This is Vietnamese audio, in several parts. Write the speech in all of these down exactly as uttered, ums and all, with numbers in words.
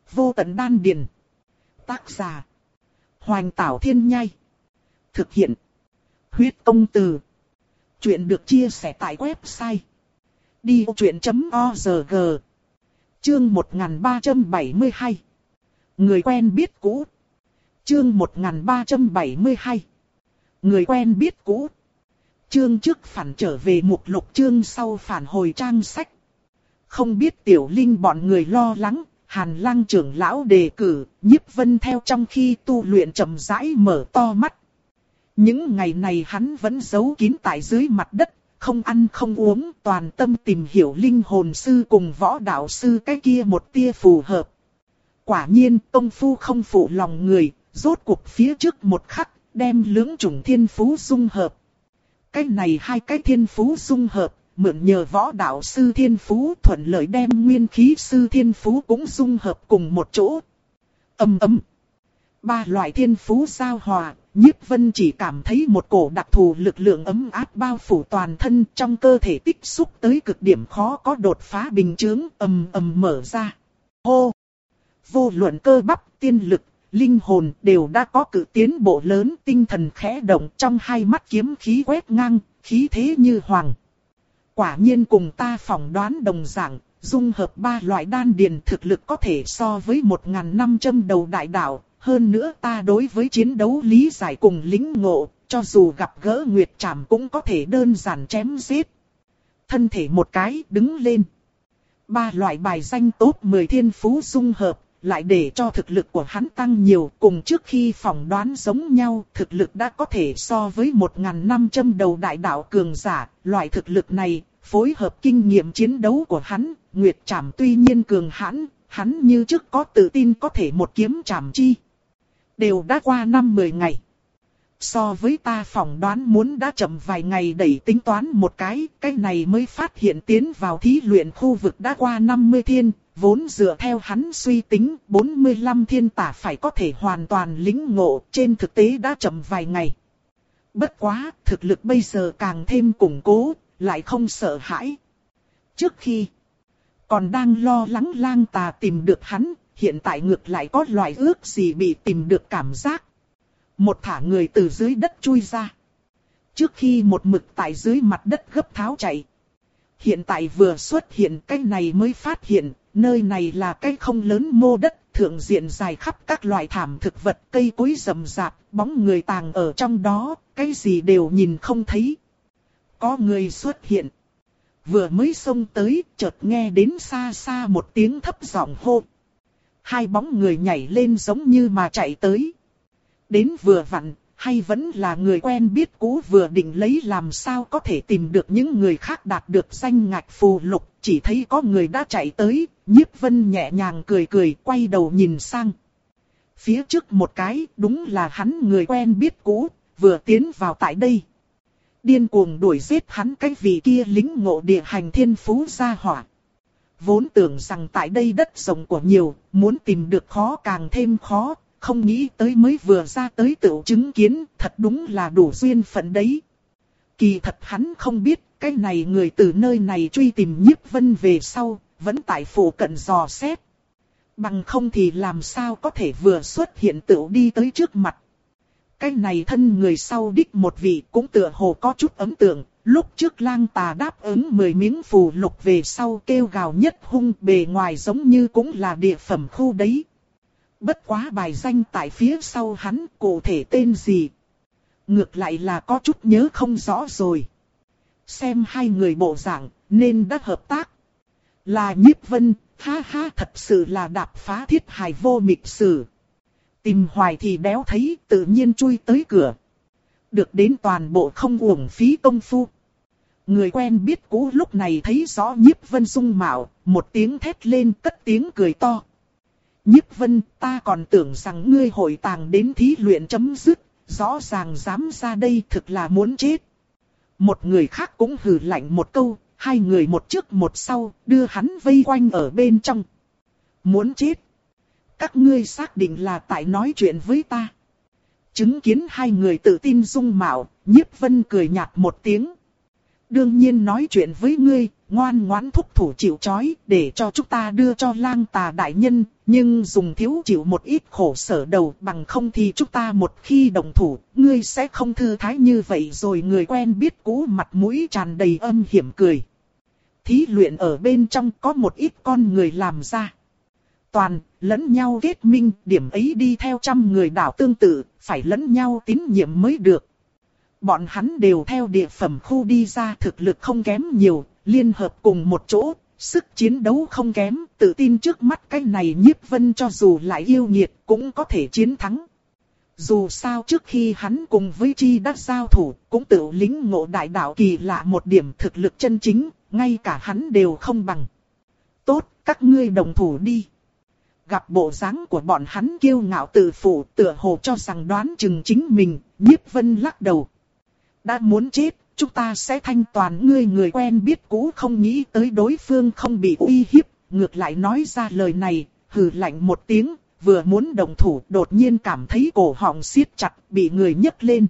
Vô tận đan điền. Tác giả. Hoành Tảo Thiên Nhai. Thực hiện. Huyết Công Từ. Chuyện được chia sẻ tại website đi vô chuyện chấm org. Chương một nghìn ba trăm bảy mươi hai. Người quen biết cũ. Chương một nghìn ba trăm bảy mươi hai. Người quen biết cũ. Chương trước phản trở về mục lục, chương sau phản hồi trang sách. Không biết Tiểu Linh bọn người lo lắng, Hàn Lăng trưởng lão đề cử, Nhiếp Vân theo trong khi tu luyện chậm rãi mở to mắt. Những ngày này hắn vẫn giấu kín tại dưới mặt đất, không ăn không uống, toàn tâm tìm hiểu linh hồn sư cùng võ đạo sư cái kia một tia phù hợp. Quả nhiên công phu không phụ lòng người, rốt cuộc phía trước một khắc, đem lưỡng chủng thiên phú dung hợp. Cái này hai cái thiên phú dung hợp, mượn nhờ võ đạo sư thiên phú thuận lợi đem nguyên khí sư thiên phú cũng dung hợp cùng một chỗ. Ầm ầm. Ba loại thiên phú giao hòa, Nhiếp Vân chỉ cảm thấy một cổ đặc thù lực lượng ấm áp bao phủ toàn thân, trong cơ thể tích xúc tới cực điểm khó có đột phá bình chướng, ầm ầm mở ra. Hô! Vô luận cơ bắp, tiên lực, linh hồn đều đã có cự tiến bộ lớn, tinh thần khẽ động, trong hai mắt kiếm khí quét ngang, khí thế như hoàng. Quả nhiên cùng ta phỏng đoán đồng dạng, dung hợp ba loại đan điền thực lực có thể so với một nghìn năm trăm đầu đại đạo. Hơn nữa ta đối với chiến đấu lý giải cùng lĩnh ngộ, cho dù gặp gỡ Nguyệt Trảm cũng có thể đơn giản chém giết. Thân thể một cái đứng lên. Ba loại bài danh top mười thiên phú dung hợp, lại để cho thực lực của hắn tăng nhiều, cùng trước khi phỏng đoán giống nhau, thực lực đã có thể so với một nghìn năm trăm đầu đại đạo cường giả. Loại thực lực này, phối hợp kinh nghiệm chiến đấu của hắn, Nguyệt Trảm tuy nhiên cường hãn, hắn như trước có tự tin có thể một kiếm trảm chi. Đều đã qua năm mười ngày. So với ta phỏng đoán muốn đã chậm vài ngày đẩy tính toán một cái, cái này mới phát hiện tiến vào thí luyện khu vực đã qua năm mươi thiên, vốn dựa theo hắn suy tính bốn mươi lăm thiên tả phải có thể hoàn toàn lĩnh ngộ, trên thực tế đã chậm vài ngày. Bất quá, thực lực bây giờ càng thêm củng cố, lại không sợ hãi. Trước khi còn đang lo lắng Lang Tà tìm được hắn, hiện tại ngược lại có loại ước gì bị tìm được cảm giác. Một thả người từ dưới đất chui ra. Trước khi một mực tại dưới mặt đất gấp tháo chạy. Hiện tại vừa xuất hiện cái này mới phát hiện, nơi này là cái không lớn mô đất, thượng diện dài khắp các loại thảm thực vật, cây cối rậm rạp, bóng người tàng ở trong đó, cái gì đều nhìn không thấy. Có người xuất hiện. Vừa mới xông tới, chợt nghe đến xa xa một tiếng thấp giọng hô. Hai bóng người nhảy lên giống như mà chạy tới. Đến vừa vặn, hay vẫn là người quen biết cũ, vừa định lấy làm sao có thể tìm được những người khác đạt được danh ngạch phù lục. Chỉ thấy có người đã chạy tới, Nhiếp Vân nhẹ nhàng cười cười, quay đầu nhìn sang. Phía trước một cái, đúng là hắn người quen biết cũ, vừa tiến vào tại đây. Điên cuồng đuổi giết hắn cái vị kia lính ngộ địa hành thiên phú gia hỏa. Vốn tưởng rằng tại đây đất rộng của nhiều, muốn tìm được khó càng thêm khó, không nghĩ tới mới vừa ra tới tựu chứng kiến, thật đúng là đủ duyên phận đấy. Kỳ thật hắn không biết, cái này người từ nơi này truy tìm Nhiếp Vân về sau, vẫn tại phủ cận dò xét. Bằng không thì làm sao có thể vừa xuất hiện tựu đi tới trước mặt. Cái này thân người sau đích một vị cũng tựa hồ có chút ấn tượng. Lúc trước Lang Tà đáp ứng mười miếng phù lục về sau kêu gào nhất hung, bề ngoài giống như cũng là địa phẩm khu đấy. Bất quá bài danh tại phía sau hắn, cụ thể tên gì? Ngược lại là có chút nhớ không rõ rồi. Xem hai người bộ dạng, nên đã hợp tác. Là Nhiếp Vân, ha ha, thật sự là đạp phá thiết hài vô mịch sử. Tìm hoài thì đéo thấy, tự nhiên chui tới cửa. Được đến toàn bộ không uổng phí công phu. Người quen biết cũ lúc này thấy rõ Nhiếp Vân dung mạo, một tiếng thét lên, cất tiếng cười to. Nhiếp Vân, ta còn tưởng rằng ngươi hội tàng đến thí luyện chấm dứt, rõ ràng dám ra đây thực là muốn chết. Một người khác cũng hừ lạnh một câu, hai người một trước một sau, đưa hắn vây quanh ở bên trong. Muốn chết? Các ngươi xác định là tại nói chuyện với ta. Chứng kiến hai người tự tin dung mạo, Nhiếp Vân cười nhạt một tiếng. Đương nhiên nói chuyện với ngươi, ngoan ngoãn thúc thủ chịu trói để cho chúng ta đưa cho lang tà đại nhân, nhưng dùng thiếu chịu một ít khổ sở đầu, bằng không thì chúng ta một khi động thủ, ngươi sẽ không thư thái như vậy rồi. Người quen biết cũ mặt mũi tràn đầy âm hiểm cười. Thí luyện ở bên trong có một ít con người làm ra. Toàn, lẫn nhau kết minh, điểm ấy đi theo trăm người đảo tương tự, phải lẫn nhau tín nhiệm mới được. Bọn hắn đều theo địa phẩm khu đi ra, thực lực không kém nhiều, liên hợp cùng một chỗ, sức chiến đấu không kém, tự tin trước mắt cái này Nhiếp Vân cho dù lại yêu nghiệt cũng có thể chiến thắng. Dù sao trước khi hắn cùng với Chi Đắc giao thủ, cũng tự lĩnh ngộ đại đạo kỳ lạ một điểm thực lực chân chính, ngay cả hắn đều không bằng. Tốt, các ngươi đồng thủ đi. Gặp bộ dáng của bọn hắn kiêu ngạo tự phụ, tựa hồ cho rằng đoán chừng chính mình, Nhiếp Vân lắc đầu. Đã muốn chết, chúng ta sẽ thanh toàn ngươi. Người quen biết cũ không nghĩ tới đối phương không bị uy hiếp, ngược lại nói ra lời này, hừ lạnh một tiếng, vừa muốn động thủ đột nhiên cảm thấy cổ họng siết chặt, bị người nhấc lên.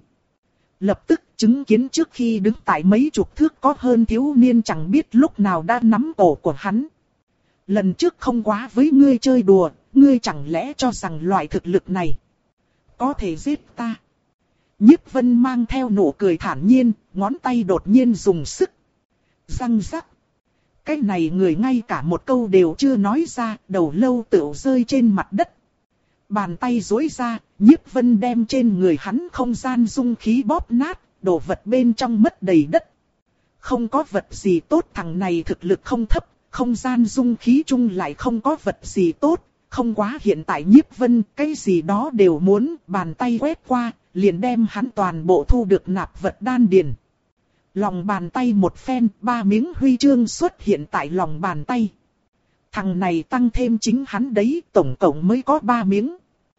Lập tức chứng kiến trước khi đứng tại mấy chục thước có hơn thiếu niên chẳng biết lúc nào đã nắm cổ của hắn. Lần trước không quá với ngươi chơi đùa, ngươi chẳng lẽ cho rằng loại thực lực này có thể giết ta? Nhiếp Vân mang theo nụ cười thản nhiên, ngón tay đột nhiên dùng sức. Răng rắc. Cái này người ngay cả một câu đều chưa nói ra, đầu lâu tựu rơi trên mặt đất. Bàn tay duỗi ra, Nhiếp Vân đem trên người hắn không gian dung khí bóp nát, đồ vật bên trong mất đầy đất. Không có vật gì tốt, thằng này thực lực không thấp, không gian dung khí chung lại không có vật gì tốt. Không quá hiện tại Nhiếp Vân cái gì đó đều muốn, bàn tay quét qua, liền đem hắn toàn bộ thu được nạp vật đan điền. Lòng bàn tay một phen, ba miếng huy chương xuất hiện tại lòng bàn tay. Thằng này tăng thêm chính hắn đấy, tổng cộng mới có ba miếng.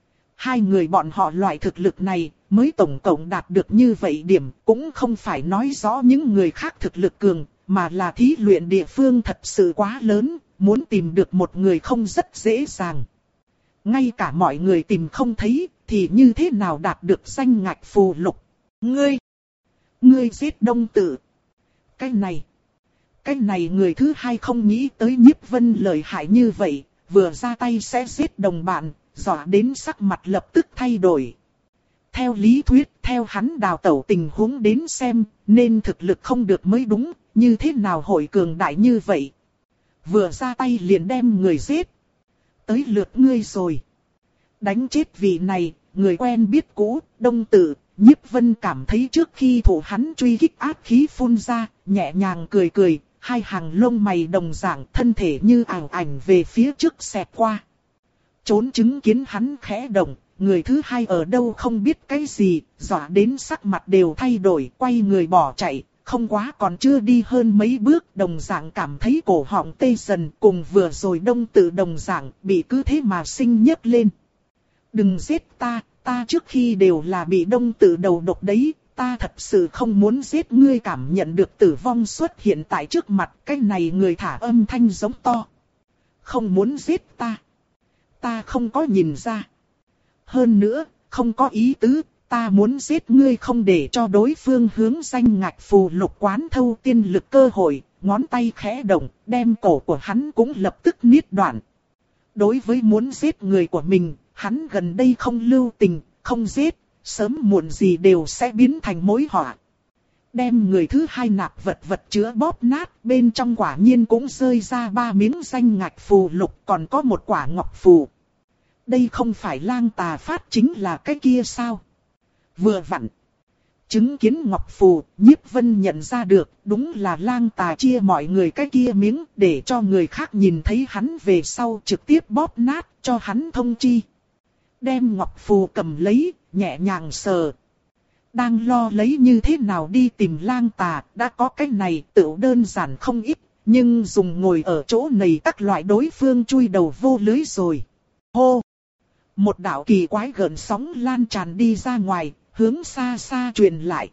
Hai người bọn họ loại thực lực này, mới tổng cộng đạt được như vậy điểm, cũng không phải nói rõ những người khác thực lực cường, mà là thí luyện địa phương thật sự quá lớn, muốn tìm được một người không rất dễ dàng. Ngay cả mọi người tìm không thấy, thì như thế nào đạt được danh ngạch phù lục? Ngươi! Ngươi giết Đông Tử! Cái này! Cái này người thứ hai không nghĩ tới Nhiếp Vân lợi hại như vậy, vừa ra tay sẽ giết đồng bạn, dọa đến sắc mặt lập tức thay đổi. Theo lý thuyết, theo hắn đào tẩu tình huống đến xem, nên thực lực không được mới đúng, như thế nào hội cường đại như vậy? Vừa ra tay liền đem người giết. Tới lượt ngươi rồi. Đánh chết vị này, người quen biết cũ, Đông Tử. Nhiếp Vân cảm thấy trước khi thủ hắn truy kích ác khí phun ra, nhẹ nhàng cười cười, hai hàng lông mày đồng dạng, thân thể như ảo ảnh về phía trước xẹt qua. Trốn chứng kiến hắn khẽ động, người thứ hai ở đâu không biết cái gì, dọa đến sắc mặt đều thay đổi, quay người bỏ chạy. Không quá còn chưa đi hơn mấy bước, đồng dạng cảm thấy cổ họng tê dần, cùng vừa rồi Đông Tử đồng dạng bị cứ thế mà sinh nhấc lên. Đừng giết ta, ta trước khi đều là bị Đông Tử đầu độc đấy, ta thật sự không muốn giết ngươi. Cảm nhận được tử vong xuất hiện tại trước mặt, cái này người thả âm thanh giống to. Không muốn giết ta. Ta không có nhìn ra. Hơn nữa, không có ý tứ. Ta muốn giết ngươi không để cho đối phương hướng danh ngạch phù lục quán thâu tiên lực cơ hội, ngón tay khẽ động, đem cổ của hắn cũng lập tức niết đoạn. Đối với muốn giết người của mình, hắn gần đây không lưu tình, không giết, sớm muộn gì đều sẽ biến thành mối họa. Đem người thứ hai nạp vật vật chứa bóp nát, bên trong quả nhiên cũng rơi ra ba miếng danh ngạch phù lục, còn có một quả ngọc phù. Đây không phải lang tà phát chính là cái kia sao? Vừa vặn. Chứng kiến ngọc phù, Nhiếp Vân nhận ra được, đúng là lang tà chia mọi người cái kia miếng, để cho người khác nhìn thấy hắn về sau trực tiếp bóp nát, cho hắn thông chi. Đem ngọc phù cầm lấy, nhẹ nhàng sờ. Đang lo lấy như thế nào đi tìm lang tà, đã có cái này tự đơn giản không ít, nhưng dùng ngồi ở chỗ này các loại đối phương chui đầu vô lưới rồi. Hô! Một đạo kỳ quái gợn sóng lan tràn đi ra ngoài, hướng xa xa truyền lại.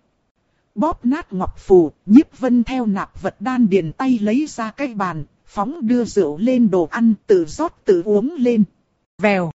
Bóp nát ngọc phù, Nhiếp Vân theo nạp vật đan điền tay lấy ra cái bàn, phóng đưa rượu lên đồ ăn, tự rót tự uống lên. Vèo.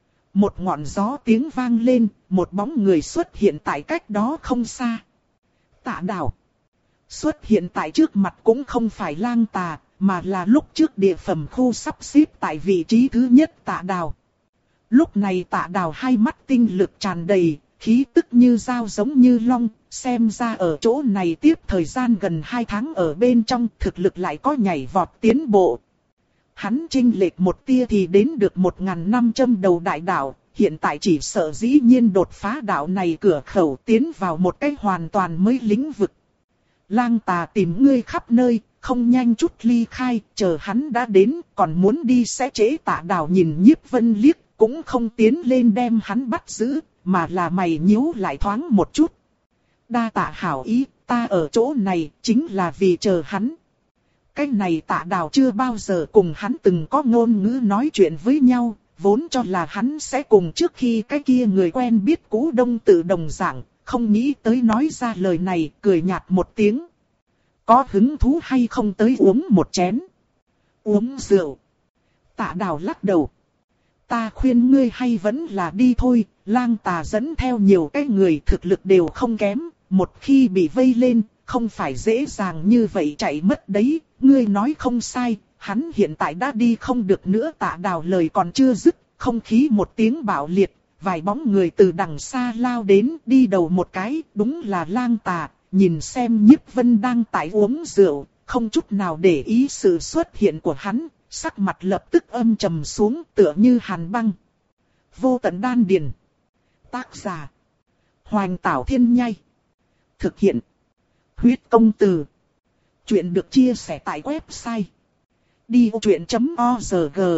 Một ngọn gió tiếng vang lên, một bóng người xuất hiện tại cách đó không xa. Tạ Đào. Xuất hiện tại trước mặt cũng không phải Lang Tà, mà là lúc trước địa phẩm khu sắp xếp tại vị trí thứ nhất Tạ Đào. Lúc này Tạ Đào hai mắt tinh lực tràn đầy, khí tức như dao giống như long, xem ra ở chỗ này tiếp thời gian gần hai tháng ở bên trong thực lực lại có nhảy vọt tiến bộ. Hắn chênh lệch một tia thì đến được một nghìn năm trăm đầu đại đạo, hiện tại chỉ sợ dĩ nhiên đột phá đạo này cửa khẩu tiến vào một cách hoàn toàn mới lĩnh vực. Lang Tà tìm ngươi khắp nơi, không nhanh chút ly khai, chờ hắn đã đến, còn muốn đi sẽ trễ. Tạ Đào nhìn Nhiếp Vân liếc, cũng không tiến lên đem hắn bắt giữ, mà là mày nhíu lại thoáng một chút. Đa tạ hảo ý, ta ở chỗ này chính là vì chờ hắn. Cái này Tạ Đào chưa bao giờ cùng hắn từng có ngôn ngữ nói chuyện với nhau, vốn cho là hắn sẽ cùng trước khi cái kia người quen biết cũ đông tự đồng dạng, không nghĩ tới nói ra lời này, cười nhạt một tiếng. Có hứng thú hay không tới uống một chén? Uống rượu. Tạ Đào lắc đầu. Ta khuyên ngươi hay vẫn là đi thôi, Lang Tà dẫn theo nhiều cái người thực lực đều không kém, một khi bị vây lên, không phải dễ dàng như vậy chạy mất đấy, ngươi nói không sai, hắn hiện tại đã đi không được nữa. Tạ Đào lời còn chưa dứt, không khí một tiếng bạo liệt, vài bóng người từ đằng xa lao đến, đi đầu một cái, đúng là Lang Tà, nhìn xem Nhiếp Vân đang tại uống rượu, không chút nào để ý sự xuất hiện của hắn, sắc mặt lập tức âm trầm xuống tựa như hàn băng. Vô tận đan điền. Tác giả: Hoành Tảo Thiên Nhai. Thực hiện: Huyết Công Từ. Chuyện được chia sẻ tại website đi ô chuyện chấm org.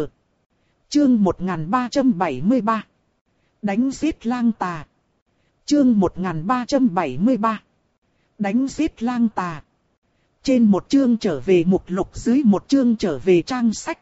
Chương một nghìn ba trăm bảy mươi ba. Đánh giết Lang Tà. Chương một nghìn ba trăm bảy mươi ba. Đánh giết Lang Tà. Trên một chương trở về mục lục, dưới một chương trở về trang sách.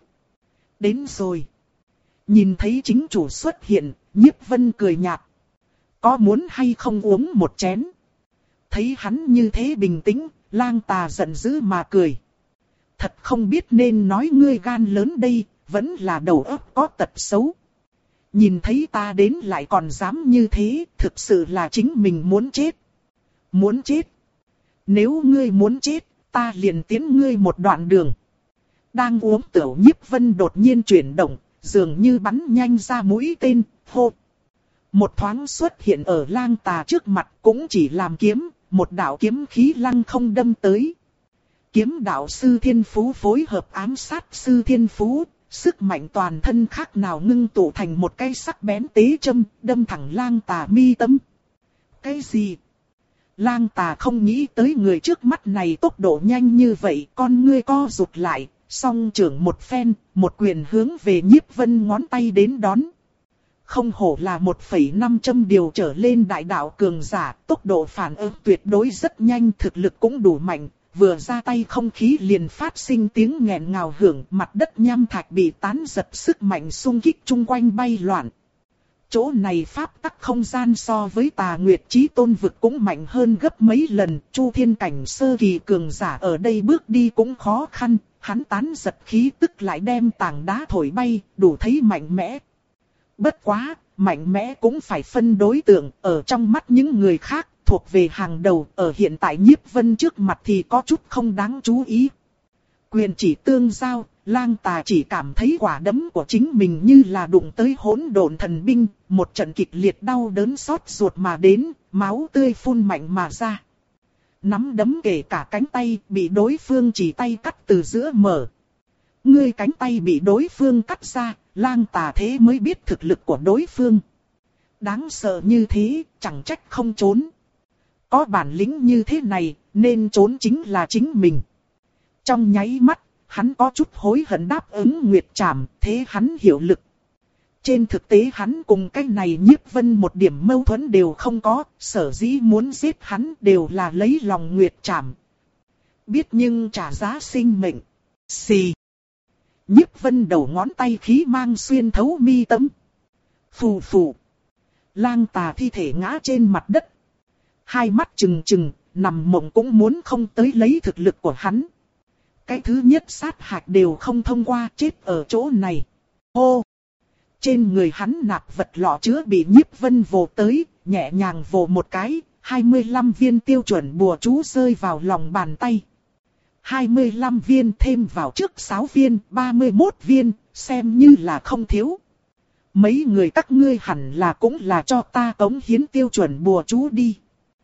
Đến rồi. Nhìn thấy chính chủ xuất hiện, Nhiếp Vân cười nhạt. Có muốn hay không uống một chén? Thấy hắn như thế bình tĩnh, Lang Tà giận dữ mà cười. Thật không biết nên nói ngươi gan lớn đây, vẫn là đầu óc có tật xấu. Nhìn thấy ta đến lại còn dám như thế, thực sự là chính mình muốn chết. Muốn chết? Nếu ngươi muốn chết, ta liền tiến ngươi một đoạn đường. Đang uống tửu, Nhiếp Vân đột nhiên chuyển động, dường như bắn nhanh ra mũi tên, hô. Một thoáng xuất hiện ở Lang Tà trước mặt, cũng chỉ làm kiếm, một đạo kiếm khí lăng không đâm tới. Kiếm đạo sư thiên phú phối hợp ám sát sư thiên phú, sức mạnh toàn thân khác nào ngưng tụ thành một cây sắc bén tế châm, đâm thẳng Lang Tà mi tâm. Cái gì? Lang Tà không nghĩ tới người trước mắt này tốc độ nhanh như vậy, con ngươi co rụt lại, song trưởng một phen, một quyền hướng về Nhiếp Vân ngón tay đến đón. Không hổ là một phẩy năm trăm điều trở lên đại đạo cường giả, tốc độ phản ứng tuyệt đối rất nhanh, thực lực cũng đủ mạnh, vừa ra tay không khí liền phát sinh tiếng nghẹn ngào hưởng, mặt đất nham thạch bị tán giật, sức mạnh xung kích chung quanh bay loạn. Chỗ này pháp tắc không gian so với Tà Nguyệt Chí Tôn vực cũng mạnh hơn gấp mấy lần, Chu Thiên cảnh sơ kỳ cường giả ở đây bước đi cũng khó khăn, hắn tán giật khí tức lại đem tảng đá thổi bay, đủ thấy mạnh mẽ. Bất quá, mạnh mẽ cũng phải phân đối tượng, ở trong mắt những người khác, thuộc về hàng đầu, ở hiện tại Nhiếp Vân trước mặt thì có chút không đáng chú ý. Quyền chỉ tương giao, Lang Tà chỉ cảm thấy quả đấm của chính mình như là đụng tới hỗn độn thần binh, một trận kịch liệt đau đớn xót ruột mà đến, máu tươi phun mạnh mà ra. Nắm đấm kể cả cánh tay bị đối phương chỉ tay cắt từ giữa mở. Ngươi cánh tay bị đối phương cắt ra, Lang Tà thế mới biết thực lực của đối phương. Đáng sợ như thế, chẳng trách không trốn. Có bản lĩnh như thế này, nên trốn chính là chính mình. Trong nháy mắt, hắn có chút hối hận đáp ứng Nguyệt Trảm, thế hắn hiệu lực. Trên thực tế hắn cùng cái này Nhiếp Vân một điểm mâu thuẫn đều không có, sở dĩ muốn giết hắn đều là lấy lòng Nguyệt Trảm. Biết nhưng trả giá sinh mệnh. Xì. Nhiếp Vân đầu ngón tay khí mang xuyên thấu mi tâm. Phù phù. Lang Tà thi thể ngã trên mặt đất. Hai mắt trừng trừng, nằm mộng cũng muốn không tới lấy thực lực của hắn. Cái thứ nhất sát hạch đều không thông qua, chết ở chỗ này. Hô! Trên người hắn nạp vật lọ chứa bị Nhiếp Vân vồ tới, nhẹ nhàng vồ một cái, hai mươi lăm viên tiêu chuẩn bùa chú rơi vào lòng bàn tay. hai mươi lăm viên thêm vào trước sáu viên, ba mươi mốt viên, xem như là không thiếu. Mấy người các ngươi hẳn là cũng là cho ta cống hiến tiêu chuẩn bùa chú đi.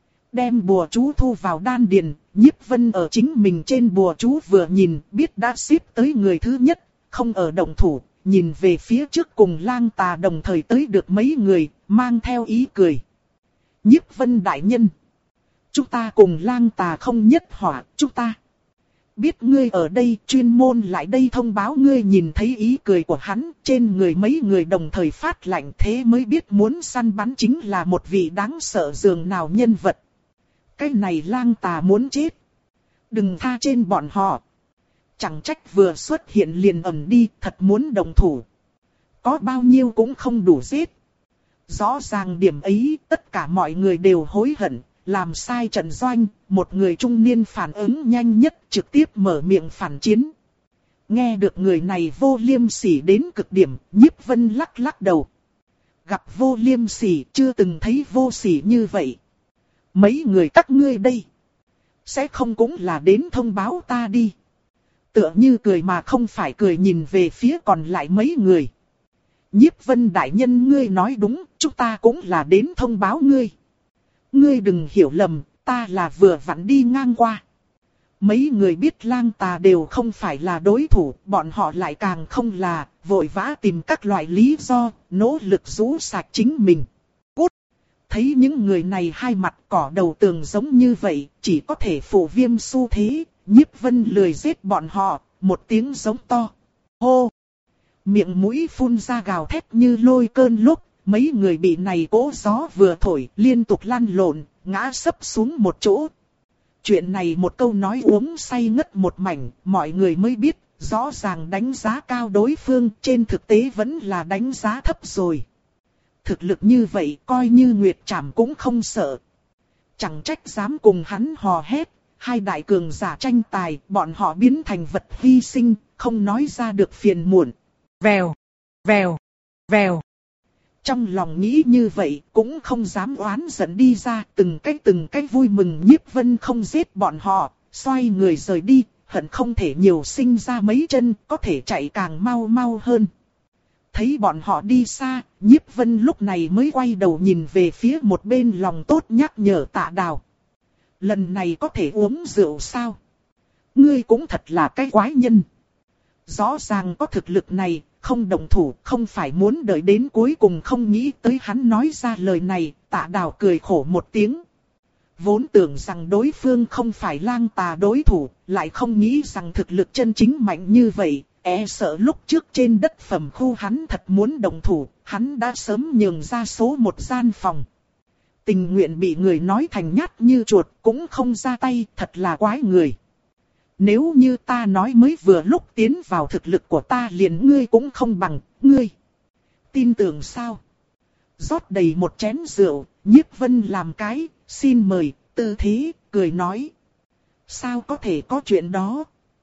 Đem bùa chú thu vào đan điền, Nhiếp Vân ở chính mình trên bùa chú vừa nhìn biết đã xếp tới người thứ nhất, không ở động thủ, nhìn về phía trước cùng Lang Tà đồng thời tới được mấy người, mang theo ý cười. Nhiếp Vân đại nhân, chúng ta cùng Lang Tà không nhất hỏa, chúng ta biết ngươi ở đây, chuyên môn lại đây thông báo ngươi. Nhìn thấy ý cười của hắn, trên người mấy người đồng thời phát lạnh, thế mới biết muốn săn bắn chính là một vị đáng sợ dường nào nhân vật. Cái này Lang Tà muốn chết, đừng tha trên bọn họ. Chẳng trách vừa xuất hiện liền ẩn đi, thật muốn đồng thủ. Có bao nhiêu cũng không đủ giết. Rõ ràng điểm ấy, tất cả mọi người đều hối hận. Làm sai trận doanh, một người trung niên phản ứng nhanh nhất trực tiếp mở miệng phản chiến. Nghe được người này vô liêm sỉ đến cực điểm, Nhiếp Vân lắc lắc đầu. Gặp vô liêm sỉ, chưa từng thấy vô sỉ như vậy. Mấy người các ngươi đây, sẽ không cũng là đến thông báo ta đi. Tựa như cười mà không phải cười, nhìn về phía còn lại mấy người. Nhiếp Vân đại nhân, ngươi nói đúng, chúng ta cũng là đến thông báo ngươi. Ngươi đừng hiểu lầm, ta là vừa vặn đi ngang qua. Mấy người biết Lang Tà đều không phải là đối thủ, bọn họ lại càng không là, vội vã tìm các loại lý do, nỗ lực rũ sạch chính mình. Cút! Thấy những người này hai mặt cỏ đầu tường giống như vậy, chỉ có thể phụ viêm xu thế. Nhiếp Vân lười giết bọn họ, một tiếng giống to. Hô! Miệng mũi phun ra gào thét như lôi cơn lốc. Mấy người bị này cỗ gió vừa thổi, liên tục lăn lộn, ngã sấp xuống một chỗ. Chuyện này một câu nói uống say ngất một mảnh, mọi người mới biết, rõ ràng đánh giá cao đối phương, trên thực tế vẫn là đánh giá thấp rồi. Thực lực như vậy, coi như Nguyệt Trảm cũng không sợ. Chẳng trách dám cùng hắn hò hét, hai đại cường giả tranh tài, bọn họ biến thành vật hy sinh, không nói ra được phiền muộn. Vèo, vèo, vèo. Trong lòng nghĩ như vậy, cũng không dám oán giận đi ra, từng cái từng cái vui mừng. Nhiếp Vân không giết bọn họ, xoay người rời đi, hận không thể nhiều sinh ra mấy chân, có thể chạy càng mau mau hơn. Thấy bọn họ đi xa, Nhiếp Vân lúc này mới quay đầu nhìn về phía một bên, lòng tốt nhắc nhở Tạ Đào. Lần này có thể uống rượu sao? Ngươi cũng thật là cái quái nhân. Rõ ràng có thực lực này, không động thủ, không phải muốn đợi đến cuối cùng. Không nghĩ tới hắn nói ra lời này, Tạ Đào cười khổ một tiếng. Vốn tưởng rằng đối phương không phải Lang Tà đối thủ, lại không nghĩ rằng thực lực chân chính mạnh như vậy. E sợ lúc trước trên đất phẩm khu hắn thật muốn động thủ, hắn đã sớm nhường ra số một gian phòng. Tình nguyện bị người nói thành nhát như chuột cũng không ra tay, thật là quái người. Nếu như ta nói mới vừa lúc tiến vào thực lực của ta liền ngươi cũng không bằng, ngươi tin tưởng sao? Rót đầy một chén rượu, Nhiếp Vân làm cái, xin mời, tư thế, cười nói. Sao có thể có chuyện đó?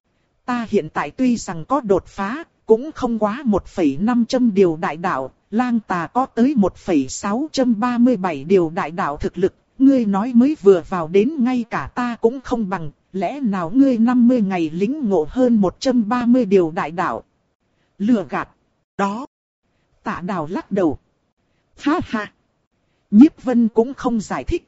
Ta hiện tại tuy rằng có đột phá, cũng không quá một phẩy năm trăm điều đại đạo, Lang Tà có tới một phẩy sáu ba bảy điều đại đạo thực lực, ngươi nói mới vừa vào đến ngay cả ta cũng không bằng. Lẽ nào ngươi năm mươi ngày lĩnh ngộ hơn một trăm ba mươi điều đại đạo? Lừa gạt. Đó. Tạ Đào lắc đầu. Ha ha. Nhiếp Vân cũng không giải thích.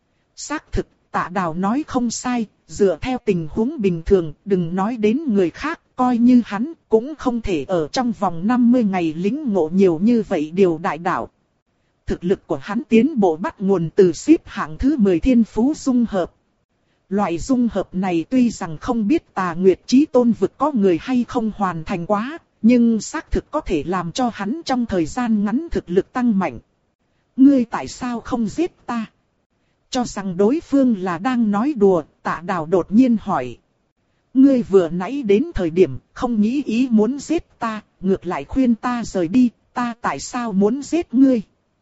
Xác thực, Tạ Đào nói không sai, dựa theo tình huống bình thường, đừng nói đến người khác, coi như hắn cũng không thể ở trong vòng năm mươi ngày lĩnh ngộ nhiều như vậy điều đại đạo. Thực lực của hắn tiến bộ bắt nguồn từ xếp hạng thứ mười thiên phú dung hợp. Loại dung hợp này tuy rằng không biết Tà Nguyệt Chí Tôn vực có người hay không hoàn thành quá, nhưng xác thực có thể làm cho hắn trong thời gian ngắn thực lực tăng mạnh. Ngươi tại sao không giết ta? Cho rằng đối phương là đang nói đùa, Tạ Đào đột nhiên hỏi. Ngươi vừa nãy đến thời điểm không nghĩ ý muốn giết ta, ngược lại khuyên ta rời đi, ta tại sao muốn giết ngươi?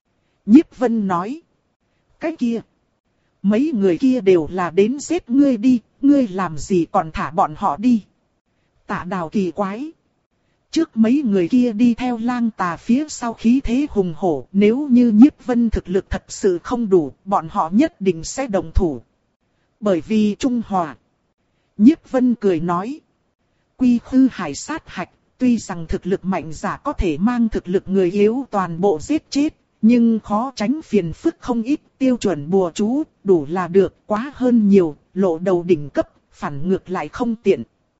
Nhiếp Vân nói. Cái kia. Mấy người kia đều là đến giết ngươi đi, ngươi làm gì còn thả bọn họ đi? Tạ Đào kỳ quái. trước mấy người kia đi theo lang tà phía sau khí thế hùng hổ, nếu như Nhiếp Vân thực lực thật sự không đủ, bọn họ nhất định sẽ đồng thủ. Bởi vì trung hòa. Nhiếp Vân cười nói. Quy khư hải sát hạch, tuy rằng thực lực mạnh giả có thể mang thực lực người yếu toàn bộ giết chết, nhưng khó tránh phiền phức không ít, tiêu chuẩn bùa chú, đủ là được, quá hơn nhiều, lộ đầu đỉnh cấp, phản ngược lại không tiện.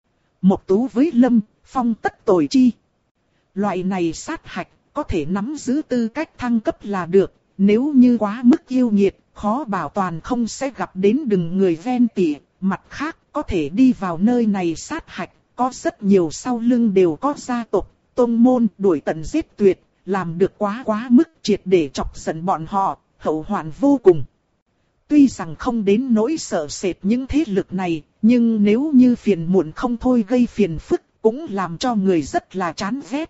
Một tú với lâm, phong tất tội chi. Loại này sát hạch, có thể nắm giữ tư cách thăng cấp là được, nếu như quá mức yêu nghiệt, khó bảo toàn không sẽ gặp đến đừng người ven tỉ. Mặt khác, có thể đi vào nơi này sát hạch, có rất nhiều sau lưng đều có gia tộc, tôn môn đuổi tận giết tuyệt, làm được quá quá mức triệt để chọc giận bọn họ, hậu hoạn vô cùng. Tuy rằng không đến nỗi sợ sệt những thế lực này, nhưng nếu như phiền muộn không thôi gây phiền phức, cũng làm cho người rất là chán ghét.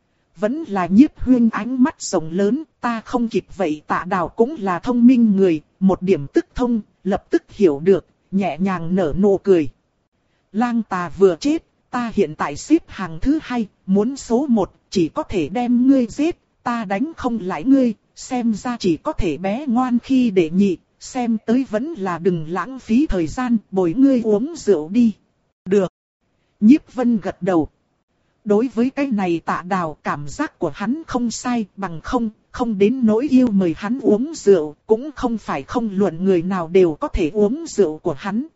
Vẫn là Nhiếp Huyên ánh mắt rộng lớn, ta không kịp vậy. Tạ Đào cũng là thông minh người, một điểm tức thông, lập tức hiểu được, nhẹ nhàng nở nụ cười. Lang tà vừa chết, ta hiện tại xếp hàng thứ hai, muốn số một, chỉ có thể đem ngươi giết, ta đánh không lại ngươi, xem ra chỉ có thể bé ngoan khi để nhị, xem tới vẫn là đừng lãng phí thời gian, bồi ngươi uống rượu đi. Được. Nhiếp Vân gật đầu. Đối với cái này Tạ Đào, cảm giác của hắn không sai, bằng không, không đến nỗi yêu mời hắn uống rượu, cũng không phải không luận người nào đều có thể uống rượu của hắn.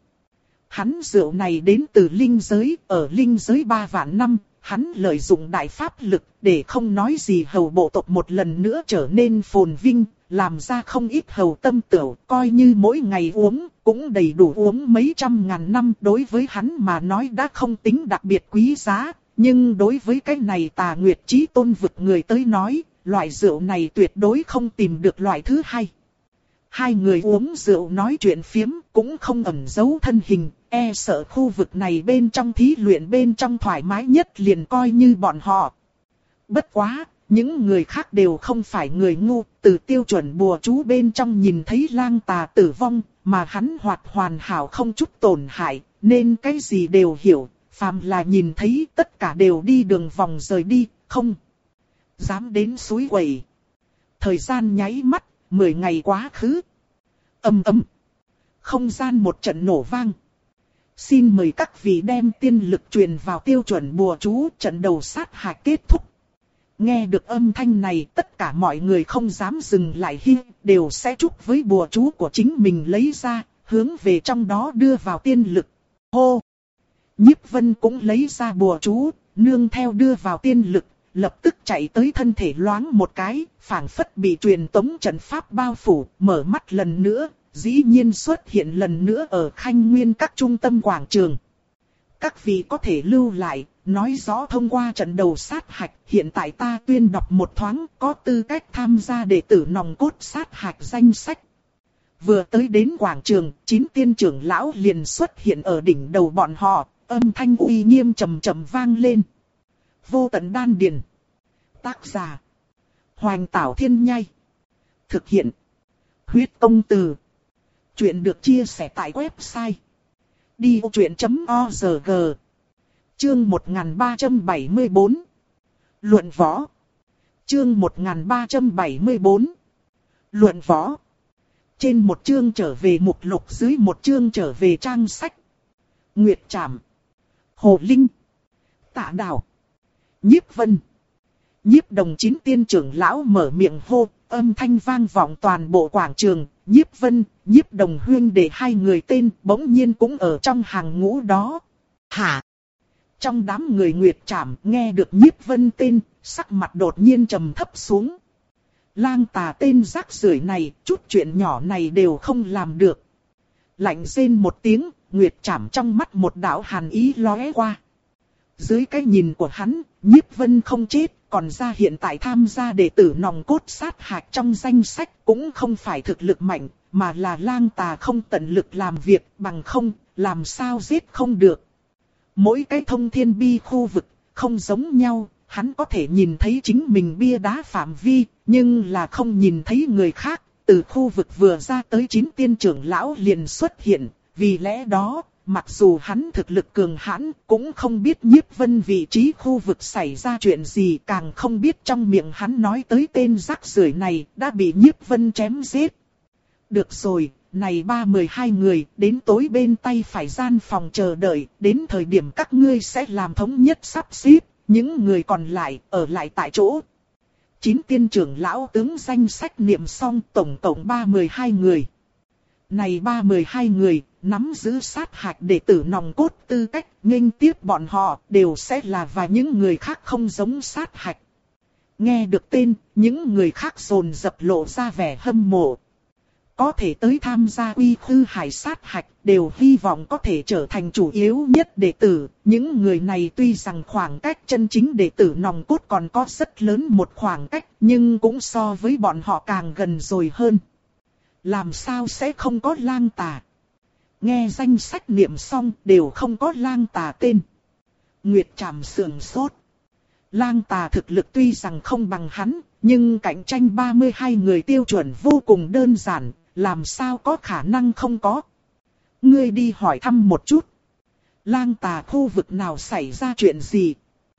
Hắn rượu này đến từ linh giới, ở linh giới ba vạn năm, hắn lợi dụng đại pháp lực để không nói gì hầu bộ tộc một lần nữa trở nên phồn vinh, làm ra không ít hầu tâm tửu, coi như mỗi ngày uống, cũng đầy đủ uống mấy trăm ngàn năm. Đối với hắn mà nói đã không tính đặc biệt quý giá, nhưng đối với cái này Tà Nguyệt Chí Tôn vực người tới nói, loại rượu này tuyệt đối không tìm được loại thứ hai. Hai người uống rượu nói chuyện phiếm, cũng không ẩn giấu thân hình, e sợ khu vực này bên trong thí luyện bên trong thoải mái nhất liền coi như bọn họ. Bất quá, những người khác đều không phải người ngu, từ tiêu chuẩn bùa chú bên trong nhìn thấy lang tà tử vong, mà hắn hoạt hoàn hảo không chút tổn hại, nên cái gì đều hiểu, phàm là nhìn thấy tất cả đều đi đường vòng rời đi, không dám đến suối quẩy. Thời gian nháy mắt, mười ngày quá khứ. Ầm ầm. Không gian một trận nổ vang. Xin mời các vị đem tiên lực truyền vào tiêu chuẩn bùa chú, trận đầu sát hạch kết thúc. Nghe được âm thanh này, tất cả mọi người không dám dừng lại, hi, đều sẽ chúc với bùa chú của chính mình lấy ra, hướng về trong đó đưa vào tiên lực. Hô! Nhiếp Vân cũng lấy ra bùa chú, nương theo đưa vào tiên lực, lập tức chạy tới thân thể loáng một cái, phảng phất bị truyền tống trận pháp bao phủ, mở mắt lần nữa, dĩ nhiên xuất hiện lần nữa ở Khanh Nguyên các trung tâm quảng trường. Các vị có thể lưu lại, nói rõ thông qua trận đầu sát hạch, hiện tại ta tuyên đọc một thoáng, có tư cách tham gia đệ tử nòng cốt sát hạch danh sách. Vừa tới đến quảng trường, chín tiên trưởng lão liền xuất hiện ở đỉnh đầu bọn họ, âm thanh uy nghiêm trầm trầm vang lên. Vô tận đan điền. Tác giả: Hoành Tảo Thiên Nhai. Thực hiện: Huyết Công Từ. Chuyện được chia sẻ tại website đi ô chuyện chấm org. Chương một nghìn ba trăm bảy mươi bốn. Luận võ. Chương một nghìn ba trăm bảy mươi bốn. Luận võ. Trên một chương trở về mục lục, dưới một chương trở về trang sách. Nguyệt Trảm, Hồ Linh, Tạ Đào, Nhiếp Vân. Nhiếp Đồng chín tiên trưởng lão mở miệng hô, âm thanh vang vọng toàn bộ quảng trường. Nhiếp Vân, Nhiếp Đồng huyên để hai người tên bỗng nhiên cũng ở trong hàng ngũ đó. Hả? Trong đám người Nguyệt Trảm nghe được Nhiếp Vân tên, sắc mặt đột nhiên trầm thấp xuống. Lang tà tên rác rưởi này, chút chuyện nhỏ này đều không làm được. Lạnh rên một tiếng, Nguyệt Trảm trong mắt một đạo hàn ý lóe qua. Dưới cái nhìn của hắn, Nhiếp Vân không chết, còn ra hiện tại tham gia đệ tử nòng cốt sát hạch trong danh sách cũng không phải thực lực mạnh, mà là lang tà không tận lực làm việc, bằng không, làm sao giết không được. Mỗi cái thông thiên bi khu vực, không giống nhau, hắn có thể nhìn thấy chính mình bia đá phạm vi, nhưng là không nhìn thấy người khác. Từ khu vực vừa ra tới chín tiên trưởng lão liền xuất hiện, vì lẽ đó, mặc dù hắn thực lực cường hãn, cũng không biết Nhiếp Vân vị trí khu vực xảy ra chuyện gì, càng không biết trong miệng hắn nói tới tên rác rưởi này đã bị Nhiếp Vân chém giết. Được rồi, này ba mười hai người, đến tối bên tay phải gian phòng chờ đợi, đến thời điểm các ngươi sẽ làm thống nhất sắp xếp, những người còn lại ở lại tại chỗ. Chín tiên trưởng lão tướng danh sách niệm xong, tổng cộng ba mươi hai người. Này ba mươi hai người, nắm giữ sát hạch đệ tử nòng cốt tư cách, nghênh tiếp bọn họ, đều sẽ là và những người khác không giống sát hạch. Nghe được tên, những người khác dồn dập lộ ra vẻ hâm mộ. Có thể tới tham gia uy khư hải sát hạch, đều hy vọng có thể trở thành chủ yếu nhất đệ tử. Những người này tuy rằng khoảng cách chân chính đệ tử nòng cốt còn có rất lớn một khoảng cách, nhưng cũng so với bọn họ càng gần rồi hơn. Làm sao sẽ không có Lang Tà? Nghe danh sách niệm xong đều không có Lang Tà tên. Nguyệt Trảm sườn sốt. Lang Tà thực lực tuy rằng không bằng hắn, nhưng cạnh tranh ba mươi hai người tiêu chuẩn vô cùng đơn giản, làm sao có khả năng không có. Ngươi đi hỏi thăm một chút. Lang Tà khu vực nào xảy ra chuyện gì?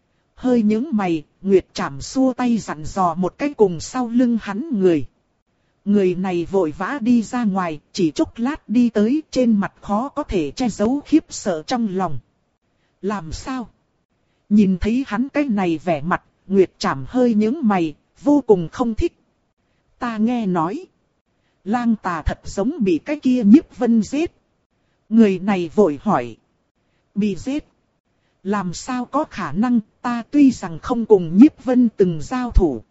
Hơi nhướng mày, Nguyệt Trảm xua tay dặn dò một cái cùng sau lưng hắn người. Người này vội vã đi ra ngoài, chỉ chốc lát đi tới, trên mặt khó có thể che giấu khiếp sợ trong lòng. Làm sao? Nhìn thấy hắn cái này vẻ mặt, Nguyệt Trảm hơi nhướng mày, vô cùng không thích. Ta nghe nói, Lang Tà thật giống bị cái kia Nhiếp Vân giết. Người này vội hỏi. Bị giết? Làm sao có khả năng, ta tuy rằng không cùng Nhiếp Vân từng giao thủ.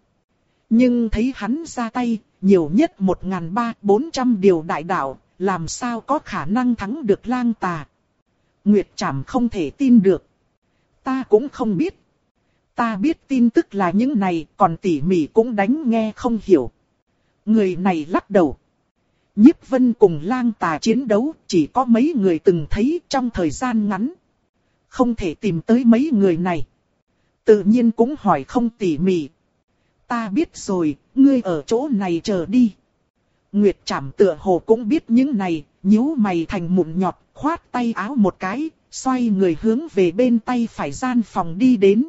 Nhưng thấy hắn ra tay, nhiều nhất một nghìn ba trăm bốn trăm điều đại đạo, làm sao có khả năng thắng được Lang Tà. Nguyệt Trảm không thể tin được. Ta cũng không biết. Ta biết tin tức là những này, còn tỉ mỉ cũng đánh nghe không hiểu. Người này lắc đầu. Nhiếp Vân cùng Lang Tà chiến đấu, chỉ có mấy người từng thấy trong thời gian ngắn. Không thể tìm tới mấy người này. Tự nhiên cũng hỏi không tỉ mỉ. Ta biết rồi, ngươi ở chỗ này chờ đi. Nguyệt Trảm tựa hồ cũng biết những này, nhíu mày thành mụn nhọt, khoát tay áo một cái, xoay người hướng về bên tay phải gian phòng đi đến.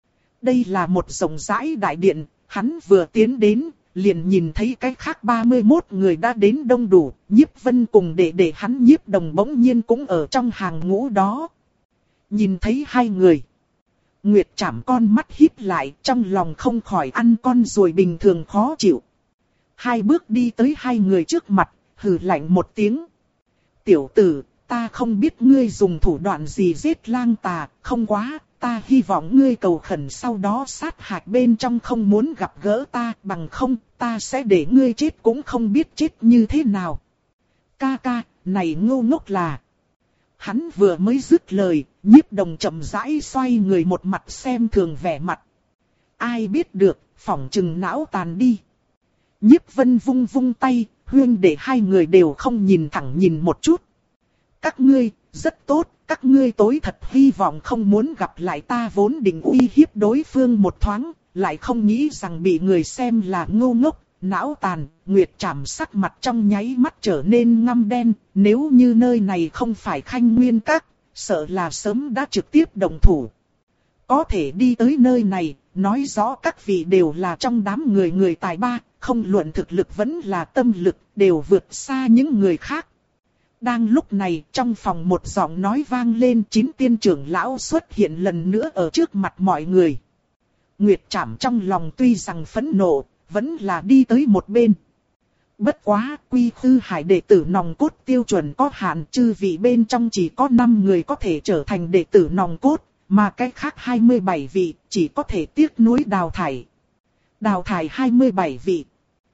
Đây là một rộng rãi đại điện, hắn vừa tiến đến, liền nhìn thấy cái khác ba mươi mốt người đã đến đông đủ, Nhiếp Vân cùng đệ đệ hắn Nhiếp Đồng bỗng nhiên cũng ở trong hàng ngũ đó. Nhìn thấy hai người, Nguyệt Trảm con mắt híp lại, trong lòng không khỏi ăn con ruồi bình thường khó chịu. Hai bước đi tới hai người trước mặt, hừ lạnh một tiếng. Tiểu tử, ta không biết ngươi dùng thủ đoạn gì giết Lang Tà, không quá, ta hy vọng ngươi cầu khẩn sau đó sát hạch bên trong không muốn gặp gỡ ta, bằng không, ta sẽ để ngươi chết cũng không biết chết như thế nào. Ca ca, này ngu ngốc là... Hắn vừa mới dứt lời, Nhiếp Đồng chậm rãi xoay người một mặt xem thường vẻ mặt. Ai biết được, phỏng chừng não tàn đi. Nhiếp Vân vung vung tay, huyên để hai người đều không nhìn thẳng nhìn một chút. Các ngươi, rất tốt, các ngươi tối thật hy vọng không muốn gặp lại ta vốn định uy hiếp đối phương một thoáng, lại không nghĩ rằng bị người xem là ngu ngốc, não tàn. Nguyệt Trảm sắc mặt trong nháy mắt trở nên ngăm đen, nếu như nơi này không phải Khanh Nguyên Các, sợ là sớm đã trực tiếp động thủ. Có thể đi tới nơi này, nói rõ các vị đều là trong đám người người tài ba, không luận thực lực vẫn là tâm lực, đều vượt xa những người khác. Đang lúc này, trong phòng một giọng nói vang lên, chín tiên trưởng lão xuất hiện lần nữa ở trước mặt mọi người. Nguyệt Trảm trong lòng tuy rằng phẫn nộ, vẫn là đi tới một bên. Bất quá, quy khư hải đệ tử nòng cốt tiêu chuẩn có hạn, chư vị bên trong chỉ có năm người có thể trở thành đệ tử nòng cốt, mà cái khác hai mươi bảy vị chỉ có thể tiếc nuối đào thải. Đào thải hai mươi bảy vị.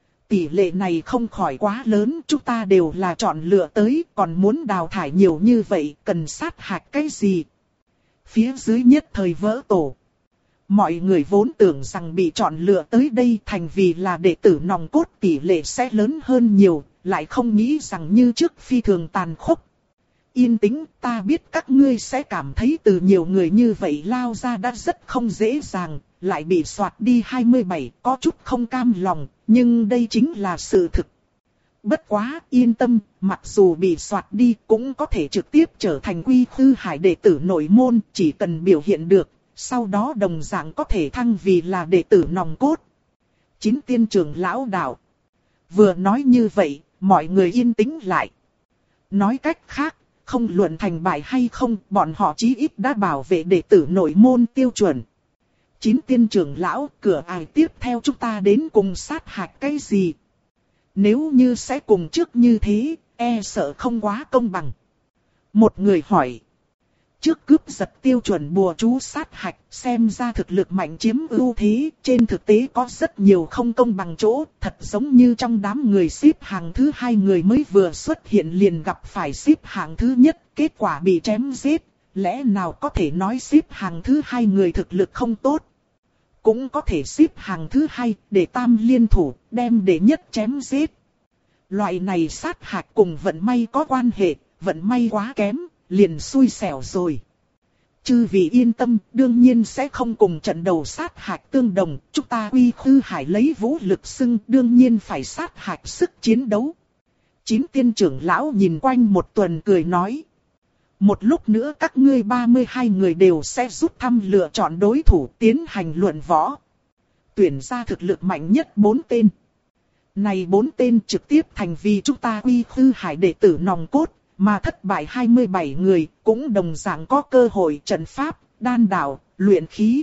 Tỷ lệ này không khỏi quá lớn, chúng ta đều là chọn lựa tới, còn muốn đào thải nhiều như vậy, cần sát hạch cái gì? Phía dưới nhất thời vỡ tổ. Mọi người vốn tưởng rằng bị chọn lựa tới đây thành vì là đệ tử nòng cốt tỷ lệ sẽ lớn hơn nhiều, lại không nghĩ rằng như trước phi thường tàn khốc. Yên tĩnh, ta biết các ngươi sẽ cảm thấy từ nhiều người như vậy lao ra đã rất không dễ dàng, lại bị soạt đi hai mươi bảy, có chút không cam lòng, nhưng đây chính là sự thực. Bất quá, yên tâm, mặc dù bị soạt đi cũng có thể trực tiếp trở thành Quy Khư Hải đệ tử nội môn, chỉ cần biểu hiện được, sau đó đồng dạng có thể thăng vì là đệ tử nòng cốt. Chín tiên trưởng lão đạo. Vừa nói như vậy, mọi người yên tĩnh lại. Nói cách khác, không luận thành bại hay không, bọn họ chí ít đã bảo vệ đệ tử nội môn tiêu chuẩn. Chín tiên trưởng lão, cửa ải tiếp theo chúng ta đến cùng sát hạch cái gì? Nếu như sẽ cùng trước như thế, e sợ không quá công bằng. Một người hỏi. Trước cướp giật tiêu chuẩn bùa chú sát hạch, xem ra thực lực mạnh chiếm ưu thế, trên thực tế có rất nhiều không công bằng chỗ, thật giống như trong đám người xếp hạng thứ hai người mới vừa xuất hiện liền gặp phải xếp hạng thứ nhất, kết quả bị chém giết, lẽ nào có thể nói xếp hạng thứ hai người thực lực không tốt? Cũng có thể xếp hạng thứ hai, để tam liên thủ, đem đệ nhất chém giết. Loại này sát hạch cùng vận may có quan hệ, vận may quá kém, liền xui xẻo rồi. Chư vị yên tâm, đương nhiên sẽ không cùng trận đầu sát hạch tương đồng, chúng ta Quy Khư Hải lấy vũ lực xưng, đương nhiên phải sát hạch sức chiến đấu. Chín tiên trưởng lão nhìn quanh một tuần cười nói. Một lúc nữa các ngươi ba mươi hai người đều sẽ rút thăm lựa chọn đối thủ tiến hành luận võ. Tuyển ra thực lực mạnh nhất bốn tên. Này bốn tên trực tiếp thành vì chúng ta Quy Khư Hải đệ tử nòng cốt, mà thất bại hai mươi bảy người cũng đồng dạng có cơ hội trận pháp, đan đạo, luyện khí.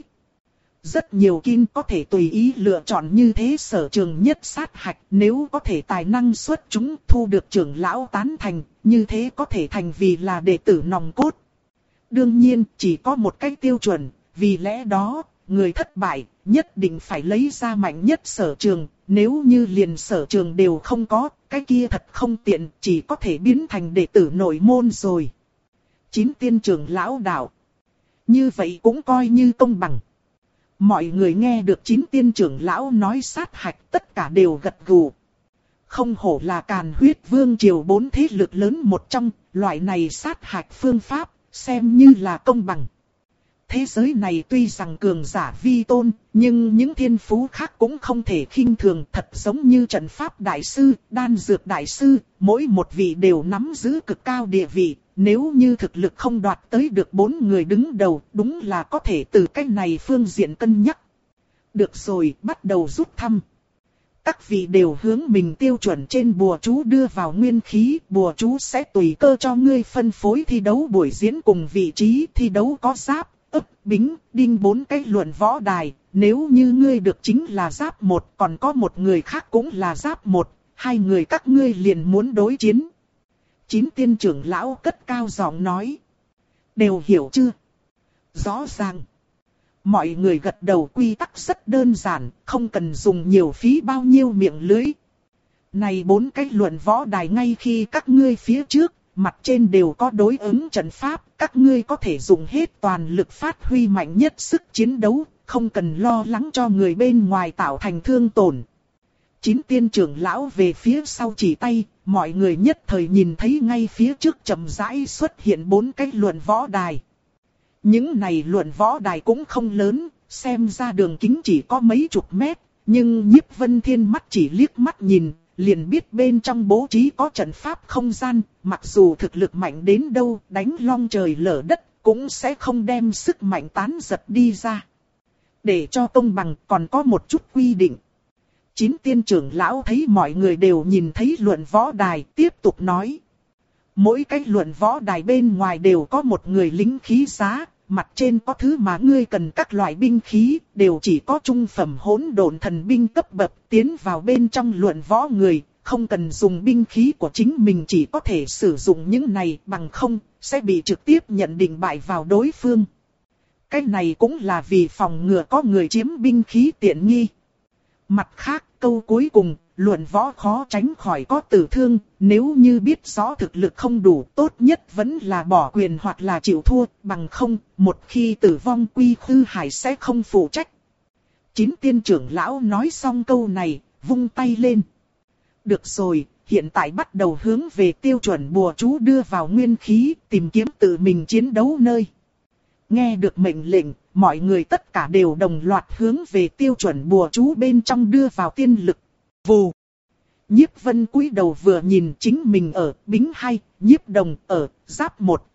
Rất nhiều kim có thể tùy ý lựa chọn như thế sở trường nhất sát hạch, nếu có thể tài năng xuất chúng thu được trưởng lão tán thành, như thế có thể thành vì là đệ tử nòng cốt. Đương nhiên chỉ có một cách tiêu chuẩn, vì lẽ đó, người thất bại nhất định phải lấy ra mạnh nhất sở trường, nếu như liền sở trường đều không có, cái kia thật không tiện, chỉ có thể biến thành đệ tử nội môn rồi. Chín tiên trưởng lão đạo. Như vậy cũng coi như công bằng. Mọi người nghe được chín tiên trưởng lão nói sát hạch tất cả đều gật gù. Không hổ là Càn Huyết Vương triều bốn thế lực lớn một trong, loại này sát hạch phương pháp, xem như là công bằng. Thế giới này tuy rằng cường giả vi tôn, nhưng những thiên phú khác cũng không thể khinh thường, thật giống như trận pháp đại sư, đan dược đại sư, mỗi một vị đều nắm giữ cực cao địa vị. Nếu như thực lực không đoạt tới được bốn người đứng đầu, đúng là có thể từ cách này phương diện cân nhắc. Được rồi, bắt đầu rút thăm. Các vị đều hướng mình tiêu chuẩn trên bùa chú đưa vào nguyên khí, bùa chú sẽ tùy cơ cho ngươi phân phối thi đấu buổi diễn cùng vị trí thi đấu có giáp, ấp, bính, đinh bốn cái luận võ đài. Nếu như ngươi được chính là giáp một, còn có một người khác cũng là giáp một, hai người các ngươi liền muốn đối chiến. Chín tiên trưởng lão cất cao giọng nói. Đều hiểu chưa? Rõ ràng. Mọi người gật đầu, quy tắc rất đơn giản, không cần dùng nhiều phí bao nhiêu miệng lưới. Này bốn cái luận võ đài ngay khi các ngươi phía trước, mặt trên đều có đối ứng trận pháp, các ngươi có thể dùng hết toàn lực phát huy mạnh nhất sức chiến đấu, không cần lo lắng cho người bên ngoài tạo thành thương tổn. Chín tiên trưởng lão về phía sau chỉ tay, mọi người nhất thời nhìn thấy ngay phía trước chậm rãi xuất hiện bốn cái luận võ đài. Những này luận võ đài cũng không lớn, xem ra đường kính chỉ có mấy chục mét, nhưng Nhiếp Vân Thiên mắt chỉ liếc mắt nhìn, liền biết bên trong bố trí có trận pháp không gian, mặc dù thực lực mạnh đến đâu, đánh long trời lở đất, cũng sẽ không đem sức mạnh tán giật đi ra. Để cho công bằng còn có một chút quy định. Chín tiên trưởng lão thấy mọi người đều nhìn thấy luận võ đài, tiếp tục nói. Mỗi cái luận võ đài bên ngoài đều có một người lính khí giá, mặt trên có thứ mà ngươi cần các loại binh khí, đều chỉ có trung phẩm hỗn độn thần binh cấp bậc, tiến vào bên trong luận võ người, không cần dùng binh khí của chính mình, chỉ có thể sử dụng những này, bằng không, sẽ bị trực tiếp nhận định bại vào đối phương. Cái này cũng là vì phòng ngừa có người chiếm binh khí tiện nghi. Mặt khác, câu cuối cùng, luận võ khó tránh khỏi có tử thương, nếu như biết rõ thực lực không đủ, tốt nhất vẫn là bỏ quyền hoặc là chịu thua, bằng không, một khi tử vong Quy Khư Hải sẽ không phụ trách. Chín tiên trưởng lão nói xong câu này, vung tay lên. Được rồi, hiện tại bắt đầu hướng về tiêu chuẩn bùa chú đưa vào nguyên khí, tìm kiếm tự mình chiến đấu nơi. Nghe được mệnh lệnh, mọi người tất cả đều đồng loạt hướng về tiêu chuẩn bùa chú bên trong đưa vào tiên lực. Vù. Nhiếp Vân cúi đầu vừa nhìn chính mình ở Bính hai, Nhiếp Đồng ở Giáp một.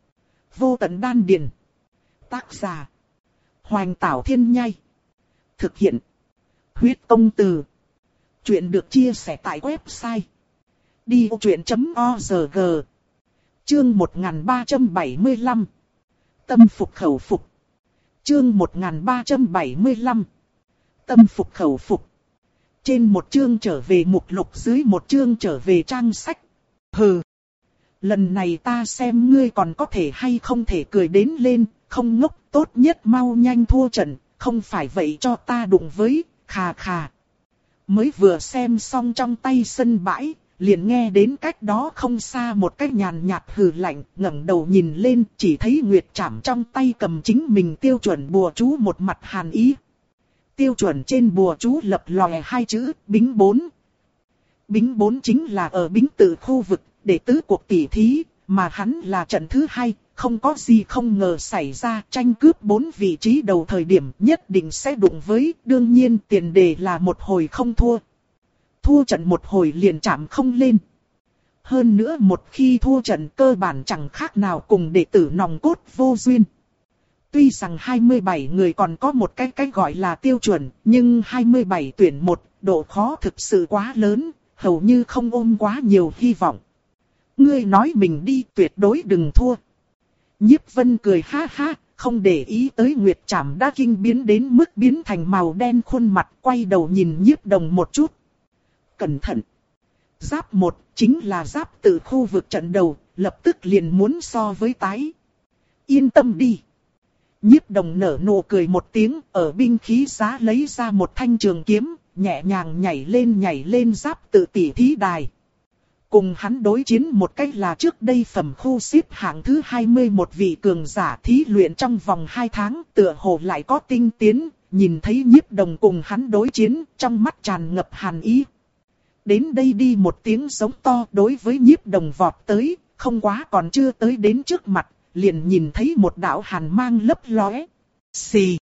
Vô tận đan điền. Tác giả. Hoành Tảo Thiên Nhai. Thực hiện. Huyết Công Từ. Chuyện được chia sẻ tại website đi ô truyện chấm org. Chương một nghìn ba trăm bảy mươi lăm. Tâm phục khẩu phục. Chương một nghìn ba trăm bảy mươi lăm. Tâm phục khẩu phục. Trên một chương trở về mục lục, dưới một chương trở về trang sách. Hừ. Lần này ta xem ngươi còn có thể hay không thể cười đến lên, không ngốc, tốt nhất mau nhanh thua trận, không phải vậy cho ta đụng với, khà khà. Mới vừa xem xong trong tay sân bãi, liền nghe đến cách đó không xa một cái nhàn nhạt hừ lạnh, ngẩng đầu nhìn lên, chỉ thấy Nguyệt Trảm trong tay cầm chính mình tiêu chuẩn bùa chú, một mặt hàn ý. Tiêu chuẩn trên bùa chú lập lòe hai chữ, Bính bốn. Bính bốn chính là ở Bính Tự khu vực, để tứ cuộc tỷ thí, mà hắn là trận thứ hai, không có gì không ngờ xảy ra, tranh cướp bốn vị trí đầu thời điểm nhất định sẽ đụng với, đương nhiên tiền đề là một hồi không thua. Thua trận một hồi liền chạm không lên. Hơn nữa một khi thua trận cơ bản chẳng khác nào cùng đệ tử nòng cốt vô duyên. Tuy rằng hai mươi bảy người còn có một cái cái gọi là tiêu chuẩn, nhưng hai mươi bảy tuyển một, độ khó thực sự quá lớn, hầu như không ôm quá nhiều hy vọng. Ngươi nói mình đi, tuyệt đối đừng thua. Nhiếp Vân cười ha ha, không để ý tới Nguyệt Trảm đã kinh biến đến mức biến thành màu đen khuôn mặt, quay đầu nhìn Nhiếp Đồng một chút. Cẩn thận. Giáp một chính là Giáp Tự khu vực trận đầu, lập tức liền muốn so với tái. Yên tâm đi. Nhiếp Đồng nở nụ cười một tiếng, ở binh khí giá lấy ra một thanh trường kiếm, nhẹ nhàng nhảy lên nhảy lên Giáp Tự tỷ thí đài. Cùng hắn đối chiến một cách là trước đây phẩm khu xếp hạng thứ hai mươi mốt vị cường giả thí luyện trong vòng hai tháng, tựa hồ lại có tinh tiến, nhìn thấy Nhiếp Đồng cùng hắn đối chiến, trong mắt tràn ngập hàn ý. Đến đây đi một tiếng giống to đối với Nhiếp Đồng vọt tới, không quá còn chưa tới đến trước mặt, liền nhìn thấy một đạo hàn mang lấp lóe. Xì.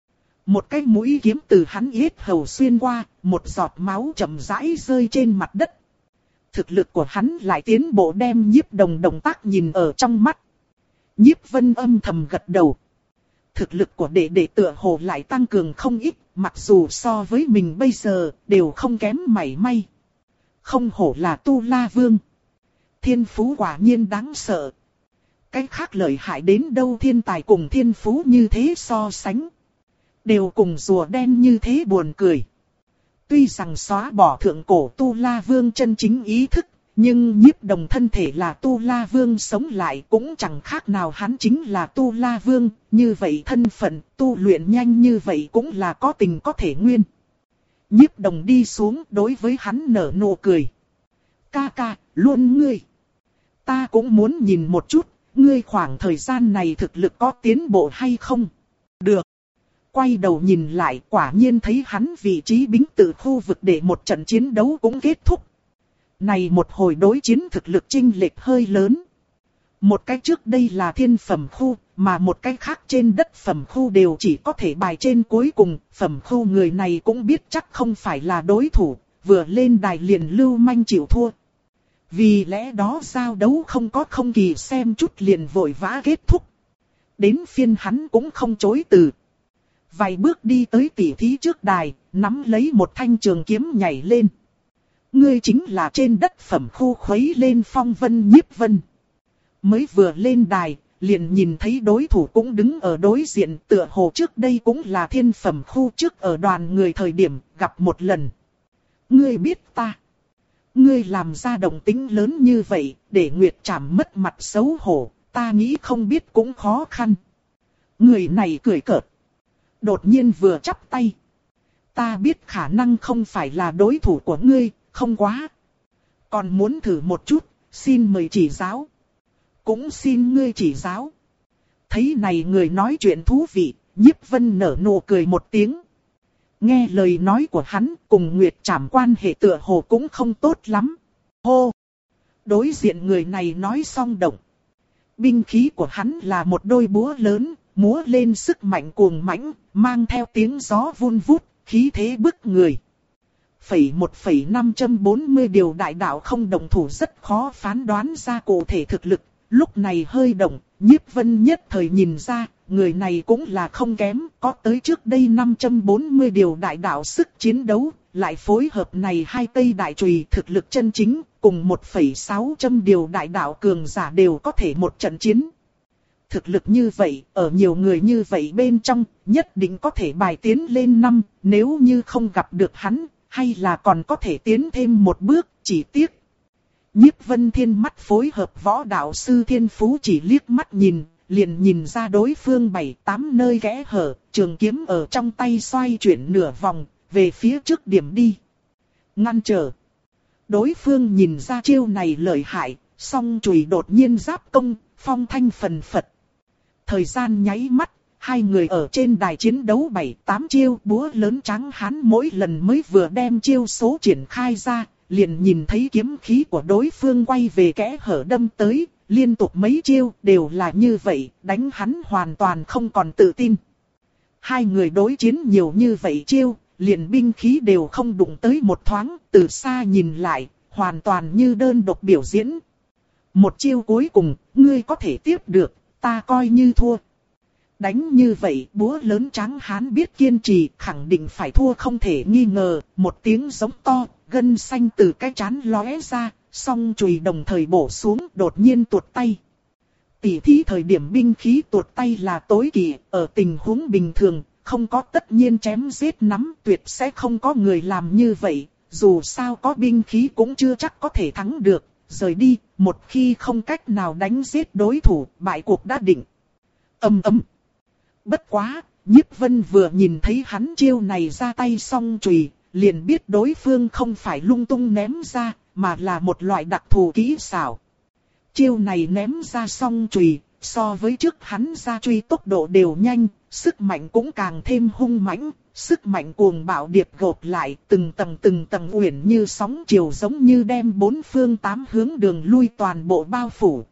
Một cái mũi kiếm từ hắn yết hầu xuyên qua, một giọt máu chậm rãi rơi trên mặt đất. Thực lực của hắn lại tiến bộ đem Nhiếp Đồng động tác nhìn ở trong mắt. Nhiếp Vân âm thầm gật đầu. Thực lực của đệ đệ tựa hồ lại tăng cường không ít, mặc dù so với mình bây giờ đều không kém mảy may. Không hổ là Tu La Vương. Thiên phú quả nhiên đáng sợ. Cái khác lợi hại đến đâu, thiên tài cùng thiên phú như thế so sánh. Đều cùng rùa đen như thế buồn cười. Tuy rằng xóa bỏ thượng cổ Tu La Vương chân chính ý thức, nhưng Nhiếp Đồng thân thể là Tu La Vương sống lại cũng chẳng khác nào hắn chính là Tu La Vương, như vậy thân phận tu luyện nhanh như vậy cũng là có tình có thể nguyên. Nhiếp Đồng đi xuống đối với hắn nở nụ cười. Ca ca, luôn ngươi. Ta cũng muốn nhìn một chút, ngươi khoảng thời gian này thực lực có tiến bộ hay không? Được. Quay đầu nhìn lại quả nhiên thấy hắn vị trí Bính Tự khu vực để một trận chiến đấu cũng kết thúc. Này một hồi đối chiến thực lực chênh lệch hơi lớn. Một cái trước đây là thiên phẩm khu, mà một cái khác trên đất phẩm khu đều chỉ có thể bài trên cuối cùng. Phẩm khu người này cũng biết chắc không phải là đối thủ, vừa lên đài liền lưu manh chịu thua. Vì lẽ đó giao đấu không có không kỳ xem chút liền vội vã kết thúc. Đến phiên hắn cũng không chối từ. Vài bước đi tới tỉ thí trước đài, nắm lấy một thanh trường kiếm nhảy lên. Ngươi chính là trên đất phẩm khu khuấy lên phong vân Nhiếp Vân. Mới vừa lên đài, liền nhìn thấy đối thủ cũng đứng ở đối diện, tựa hồ trước đây cũng là thiên phẩm khu trước ở đoàn người thời điểm gặp một lần. Ngươi biết ta. Ngươi làm ra động tĩnh lớn như vậy, để Nguyệt Trảm mất mặt xấu hổ, ta nghĩ không biết cũng khó khăn. Người này cười cợt. Đột nhiên vừa chắp tay. Ta biết khả năng không phải là đối thủ của ngươi, không quá. Còn muốn thử một chút, xin mời chỉ giáo. Cũng xin ngươi chỉ giáo. Thấy này người nói chuyện thú vị, Nhiếp Vân nở nụ cười một tiếng. Nghe lời nói của hắn cùng Nguyệt Trảm quan hệ tựa hồ cũng không tốt lắm. Hô! Đối diện người này nói xong động. Binh khí của hắn là một đôi búa lớn, múa lên sức mạnh cuồng mãnh, mang theo tiếng gió vun vút, khí thế bức người. phẩy một phẩy năm trăm bốn mươi điều đại đạo không động thủ rất khó phán đoán ra cụ thể thực lực. Lúc này hơi động, Nhiếp Vân nhất thời nhìn ra, người này cũng là không kém, có tới trước đây năm trăm bốn mươi điều đại đạo sức chiến đấu, lại phối hợp này hai cây đại chùy thực lực chân chính, cùng một phẩy sáu trăm điều đại đạo cường giả đều có thể một trận chiến. Thực lực như vậy, ở nhiều người như vậy bên trong, nhất định có thể bài tiến lên năm, nếu như không gặp được hắn, hay là còn có thể tiến thêm một bước, chỉ tiếc. Nhiếp Vân Thiên mắt phối hợp võ đạo sư Thiên Phú chỉ liếc mắt nhìn, liền nhìn ra đối phương bảy tám nơi kẽ hở, trường kiếm ở trong tay xoay chuyển nửa vòng, về phía trước điểm đi. Ngăn trở. Đối phương nhìn ra chiêu này lợi hại, song chùy đột nhiên giáp công, phong thanh phần phật. Thời gian nháy mắt, hai người ở trên đài chiến đấu bảy tám chiêu búa lớn trắng hán mỗi lần mới vừa đem chiêu số triển khai ra, liền nhìn thấy kiếm khí của đối phương quay về kẽ hở đâm tới, liên tục mấy chiêu đều là như vậy, đánh hắn hoàn toàn không còn tự tin. Hai người đối chiến nhiều như vậy chiêu, liền binh khí đều không đụng tới một thoáng, từ xa nhìn lại, hoàn toàn như đơn độc biểu diễn. Một chiêu cuối cùng, ngươi có thể tiếp được, ta coi như thua. Đánh như vậy, búa lớn trắng hán biết kiên trì, khẳng định phải thua không thể nghi ngờ, một tiếng giống to, gân xanh từ cái trán lóe ra, song chùy đồng thời bổ xuống, đột nhiên tuột tay. Tỉ thí thời điểm binh khí tuột tay là tối kỵ, ở tình huống bình thường, không có tất nhiên chém giết nắm, tuyệt sẽ không có người làm như vậy, dù sao có binh khí cũng chưa chắc có thể thắng được, rời đi, một khi không cách nào đánh giết đối thủ, bại cuộc đã định. Ầm ầm. Bất quá, Nhiếp Vân vừa nhìn thấy hắn chiêu này ra tay song chùy, liền biết đối phương không phải lung tung ném ra, mà là một loại đặc thù kỹ xảo. Chiêu này ném ra song chùy, so với trước hắn ra truy tốc độ đều nhanh, sức mạnh cũng càng thêm hung mãnh, sức mạnh cuồng bạo điệp gộp lại, từng tầng từng tầng uyển như sóng chiều giống như đem bốn phương tám hướng đường lui toàn bộ bao phủ.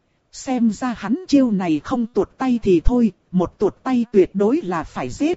Xem ra hắn chiêu này không tuột tay thì thôi, một tuột tay tuyệt đối là phải giết.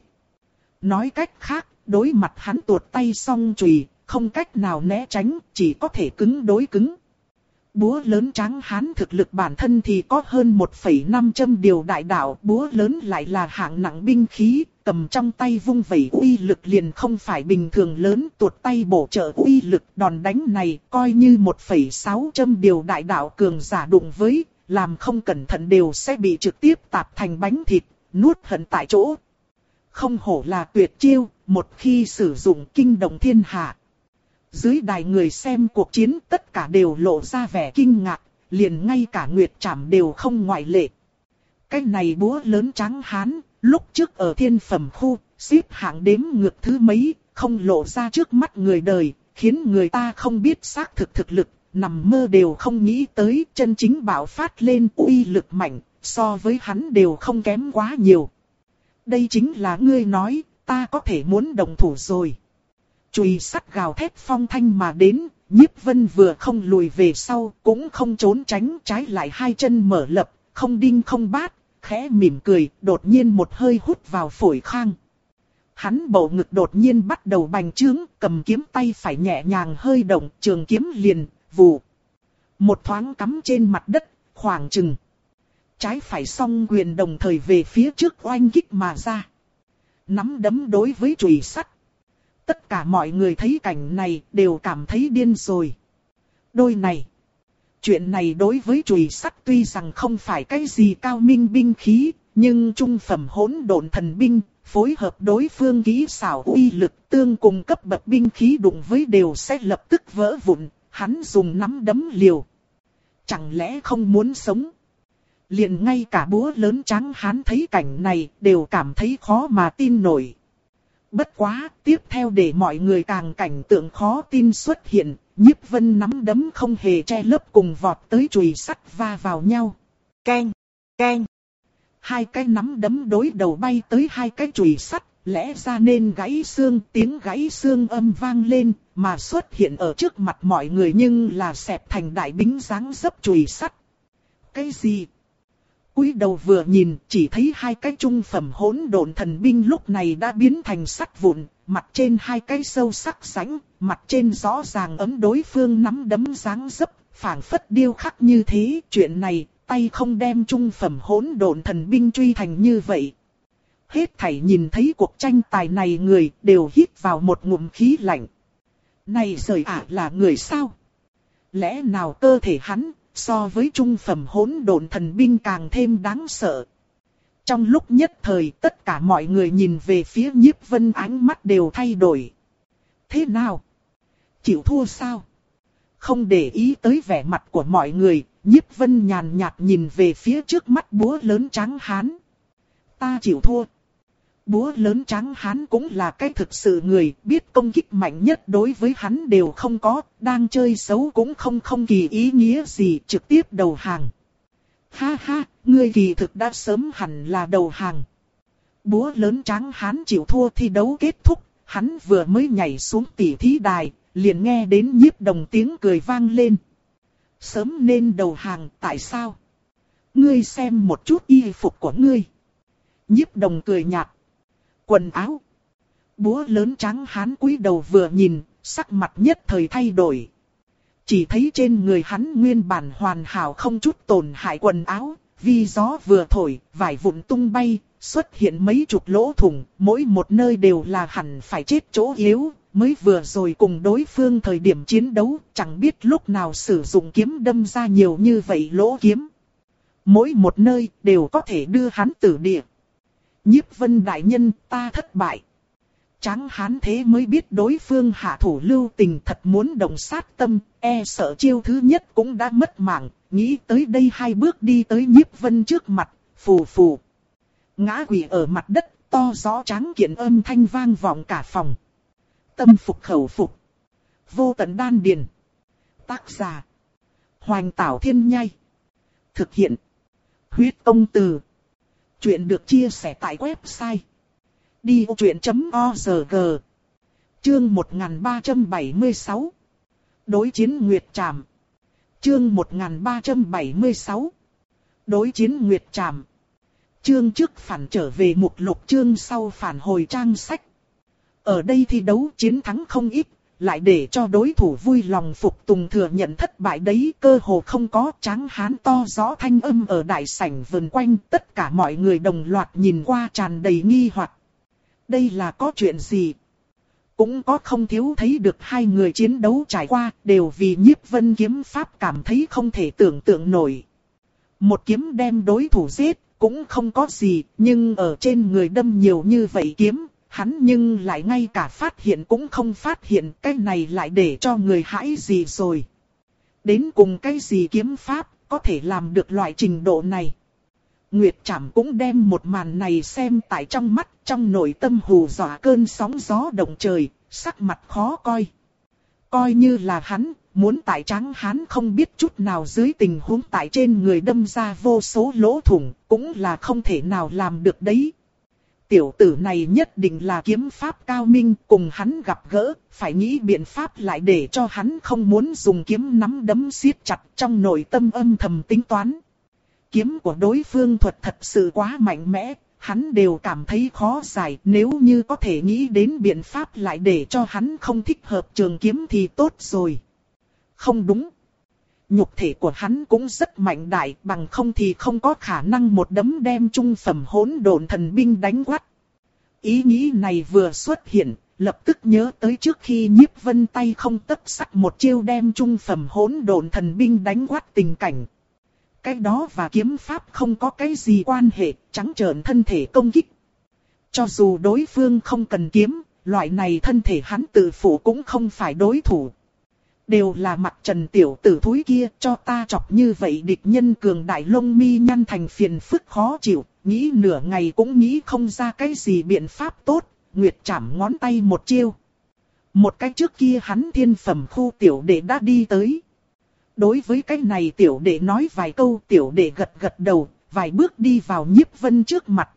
Nói cách khác, đối mặt hắn tuột tay song chùy, không cách nào né tránh, chỉ có thể cứng đối cứng. Búa lớn trắng hán thực lực bản thân thì có hơn một phẩy năm trăm điều đại đạo, búa lớn lại là hạng nặng binh khí, cầm trong tay vung vẩy uy lực liền không phải bình thường lớn, tuột tay bổ trợ uy lực đòn đánh này coi như một phẩy sáu trăm điều đại đạo cường giả đụng với, làm không cẩn thận đều sẽ bị trực tiếp tạp thành bánh thịt, nuốt hận tại chỗ. Không hổ là tuyệt chiêu, một khi sử dụng kinh động thiên hạ. Dưới đài người xem cuộc chiến tất cả đều lộ ra vẻ kinh ngạc, liền ngay cả Nguyệt Trảm đều không ngoại lệ. Cái này búa lớn trắng hán, lúc trước ở thiên phẩm khu, xếp hạng đếm ngược thứ mấy, không lộ ra trước mắt người đời, khiến người ta không biết xác thực thực lực, nằm mơ đều không nghĩ tới chân chính bạo phát lên uy lực mạnh, so với hắn đều không kém quá nhiều. Đây chính là ngươi nói, ta có thể muốn động thủ rồi. Chùy sắt gào thét phong thanh mà đến, Nhiếp Vân vừa không lùi về sau, cũng không trốn tránh, trái lại hai chân mở lập, không đinh không bát, khẽ mỉm cười, đột nhiên một hơi hút vào phổi khang. Hắn bầu ngực đột nhiên bắt đầu bành trướng, cầm kiếm tay phải nhẹ nhàng hơi động, trường kiếm liền, vù. Một thoáng cắm trên mặt đất, khoảng chừng. Trái phải song quyền đồng thời về phía trước oanh kích mà ra. Nắm đấm đối với chùy sắt. Tất cả mọi người thấy cảnh này đều cảm thấy điên rồi. Đôi này. Chuyện này đối với chùy sắt tuy rằng không phải cái gì cao minh binh khí, nhưng trung phẩm hỗn độn thần binh, phối hợp đối phương kỹ xảo uy lực tương cùng cấp bậc binh khí đụng với đều sẽ lập tức vỡ vụn, hắn dùng nắm đấm liều. Chẳng lẽ không muốn sống? Liền ngay cả búa lớn trắng hán thấy cảnh này đều cảm thấy khó mà tin nổi. Bất quá, tiếp theo để mọi người càng cảnh tượng khó tin xuất hiện, Nhiếp Vân nắm đấm không hề che lấp cùng vọt tới chùy sắt va vào nhau. Keng, keng. Hai cái nắm đấm đối đầu bay tới hai cái chùy sắt, lẽ ra nên gãy xương, tiếng gãy xương âm vang lên, mà xuất hiện ở trước mặt mọi người nhưng là xẹp thành đại bính dáng dấp chùy sắt. Cái gì? Cúi đầu vừa nhìn, chỉ thấy hai cái trung phẩm hỗn độn thần binh lúc này đã biến thành sắt vụn, mặt trên hai cái sâu sắc sánh, mặt trên rõ ràng ấm đối phương nắm đấm dáng dấp, phảng phất điêu khắc như thế. Chuyện này, tay không đem trung phẩm hỗn độn thần binh truy thành như vậy. Hết thảy nhìn thấy cuộc tranh tài này người đều hít vào một ngụm khí lạnh. Này rời ả à là người sao? Lẽ nào cơ thể hắn so với trung phẩm hỗn độn thần binh càng thêm đáng sợ? Trong lúc nhất thời tất cả mọi người nhìn về phía Nhiếp Vân, ánh mắt đều thay đổi. Thế nào? Chịu thua sao? Không để ý tới vẻ mặt của mọi người, Nhiếp Vân nhàn nhạt nhìn về phía trước mắt búa lớn trắng hán. Ta chịu thua. Búa lớn trắng hán cũng là cái thực sự người, biết công kích mạnh nhất đối với hắn đều không có, đang chơi xấu cũng không không kỳ ý nghĩa gì, trực tiếp đầu hàng. Ha ha, ngươi kỳ thực đã sớm hẳn là đầu hàng. Búa lớn trắng hán chịu thua, thi đấu kết thúc, hắn vừa mới nhảy xuống tỉ thí đài, liền nghe đến Nhiếp Đồng tiếng cười vang lên. Sớm nên đầu hàng, tại sao? Ngươi xem một chút y phục của ngươi. Nhiếp Đồng cười nhạt. Quần áo. Búa lớn trắng hán cúi đầu vừa nhìn, sắc mặt nhất thời thay đổi. Chỉ thấy trên người hắn nguyên bản hoàn hảo không chút tổn hại quần áo, vì gió vừa thổi, vải vụn tung bay, xuất hiện mấy chục lỗ thủng, mỗi một nơi đều là hẳn phải chết chỗ yếu. Mới vừa rồi cùng đối phương thời điểm chiến đấu, chẳng biết lúc nào sử dụng kiếm đâm ra nhiều như vậy lỗ kiếm. Mỗi một nơi đều có thể đưa hắn tử địa. Nhiếp Vân đại nhân, ta thất bại. Tráng hán thế mới biết đối phương hạ thủ lưu tình, thật muốn động sát tâm, e sợ chiêu thứ nhất cũng đã mất mạng. Nghĩ tới đây hai bước đi tới Nhiếp Vân trước mặt, phù phù. Ngã quỵ ở mặt đất, to rõ tráng kiện âm thanh vang vọng cả phòng. Tâm phục khẩu phục. Vô tận đan điền. Tác giả: Hoành Tảo Thiên Nhai. Thực hiện: Huyết Công Từ. Chuyện được chia sẻ tại website đi ô chuyện chấm org. Chương một nghìn ba trăm bảy mươi sáu. Đối chiến Nguyệt Trảm. Chương một nghìn ba trăm bảy mươi sáu. Đối chiến Nguyệt Trảm. Chương trước phản trở về mục lục, chương sau phản hồi trang sách. Ở đây thi đấu chiến thắng không ít, lại để cho đối thủ vui lòng phục tùng thừa nhận thất bại đấy cơ hồ không có. Tráng hán to rõ thanh âm ở đại sảnh vần quanh, tất cả mọi người đồng loạt nhìn qua tràn đầy nghi hoặc. Đây là có chuyện gì? Cũng có không thiếu thấy được hai người chiến đấu trải qua, đều vì Nhiếp Vân kiếm pháp cảm thấy không thể tưởng tượng nổi. Một kiếm đem đối thủ giết, cũng không có gì, nhưng ở trên người đâm nhiều như vậy kiếm, hắn nhưng lại ngay cả phát hiện cũng không phát hiện, cái này lại để cho người hãi gì rồi. Đến cùng cái gì kiếm pháp, có thể làm được loại trình độ này. Nguyệt Trảm cũng đem một màn này xem tại trong mắt, trong nội tâm hù dọa cơn sóng gió động trời, sắc mặt khó coi. Coi như là hắn, muốn tại tráng hán không biết chút nào dưới tình huống tại trên người đâm ra vô số lỗ thủng, cũng là không thể nào làm được đấy. Tiểu tử này nhất định là kiếm pháp cao minh, cùng hắn gặp gỡ, phải nghĩ biện pháp lại để cho hắn không muốn dùng kiếm nắm đấm siết chặt, trong nội tâm âm thầm tính toán. Kiếm của đối phương thuật thật sự quá mạnh mẽ, hắn đều cảm thấy khó giải, nếu như có thể nghĩ đến biện pháp lại để cho hắn không thích hợp trường kiếm thì tốt rồi. Không đúng. Nhục thể của hắn cũng rất mạnh đại, bằng không thì không có khả năng một đấm đem trung phẩm hỗn độn thần binh đánh quát. Ý nghĩ này vừa xuất hiện, lập tức nhớ tới trước khi Nhiếp Vân tay không tấc sắt một chiêu đem trung phẩm hỗn độn thần binh đánh quát tình cảnh. Cái đó và kiếm pháp không có cái gì quan hệ, trắng trợn thân thể công kích. Cho dù đối phương không cần kiếm, loại này thân thể hắn tự phụ cũng không phải đối thủ. Đều là mặt Trần tiểu tử thúi kia, cho ta chọc như vậy địch nhân cường đại, lông mi nhăn thành phiền phức khó chịu, nghĩ nửa ngày cũng nghĩ không ra cái gì biện pháp tốt. Nguyệt Trảm ngón tay một chiêu. Một cái trước kia hắn thiên phẩm khu tiểu đệ đã đi tới. Đối với cái này tiểu đệ nói vài câu, tiểu đệ gật gật đầu, vài bước đi vào Nhiếp Vân trước mặt.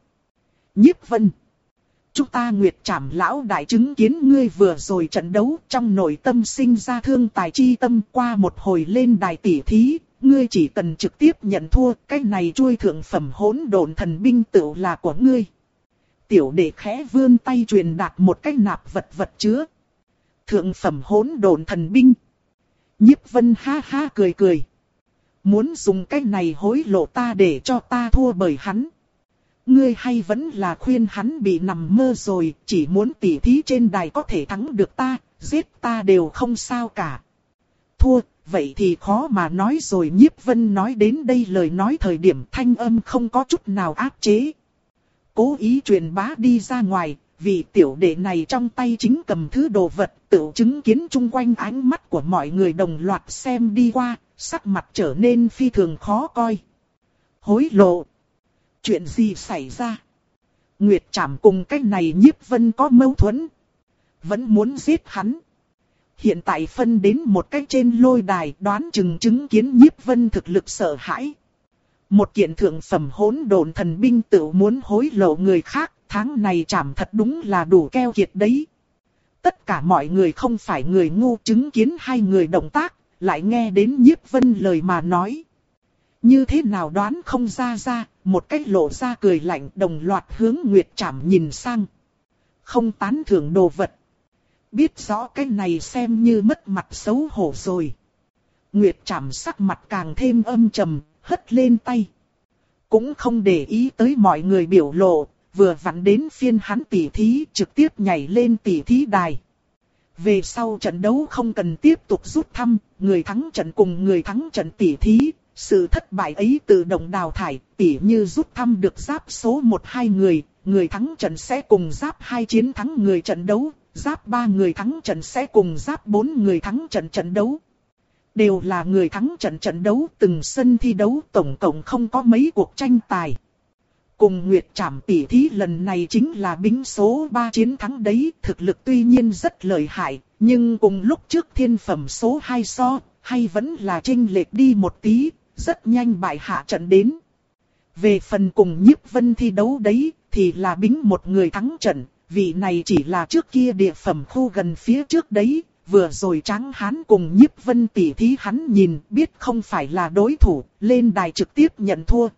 Nhiếp Vân, chúng ta Nguyệt Trảm lão đại chứng kiến ngươi vừa rồi trận đấu, trong nội tâm sinh ra thương tài chi tâm, qua một hồi lên đài tỉ thí, ngươi chỉ cần trực tiếp nhận thua, cái này chuôi thượng phẩm hỗn độn thần binh tựu là của ngươi. Tiểu đệ khẽ vươn tay truyền đạt một cái nạp vật vật chứa. Thượng phẩm hỗn độn thần binh. Nhiếp Vân ha ha cười cười. Muốn dùng cái này hối lộ ta để cho ta thua bởi hắn. Ngươi hay vẫn là khuyên hắn bị nằm mơ rồi, chỉ muốn tỉ thí trên đài có thể thắng được ta, giết ta đều không sao cả. Thua, vậy thì khó mà nói rồi. Nhiếp Vân nói đến đây lời nói thời điểm thanh âm không có chút nào áp chế. Cố ý truyền bá đi ra ngoài, vì tiểu đệ này trong tay chính cầm thứ đồ vật, tự chứng kiến chung quanh ánh mắt của mọi người đồng loạt xem đi qua, sắc mặt trở nên phi thường khó coi. Hối lộ. Chuyện gì xảy ra? Nguyệt Trảm cùng cái này Nhiếp Vân có mâu thuẫn. Vẫn muốn giết hắn. Hiện tại phân đến một cái trên lôi đài, đoán chừng chứng kiến Nhiếp Vân thực lực sợ hãi. Một kiện thượng phẩm hỗn độn thần binh tự muốn hối lộ người khác, tháng này Trảm thật đúng là đủ keo kiệt đấy. Tất cả mọi người không phải người ngu, chứng kiến hai người động tác, lại nghe đến Nhiếp Vân lời mà nói. Như thế nào đoán không ra ra, một cách lộ ra cười lạnh, đồng loạt hướng Nguyệt Trảm nhìn sang. Không tán thưởng đồ vật. Biết rõ cái này xem như mất mặt xấu hổ rồi. Nguyệt Trảm sắc mặt càng thêm âm trầm, hất lên tay. Cũng không để ý tới mọi người biểu lộ, vừa vặn đến phiên hắn tỉ thí, trực tiếp nhảy lên tỉ thí đài. Về sau trận đấu không cần tiếp tục rút thăm, người thắng trận cùng người thắng trận tỉ thí. Sự thất bại ấy tự động đào thải, tỉ như rút thăm được giáp số một hai người, người thắng trận sẽ cùng giáp hai chiến thắng người trận đấu, giáp ba người thắng trận sẽ cùng giáp bốn người thắng trận trận đấu. Đều là người thắng trận trận đấu, từng sân thi đấu tổng cộng không có mấy cuộc tranh tài. Cùng Nguyệt Trảm tỉ thí lần này chính là bính số ba chiến thắng đấy, thực lực tuy nhiên rất lợi hại, nhưng cùng lúc trước thiên phẩm số hai so, hay vẫn là chênh lệch đi một tí. Rất nhanh bại hạ trận đến. Về phần cùng Nhiếp Vân thi đấu đấy, thì là bính một người thắng trận, vị này chỉ là trước kia địa phẩm khu gần phía trước đấy, vừa rồi Tráng Hán cùng Nhiếp Vân tỉ thí hắn nhìn biết không phải là đối thủ, lên đài trực tiếp nhận thua.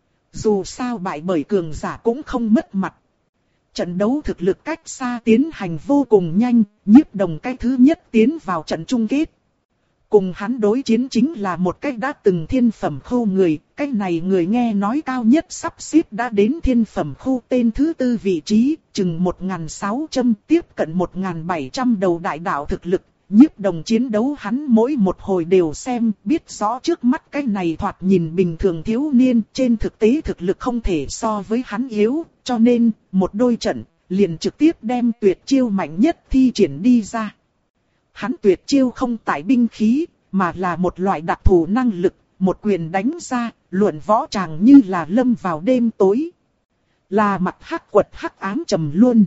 Dù sao bại bởi cường giả cũng không mất mặt. Trận đấu thực lực cách xa tiến hành vô cùng nhanh, Nhiếp Đồng cái thứ nhất tiến vào trận chung kết. Cùng hắn đối chiến chính là một cách đã từng thiên phẩm khu người, cách này người nghe nói cao nhất sắp xếp đã đến thiên phẩm khu tên thứ tư vị trí, chừng một nghìn sáu trăm tiếp cận một nghìn bảy trăm đầu đại đạo thực lực. Nhiếp Đồng chiến đấu hắn mỗi một hồi đều xem, biết rõ trước mắt cái này thoạt nhìn bình thường thiếu niên, trên thực tế thực lực không thể so với hắn yếu, cho nên một đôi trận liền trực tiếp đem tuyệt chiêu mạnh nhất thi triển đi ra. Hắn tuyệt chiêu không tại binh khí, mà là một loại đặc thù năng lực, một quyền đánh ra, luận võ tràng như là lâm vào đêm tối. Là Mặc Hắc Quật hắc ám trầm luân.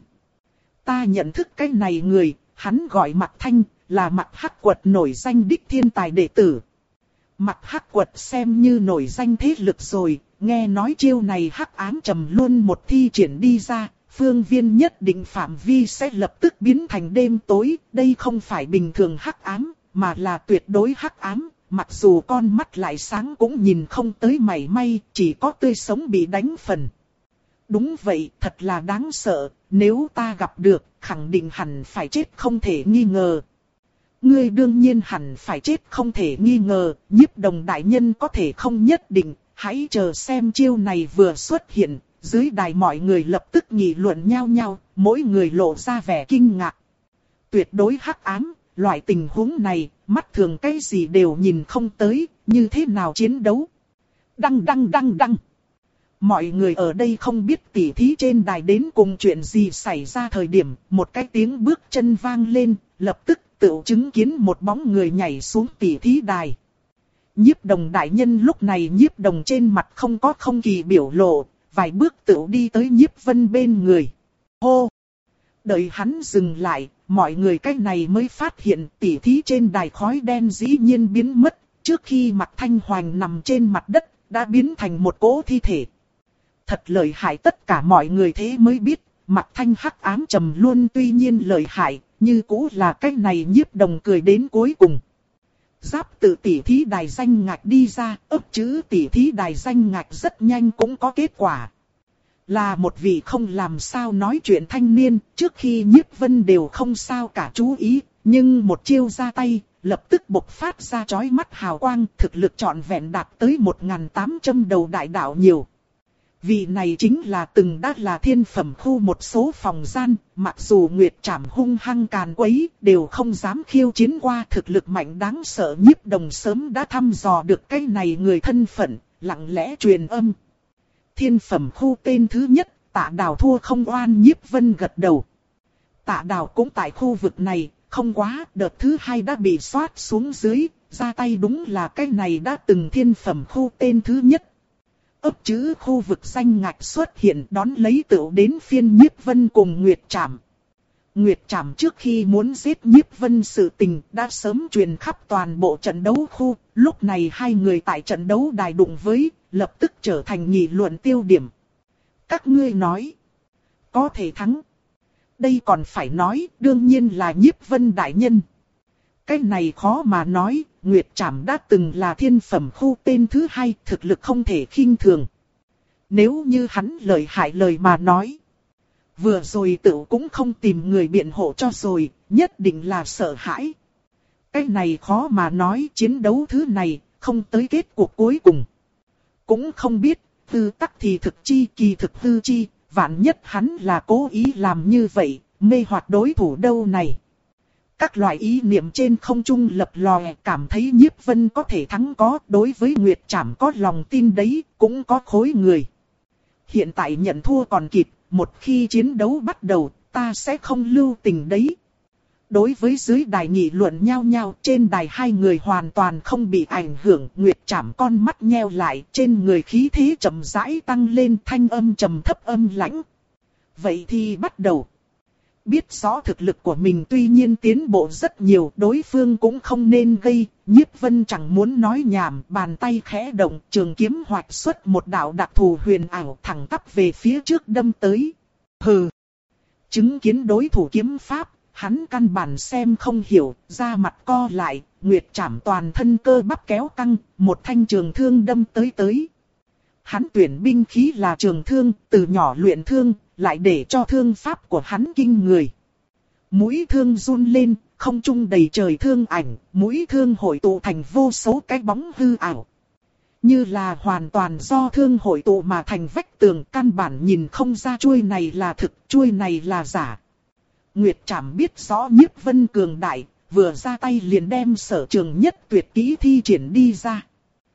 Ta nhận thức cái này người, hắn gọi Mặc Thanh, là Mặc Hắc Quật nổi danh đích thiên tài đệ tử. Mặc Hắc Quật xem như nổi danh thế lực rồi, nghe nói chiêu này hắc ám trầm luân một thi triển đi ra. Phương viên nhất định phạm vi sẽ lập tức biến thành đêm tối, đây không phải bình thường hắc ám, mà là tuyệt đối hắc ám, mặc dù con mắt lại sáng cũng nhìn không tới mảy may, chỉ có tươi sống bị đánh phần. Đúng vậy, thật là đáng sợ, nếu ta gặp được, khẳng định hẳn phải chết không thể nghi ngờ. Ngươi đương nhiên hẳn phải chết không thể nghi ngờ, Nhiếp Đồng đại nhân có thể không nhất định, hãy chờ xem chiêu này vừa xuất hiện. Dưới đài mọi người lập tức nghị luận nhau nhau, mỗi người lộ ra vẻ kinh ngạc. Tuyệt đối hắc ám, loại tình huống này, mắt thường cái gì đều nhìn không tới, như thế nào chiến đấu. Đăng đăng đăng đăng. Mọi người ở đây không biết tỉ thí trên đài đến cùng chuyện gì xảy ra thời điểm, một cái tiếng bước chân vang lên, lập tức tự chứng kiến một bóng người nhảy xuống tỉ thí đài. Nhiếp Đồng đại nhân lúc này Nhiếp Đồng trên mặt không có không kỳ biểu lộ. Vài bước tựu đi tới Nhiếp Vân bên người. Hô! Đợi hắn dừng lại, mọi người cách này mới phát hiện tỉ thí trên đài khói đen dĩ nhiên biến mất. Trước khi Mặc Thanh Hoành nằm trên mặt đất, đã biến thành một cỗ thi thể. Thật lợi hại, tất cả mọi người thế mới biết, Mặc Thanh hắc ám trầm luôn tuy nhiên lợi hại, như cũ là cách này Nhiếp Đồng cười đến cuối cùng. Giáp tự tỉ thí đài danh ngạch đi ra, ấp chữ tỉ thí đài danh ngạch rất nhanh cũng có kết quả. Là một vị không làm sao nói chuyện thanh niên, trước khi Nhiếp Vân đều không sao cả chú ý, nhưng một chiêu ra tay, lập tức bộc phát ra chói mắt hào quang, thực lực trọn vẹn đạt tới một nghìn tám trăm đầu đại đạo nhiều. Vị này chính là từng đã là thiên phẩm khu một số phòng gian, mặc dù Nguyệt Trảm hung hăng càn quấy, đều không dám khiêu chiến qua, thực lực mạnh đáng sợ. Nhiếp Đồng sớm đã thăm dò được cái này người thân phận, lặng lẽ truyền âm. Thiên phẩm khu tên thứ nhất, Tạ Đào thua không oan. Nhiếp Vân gật đầu. Tạ Đào cũng tại khu vực này, không quá, đợt thứ hai đã bị xoát xuống dưới, ra tay đúng là cái này đã từng thiên phẩm khu tên thứ nhất. Ấp chữ khu vực danh ngạch xuất hiện, đón lấy tựu đến phiên Nhiếp Vân cùng Nguyệt Trảm. Nguyệt Trảm trước khi muốn giết Nhiếp Vân sự tình đã sớm truyền khắp toàn bộ trận đấu khu, lúc này hai người tại trận đấu đài đụng với, lập tức trở thành nghị luận tiêu điểm. Các ngươi nói, có thể thắng. Đây còn phải nói, đương nhiên là Nhiếp Vân đại nhân. Cái này khó mà nói, Nguyệt Trảm đã từng là thiên phẩm khu tên thứ hai, thực lực không thể khinh thường. Nếu như hắn lợi hại lời mà nói, vừa rồi tự cũng không tìm người biện hộ cho rồi, nhất định là sợ hãi. Cái này khó mà nói, chiến đấu thứ này, không tới kết cuộc cuối cùng. Cũng không biết, hư tắc thì thực chi, kỳ thực hư chi, vạn nhất hắn là cố ý làm như vậy, mê hoặc đối thủ đâu này. Các loại ý niệm trên không trung lập lòe, cảm thấy Nhiếp Vân có thể thắng có, đối với Nguyệt Trảm có lòng tin đấy, cũng có khối người. Hiện tại nhận thua còn kịp, một khi chiến đấu bắt đầu, ta sẽ không lưu tình đấy. Đối với dưới đài nghị luận nhau nhau, trên đài hai người hoàn toàn không bị ảnh hưởng. Nguyệt Trảm con mắt nheo lại, trên người khí thế chậm rãi tăng lên, thanh âm trầm thấp âm lãnh. Vậy thì bắt đầu. Biết rõ thực lực của mình tuy nhiên tiến bộ rất nhiều, đối phương cũng không nên gây. Nhiếp Vân chẳng muốn nói nhảm, bàn tay khẽ động, trường kiếm hoạch xuất một đạo đặc thù huyền ảo thẳng tắp về phía trước đâm tới. Hừ! Chứng kiến đối thủ kiếm pháp, hắn căn bản xem không hiểu, da mặt co lại, Nguyệt Trảm toàn thân cơ bắp kéo căng, một thanh trường thương đâm tới tới. Hắn tuyển binh khí là trường thương, từ nhỏ luyện thương, lại để cho thương pháp của hắn kinh người. Mũi thương run lên, không trung đầy trời thương ảnh, mũi thương hội tụ thành vô số cái bóng hư ảo. Như là hoàn toàn do thương hội tụ mà thành vách tường, căn bản nhìn không ra chuôi này là thực, chuôi này là giả. Nguyệt Trảm biết rõ Nhiếp Vân cường đại, vừa ra tay liền đem sở trường nhất tuyệt kỹ thi triển đi ra.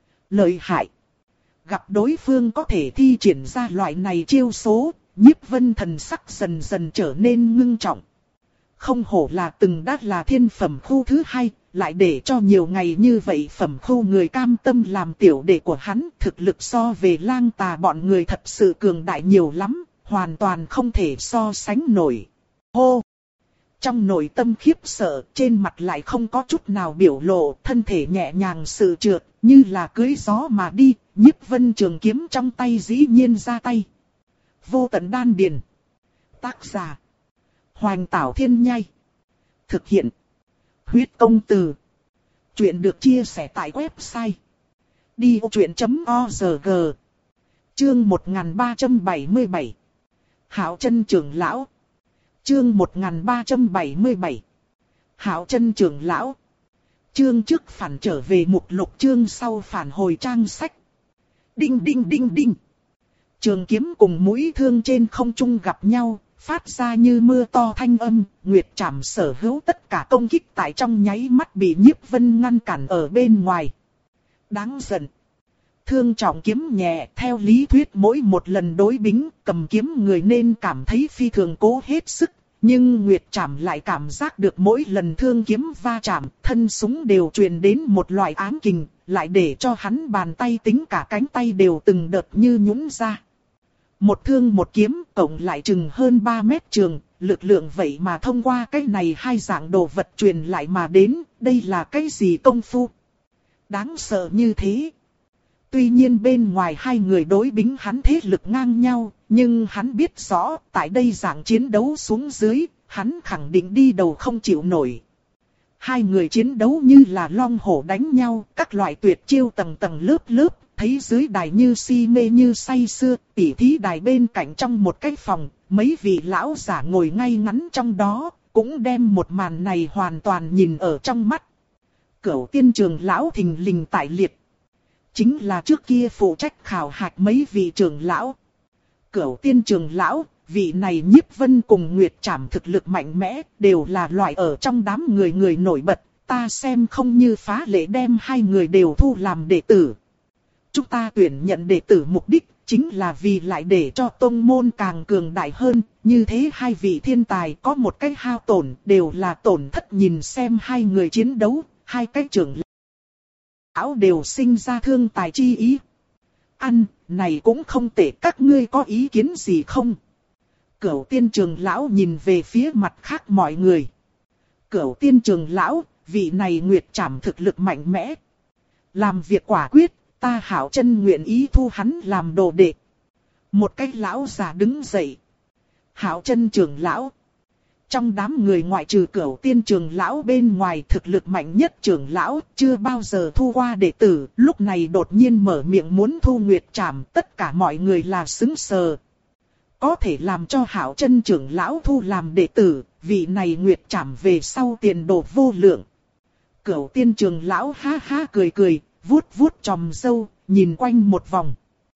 Lợi hại! Gặp đối phương có thể thi triển ra loại này chiêu số, Nhiếp Vân thần sắc dần dần trở nên ngưng trọng. Không hổ là từng đã là thiên phẩm khu thứ hai, lại để cho nhiều ngày như vậy phẩm khu người cam tâm làm tiểu đệ của hắn, thực lực so về Lang Tà bọn người thật sự cường đại nhiều lắm, hoàn toàn không thể so sánh nổi. Hô! Trong nội tâm khiếp sợ, trên mặt lại không có chút nào biểu lộ, thân thể nhẹ nhàng sự trượt, như là cưỡi gió mà đi. Nhiếp Vân trường kiếm trong tay dĩ nhiên ra tay. Vô tận đan điền. Tác giả: Hoành Tảo Thiên Nhai. Thực hiện: Huyết Công Từ. Chuyện được chia sẻ tại website đi ô truyện chấm org. Chương một nghìn ba trăm bảy mươi bảy. Hạo Chân trưởng lão. Chương một nghìn ba trăm bảy mươi bảy. Hạo Chân trưởng lão. Chương trước phản trở về mục lục, chương sau phản hồi trang sách. Đinh đinh đinh đinh. Trường kiếm cùng mũi thương trên không trung gặp nhau, phát ra như mưa to thanh âm. Nguyệt Trảm sở hữu tất cả công kích tại trong nháy mắt bị Nhiếp Vân ngăn cản ở bên ngoài. Đáng giận. Thương trọng kiếm nhẹ, theo lý thuyết mỗi một lần đối bính, cầm kiếm người nên cảm thấy phi thường cố hết sức. Nhưng Nguyệt Trảm lại cảm giác được mỗi lần thương kiếm va chạm, thân súng đều truyền đến một loại ám kình, lại để cho hắn bàn tay tính cả cánh tay đều từng đợt như nhũn ra. Một thương một kiếm, cộng lại chừng hơn ba mét trường, lực lượng vậy mà thông qua cái này hai dạng đồ vật truyền lại mà đến, đây là cái gì công phu? Đáng sợ như thế. Tuy nhiên bên ngoài hai người đối bính hắn thế lực ngang nhau, nhưng hắn biết rõ, tại đây dạng chiến đấu xuống dưới, hắn khẳng định đi đầu không chịu nổi. Hai người chiến đấu như là long hổ đánh nhau, các loại tuyệt chiêu tầng tầng lớp lớp, thấy dưới đài như si mê như say sưa, tỉ thí đài bên cạnh trong một cái phòng, mấy vị lão giả ngồi ngay ngắn trong đó, cũng đem một màn này hoàn toàn nhìn ở trong mắt. Cửu Tiên trưởng lão thình lình tại liệt. Chính là trước kia phụ trách khảo hạch mấy vị trưởng lão. Cửu Tiên trưởng lão, vị này Nhiếp Vân cùng Nguyệt Trảm thực lực mạnh mẽ, đều là loại ở trong đám người người nổi bật, ta xem không như phá lệ đem hai người đều thu làm đệ tử. Chúng ta tuyển nhận đệ tử mục đích, chính là vì lại để cho tông môn càng cường đại hơn, như thế hai vị thiên tài có một cái hao tổn, đều là tổn thất nhìn xem hai người chiến đấu, hai cái trưởng lão đều sinh ra thương tài chi ý. Ăn, này cũng không tệ, các ngươi có ý kiến gì không? Cửu Tiên trưởng lão nhìn về phía mặt khác mọi người. Cửu Tiên trưởng lão, vị này Nguyệt Trảm thực lực mạnh mẽ. Làm việc quả quyết, ta Hảo Chân nguyện ý thu hắn làm đồ đệ. Một cái lão già đứng dậy. Hảo Chân trưởng lão. Trong đám người ngoại trừ Cửu Tiên trưởng lão bên ngoài thực lực mạnh nhất trưởng lão, chưa bao giờ thu qua đệ tử, lúc này đột nhiên mở miệng muốn thu Nguyệt Trảm, tất cả mọi người là sững sờ. Có thể làm cho Hảo Chân trưởng lão thu làm đệ tử, vị này Nguyệt Trảm về sau tiền đồ vô lượng. Cửu Tiên trưởng lão ha ha cười cười, vuốt vuốt chòm râu, nhìn quanh một vòng.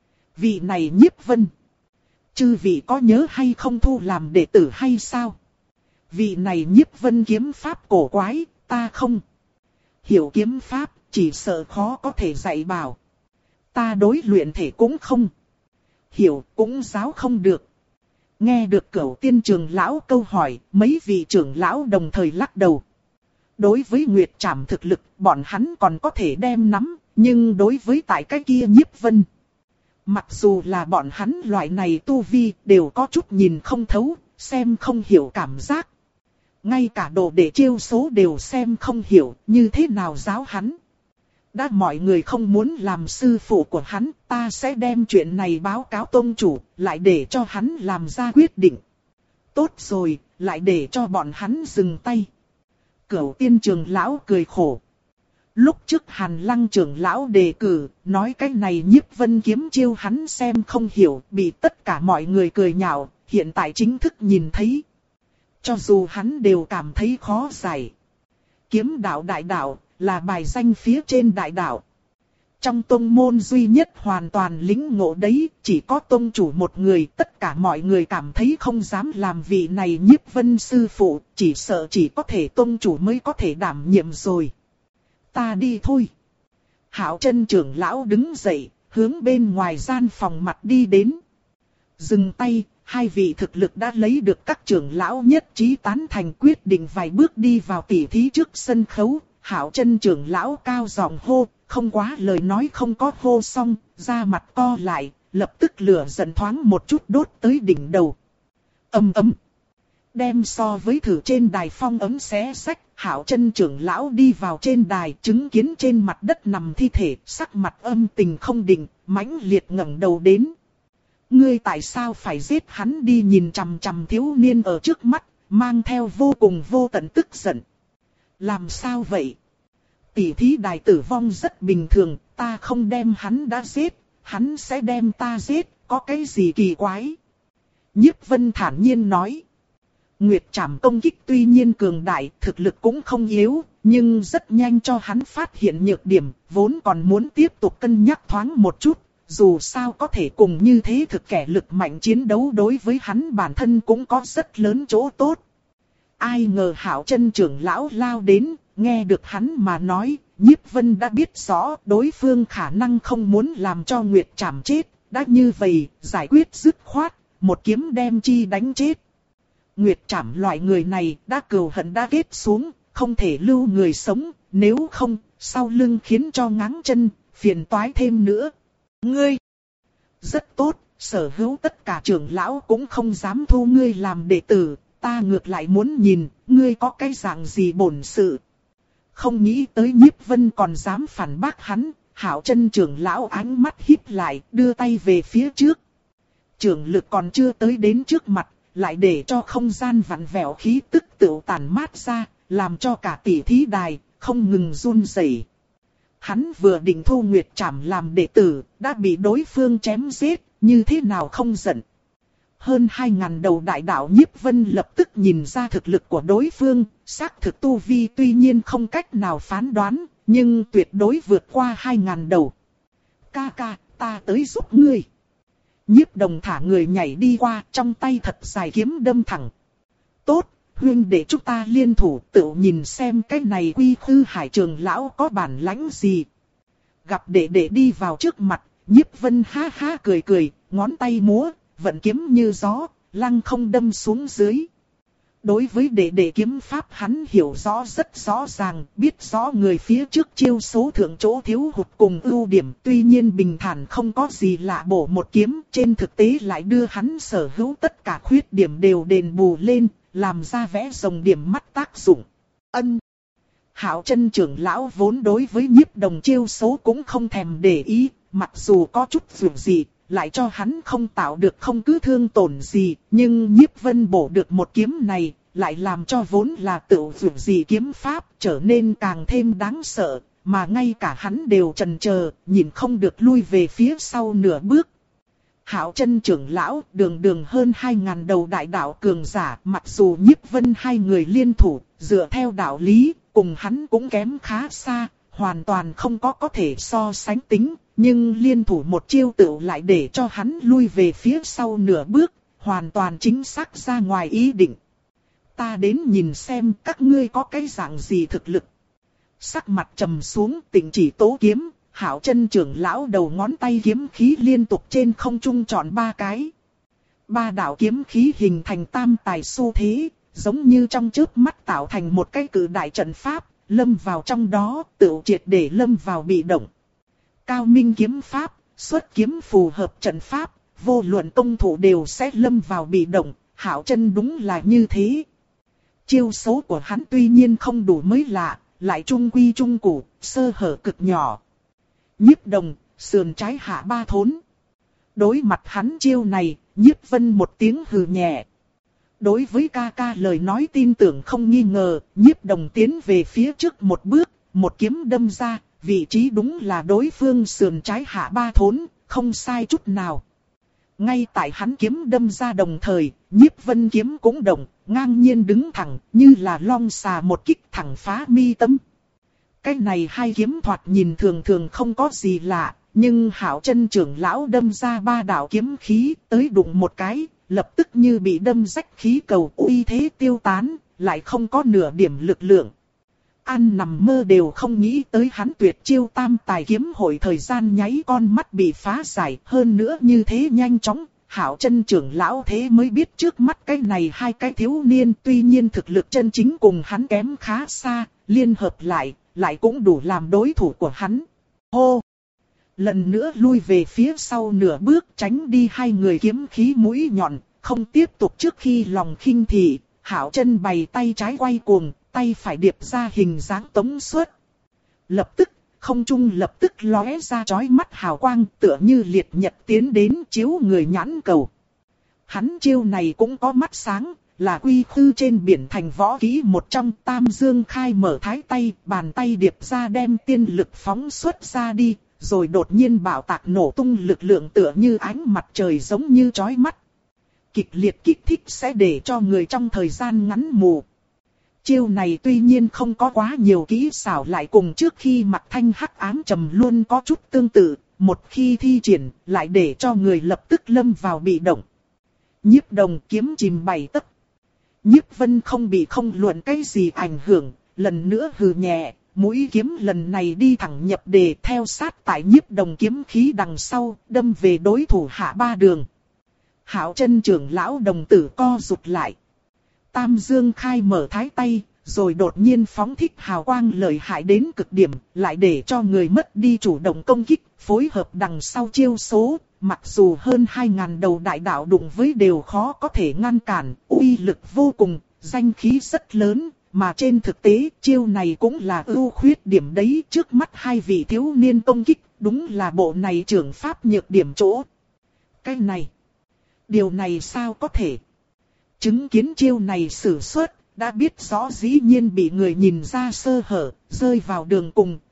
Vị này Nhiếp Vân, chư vị có nhớ hay không thu làm đệ tử hay sao? Vị này Nhiếp Vân kiếm pháp cổ quái, ta không hiểu kiếm pháp, chỉ sợ khó có thể dạy bảo. Ta đối luyện thể cũng không hiểu, cũng giáo không được. Nghe được Cửu Tiên trưởng lão câu hỏi, mấy vị trưởng lão đồng thời lắc đầu. Đối với Nguyệt Trảm thực lực, bọn hắn còn có thể đem nắm, nhưng đối với tại cái kia Nhiếp Vân, mặc dù là bọn hắn loại này tu vi, đều có chút nhìn không thấu, xem không hiểu cảm giác. Ngay cả đồ để chiêu số đều xem không hiểu, như thế nào giáo hắn. Đã mọi người không muốn làm sư phụ của hắn, ta sẽ đem chuyện này báo cáo tông chủ, lại để cho hắn làm ra quyết định. Tốt rồi, lại để cho bọn hắn dừng tay. Cửu Tiên trưởng lão cười khổ. Lúc trước Hàn Lăng trưởng lão đề cử, nói cái này Nhiếp Vân kiếm chiêu hắn xem không hiểu, bị tất cả mọi người cười nhạo, hiện tại chính thức nhìn thấy. Cho dù hắn đều cảm thấy khó giải. Kiếm đạo đại đạo, là bài danh phía trên đại đạo. Trong tông môn duy nhất hoàn toàn lĩnh ngộ đấy, chỉ có tông chủ một người, tất cả mọi người cảm thấy không dám làm vị này Nhiếp Vân sư phụ, chỉ sợ chỉ có thể tông chủ mới có thể đảm nhiệm rồi. Ta đi thôi. Hảo Chân trưởng lão đứng dậy, hướng bên ngoài gian phòng mặt đi đến. Dừng tay, hai vị thực lực đã lấy được các trưởng lão nhất trí tán thành, quyết định vài bước đi vào tỉ thí trước sân khấu. Hảo Chân trưởng lão cao giọng hô, không quá lời nói không có hô xong, da mặt co lại, lập tức lửa giận thoáng một chút đốt tới đỉnh đầu. Ầm ầm. Đem so với thử trên đài phong ấm xé sách, Hảo Chân trưởng lão đi vào trên đài, chứng kiến trên mặt đất nằm thi thể, sắc mặt âm tình không định, mãnh liệt ngẩng đầu đến. Ngươi tại sao phải giết hắn? Đi nhìn chằm chằm thiếu niên ở trước mắt, mang theo vô cùng vô tận tức giận. Làm sao vậy? Tỷ thí đài tử vong rất bình thường, ta không đem hắn đã giết, hắn sẽ đem ta giết, có cái gì kỳ quái? Nhiếp Vân thản nhiên nói. Nguyệt Trảm công kích tuy nhiên cường đại, thực lực cũng không yếu, nhưng rất nhanh cho hắn phát hiện nhược điểm, vốn còn muốn tiếp tục cân nhắc thoáng một chút, dù sao có thể cùng như thế thực kẻ lực mạnh chiến đấu đối với hắn bản thân cũng có rất lớn chỗ tốt. Ai ngờ Hảo Chân trưởng lão lao đến, nghe được hắn mà nói, Nhiếp Vân đã biết rõ đối phương khả năng không muốn làm cho Nguyệt Trảm chết, đã như vậy, giải quyết dứt khoát, một kiếm đem chi đánh chết. Nguyệt Trảm loại người này đã cừu hận đã kết xuống, không thể lưu người sống, nếu không, sau lưng khiến cho ngáng chân, phiền toái thêm nữa. Ngươi, rất tốt, sở hữu tất cả trưởng lão cũng không dám thu ngươi làm đệ tử, ta ngược lại muốn nhìn, ngươi có cái dạng gì bổn sự. Không nghĩ tới Nhiếp Vân còn dám phản bác hắn, Hảo Chân trưởng lão ánh mắt híp lại, đưa tay về phía trước. Trưởng lực còn chưa tới đến trước mặt, lại để cho không gian vặn vẹo khí tức tựu tản mát ra, làm cho cả tỷ thí đài không ngừng run rẩy. Hắn vừa định thu Nguyệt Trảm làm đệ tử, đã bị đối phương chém giết, như thế nào không giận. Hơn hai ngàn đầu đại đạo Nhiếp Vân lập tức nhìn ra thực lực của đối phương, xác thực tu vi tuy nhiên không cách nào phán đoán, nhưng tuyệt đối vượt qua hai ngàn đầu. Ca ca, ta tới giúp ngươi. Nhiếp Đồng thả người nhảy đi qua, trong tay thật dài kiếm đâm thẳng. Tốt, huynh để chúng ta liên thủ tự nhìn xem cái này Quy Khư Hải trưởng lão có bản lãnh gì. Gặp đệ đệ đi vào trước mặt, Nhiếp Vân ha ha cười cười, ngón tay múa, vận kiếm như gió, lăng không đâm xuống dưới. Đối với đệ đệ kiếm pháp hắn hiểu rõ rất rõ ràng, biết rõ người phía trước chiêu số thượng chỗ thiếu hụt cùng ưu điểm. Tuy nhiên bình thản không có gì lạ, bổ một kiếm, trên thực tế lại đưa hắn sở hữu tất cả khuyết điểm đều đền bù lên, làm ra vẽ rồng điểm mắt tác dụng. Ân. Hạo Chân trưởng lão vốn đối với Nhiếp Đồng chiêu số cũng không thèm để ý, mặc dù có chút dường gì, lại cho hắn không tạo được không cứ thương tổn gì, nhưng Nhiếp Vân bổ được một kiếm này, lại làm cho vốn là tự dường gì kiếm pháp trở nên càng thêm đáng sợ, mà ngay cả hắn đều chần chờ, nhìn không được lui về phía sau nửa bước. Hạo Chân trưởng lão, đường đường hơn hai ngàn đầu đại đạo cường giả, mặc dù Nhiếp Vân hai người liên thủ, dựa theo đạo lý, cùng hắn cũng kém khá xa, hoàn toàn không có có thể so sánh tính, nhưng liên thủ một chiêu tựu lại để cho hắn lui về phía sau nửa bước, hoàn toàn chính xác ra ngoài ý định. Ta đến nhìn xem các ngươi có cái dạng gì thực lực. Sắc mặt trầm xuống, Tịnh Chỉ tố kiếm, Hạo Chân trưởng lão đầu ngón tay kiếm khí liên tục trên không trung chọn ba cái. Ba đạo kiếm khí hình thành tam tài xu thế, giống như trong chớp mắt tạo thành một cái cử đại trận pháp, lâm vào trong đó, tự triệt để lâm vào bị động. Cao minh kiếm pháp, xuất kiếm phù hợp trận pháp, vô luận công thủ đều sẽ lâm vào bị động, Hạo Chân đúng là như thế. Chiêu số của hắn tuy nhiên không đủ mới lạ, lại trung quy trung cụ, sơ hở cực nhỏ. Nhiếp Đồng, sườn trái hạ ba thốn. Đối mặt hắn chiêu này, Nhiếp Vân một tiếng hừ nhẹ. Đối với ca ca lời nói tin tưởng không nghi ngờ, Nhiếp Đồng tiến về phía trước một bước, một kiếm đâm ra, vị trí đúng là đối phương sườn trái hạ ba thốn, không sai chút nào. Ngay tại hắn kiếm đâm ra đồng thời, Nhiếp Vân kiếm cũng động, ngang nhiên đứng thẳng, như là long xà một kích thẳng phá mi tâm. Cái này hai kiếm thoạt nhìn thường thường không có gì lạ, nhưng Hạo Chân trưởng lão đâm ra ba đạo kiếm khí, tới đụng một cái, lập tức như bị đâm rách khí cầu, uy thế tiêu tán, lại không có nửa điểm lực lượng. Ăn nằm mơ đều không nghĩ tới hắn tuyệt chiêu tam tài kiếm hội thời gian nháy con mắt bị phá giải, hơn nữa như thế nhanh chóng. Hạo Chân trưởng lão thế mới biết trước mắt cái này hai cái thiếu niên tuy nhiên thực lực chân chính cùng hắn kém khá xa, liên hợp lại, lại cũng đủ làm đối thủ của hắn. Hô! Lần nữa lui về phía sau nửa bước, tránh đi hai người kiếm khí mũi nhọn, không tiếp tục trước khi lòng khinh thị. Hạo Chân bày tay trái quay cuồng, tay phải điệp ra hình dáng tống xuất. Lập tức, không trung lập tức lóe ra chói mắt hào quang, tựa như liệt nhật tiến đến chiếu người nhãn cầu. Hắn chiêu này cũng có mắt sáng, là Quy Khư trên biển thành võ kỹ một trong. Tam Dương khai mở thái tay, bàn tay điệp ra đem tiên lực phóng xuất ra đi, rồi đột nhiên bạo tạc nổ tung lực lượng tựa như ánh mặt trời giống như chói mắt. Kịch liệt kích thích sẽ để cho người trong thời gian ngắn mù. Chiêu này tuy nhiên không có quá nhiều kỹ xảo, lại cùng trước khi mặt thanh hắc ám trầm luôn có chút tương tự, một khi thi triển lại để cho người lập tức lâm vào bị động. Nhiếp Đồng kiếm chìm bảy tấc. Nhiếp Vân không bị không luận cái gì ảnh hưởng, lần nữa hừ nhẹ, mũi kiếm lần này đi thẳng nhập đề, theo sát tại Nhiếp Đồng kiếm khí đằng sau, đâm về đối thủ hạ ba đường. Hạo Chân trưởng lão đồng tử co rụt lại. Tam Dương khai mở thái tay, rồi đột nhiên phóng thích hào quang lợi hại đến cực điểm, lại để cho người mất đi chủ động công kích, phối hợp đằng sau chiêu số. Mặc dù hơn hai ngàn đầu đại đạo đụng với đều khó có thể ngăn cản, uy lực vô cùng, danh khí rất lớn, mà trên thực tế chiêu này cũng là ưu khuyết điểm đấy. Trước mắt hai vị thiếu niên công kích, đúng là bộ này trưởng pháp nhược điểm chỗ. Cái này, điều này sao có thể? Chứng kiến chiêu này sử xuất, đã biết rõ dĩ nhiên bị người nhìn ra sơ hở, rơi vào đường cùng.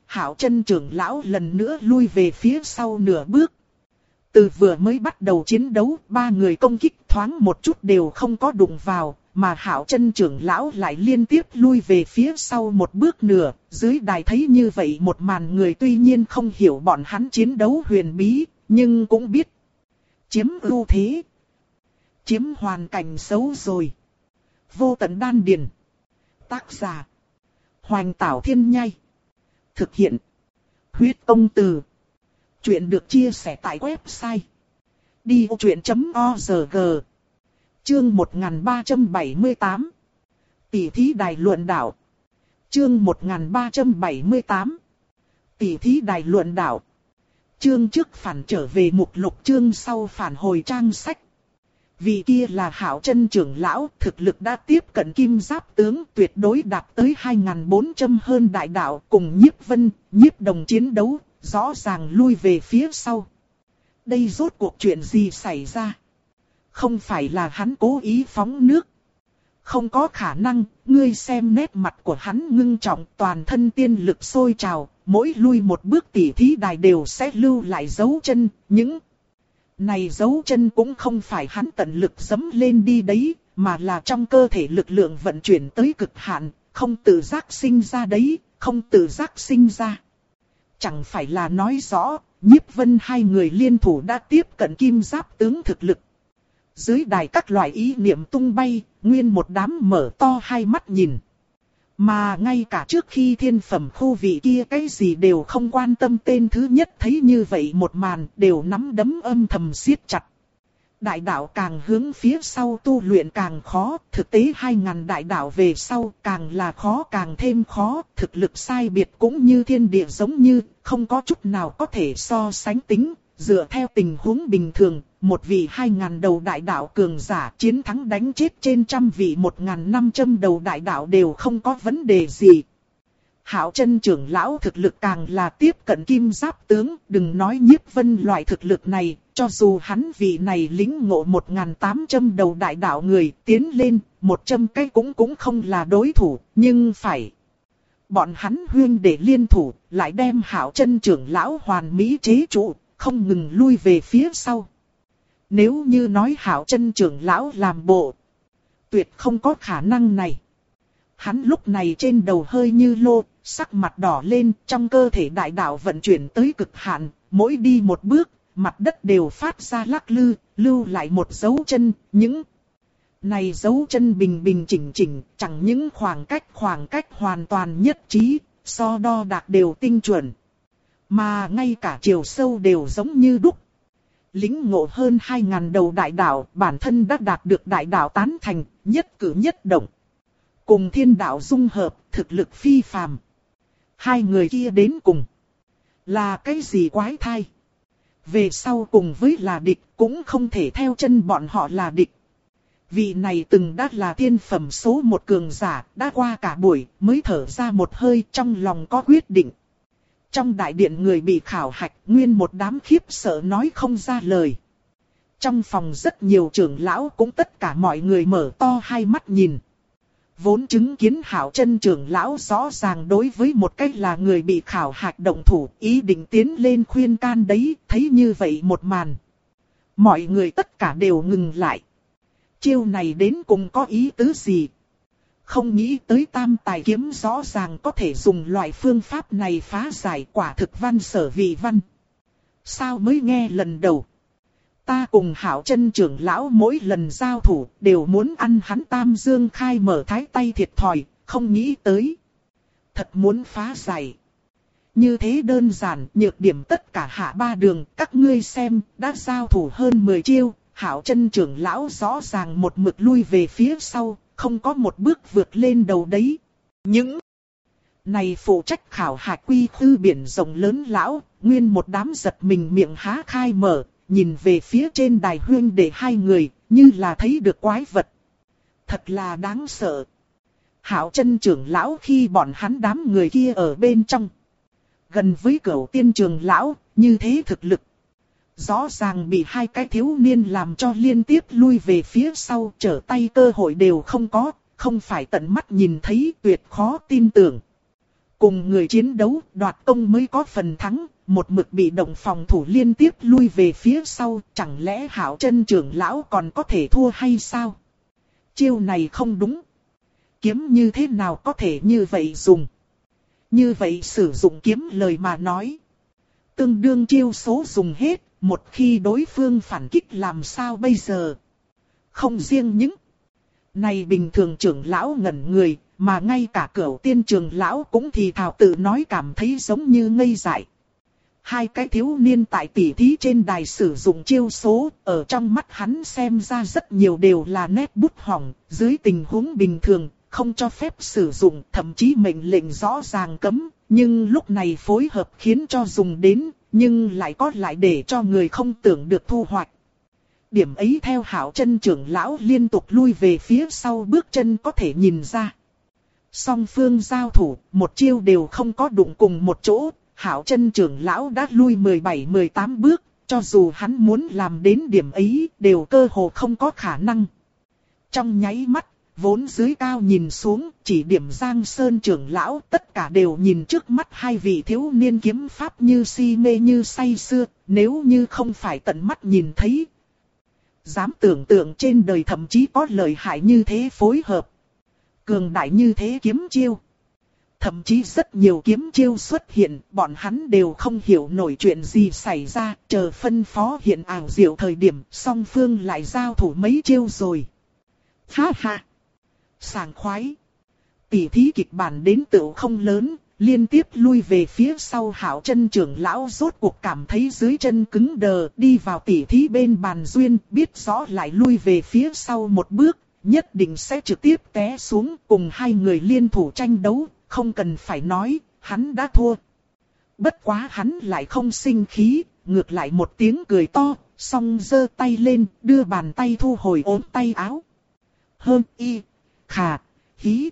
Hạo Chân trưởng lão lần nữa lui về phía sau nửa bước. Từ vừa mới bắt đầu chiến đấu, ba người công kích thoáng một chút đều không có đụng vào, mà Hạo Chân trưởng lão lại liên tiếp lui về phía sau một bước nửa. Dưới đài thấy như vậy một màn người tuy nhiên không hiểu bọn hắn chiến đấu huyền bí, nhưng cũng biết chiếm ưu thế, chiếm hoàn cảnh xấu rồi. Vô Tận Đan Điền. Tác giả Hoành Tảo Thiên Nhai. Thực hiện Huyết Tông Từ. Chuyện được chia sẻ tại website đi vô chuyện chấm org. Chương một nghìn ba trăm bảy mươi tám. Tỷ thí đài luận đạo. Chương một nghìn ba trăm bảy mươi tám. Tỷ thí đài luận đạo. Chương trước phản trở về mục lục, chương sau phản hồi trang sách. Vì kia là Hạo Chân trưởng lão, thực lực đã tiếp cận kim giáp tướng, tuyệt đối đạt tới hai nghìn bốn trăm hơn đại đạo, cùng Nhiếp Vân, Nhiếp Đồng chiến đấu, rõ ràng lui về phía sau. Đây rốt cuộc chuyện gì xảy ra? Không phải là hắn cố ý phóng nước. Không có khả năng, ngươi xem nét mặt của hắn ngưng trọng, toàn thân tiên lực sôi trào, mỗi lui một bước tỉ thí đài đều sẽ lưu lại dấu chân, những này dấu chân cũng không phải hắn tận lực dẫm lên đi đấy, mà là trong cơ thể lực lượng vận chuyển tới cực hạn, không tự giác sinh ra đấy, không tự giác sinh ra. Chẳng phải là nói rõ, Nhiếp Vân hai người liên thủ đã tiếp cận kim giáp tướng thực lực. Dưới đài các loại ý niệm tung bay, nguyên một đám mở to hai mắt nhìn. Mà ngay cả trước khi thiên phẩm khu vị kia cái gì đều không quan tâm, tên thứ nhất thấy như vậy một màn đều nắm đấm âm thầm siết chặt. Đại đạo càng hướng phía sau tu luyện càng khó, thực tế hai ngàn đại đạo về sau càng là khó càng thêm khó, thực lực sai biệt cũng như thiên địa giống như, không có chút nào có thể so sánh tính. Dựa theo tình huống bình thường, một vị hai ngàn đầu đại đạo cường giả chiến thắng đánh chết trên trăm vị một ngàn năm trăm đầu đại đạo đều không có vấn đề gì. Hạo Chân trưởng lão thực lực càng là tiếp cận kim giáp tướng, đừng nói Nhiếp Vân loại thực lực này, cho dù hắn vị này lĩnh ngộ một ngàn tám trăm đầu đại đạo người tiến lên, một trăm cái cũng cũng không là đối thủ, nhưng phải. Bọn hắn huyên để liên thủ, lại đem Hạo Chân trưởng lão hoàn mỹ chế trụ, không ngừng lui về phía sau. Nếu như nói Hạo Chân trưởng lão làm bộ, tuyệt không có khả năng này. Hắn lúc này trên đầu hơi như lô, sắc mặt đỏ lên, trong cơ thể đại đạo vận chuyển tới cực hạn, mỗi đi một bước, mặt đất đều phát ra lắc lư, lưu lại một dấu chân, những này dấu chân bình bình chỉnh chỉnh, chẳng những khoảng cách khoảng cách hoàn toàn nhất trí, so đo đạc đều tinh chuẩn. Mà ngay cả chiều sâu đều giống như đúc. Lĩnh ngộ hơn hai ngàn đầu đại đạo, bản thân đã đạt được đại đạo tán thành, nhất cử nhất động. Cùng thiên đạo dung hợp, thực lực phi phàm. Hai người kia đến cùng là cái gì quái thai? Về sau cùng với là địch, cũng không thể theo chân bọn họ là địch. Vị này từng đã là thiên phẩm số một cường giả, đã qua cả buổi, mới thở ra một hơi, trong lòng có quyết định. Trong đại điện người bị khảo hạch, nguyên một đám khiếp sợ nói không ra lời. Trong phòng rất nhiều trưởng lão cũng tất cả mọi người mở to hai mắt nhìn. Vốn chứng kiến Hạo Chân trưởng lão rõ ràng đối với một cách là người bị khảo hạch động thủ, ý định tiến lên khuyên can đấy, thấy như vậy một màn. Mọi người tất cả đều ngừng lại. Chiêu này đến cùng có ý tứ gì? Không nghĩ tới tam tài kiếm rõ ràng có thể dùng loại phương pháp này phá giải, quả thực văn sở vị văn. Sao mới nghe lần đầu? Ta cùng Hạo Chân trưởng lão mỗi lần giao thủ đều muốn ăn hắn Tam Dương khai mở thái tay thiệt thòi, không nghĩ tới. Thật muốn phá giải. Như thế đơn giản, nhược điểm tất cả hạ ba đường, các ngươi xem, đã giao thủ hơn mười chiêu, Hạo Chân trưởng lão rõ ràng một mực lui về phía sau, không có một bước vượt lên đầu đấy. Những này phụ trách khảo hạch quy khư biển rộng lớn lão, nguyên một đám giật mình miệng há khai mở, nhìn về phía trên đài huyên để hai người, như là thấy được quái vật. Thật là đáng sợ. Hạo Chân trưởng lão khi bọn hắn đám người kia ở bên trong, gần với Cửu Tiên trưởng lão, như thế thực lực. Rõ ràng bị hai cái thiếu niên làm cho liên tiếp lui về phía sau, trở tay cơ hội đều không có, không phải tận mắt nhìn thấy tuyệt khó tin tưởng. cùng người chiến đấu, đoạt công mới có phần thắng, một mực bị động phòng thủ liên tiếp lui về phía sau, chẳng lẽ Hạo Chân trưởng lão còn có thể thua hay sao? Chiêu này không đúng. Kiếm như thế nào có thể như vậy dùng? Như vậy sử dụng kiếm lời mà nói. Tương đương chiêu số dùng hết, một khi đối phương phản kích làm sao bây giờ? Không riêng những này bình thường trưởng lão ngẩn người, mà ngay cả Cửu Tiên trưởng lão cũng thì thào tự nói cảm thấy giống như ngây dại. Hai cái thiếu niên tại tỉ thí trên đài sử dụng chiêu số, ở trong mắt hắn xem ra rất nhiều đều là nét bút hỏng, dưới tình huống bình thường, không cho phép sử dụng, thậm chí mệnh lệnh rõ ràng cấm, nhưng lúc này phối hợp khiến cho dùng đến, nhưng lại có lại để cho người không tưởng được thu hoạch. Điểm ấy theo Hạo Chân trưởng lão liên tục lui về phía sau bước chân có thể nhìn ra. Song phương giao thủ, một chiêu đều không có đụng cùng một chỗ, Hạo Chân trưởng lão đã lui mười bảy mười tám bước, cho dù hắn muốn làm đến điểm ấy, đều cơ hồ không có khả năng. Trong nháy mắt, vốn dưới cao nhìn xuống, chỉ điểm Giang Sơn trưởng lão, tất cả đều nhìn trước mắt hai vị thiếu niên kiếm pháp như si mê như say sưa, nếu như không phải tận mắt nhìn thấy. Dám tưởng tượng trên đời thậm chí có lợi hại như thế phối hợp. Cường đại như thế kiếm chiêu. Thậm chí rất nhiều kiếm chiêu xuất hiện, bọn hắn đều không hiểu nổi chuyện gì xảy ra, chờ phân phó hiện ảo diệu thời điểm, song phương lại giao thủ mấy chiêu rồi. Ha ha! Sảng khoái! Tỉ thí kịch bản đến tựu không lớn, liên tiếp lui về phía sau Hạo Chân trưởng lão rốt cuộc cảm thấy dưới chân cứng đờ, đi vào tỉ thí bên bàn duyên, biết rõ lại lui về phía sau một bước, nhất định sẽ trực tiếp té xuống cùng hai người liên thủ tranh đấu. Không cần phải nói, hắn đã thua. Bất quá hắn lại không sinh khí, ngược lại một tiếng cười to, xong giơ tay lên, đưa bàn tay thu hồi ốm tay áo. Hơn y, khà, hí.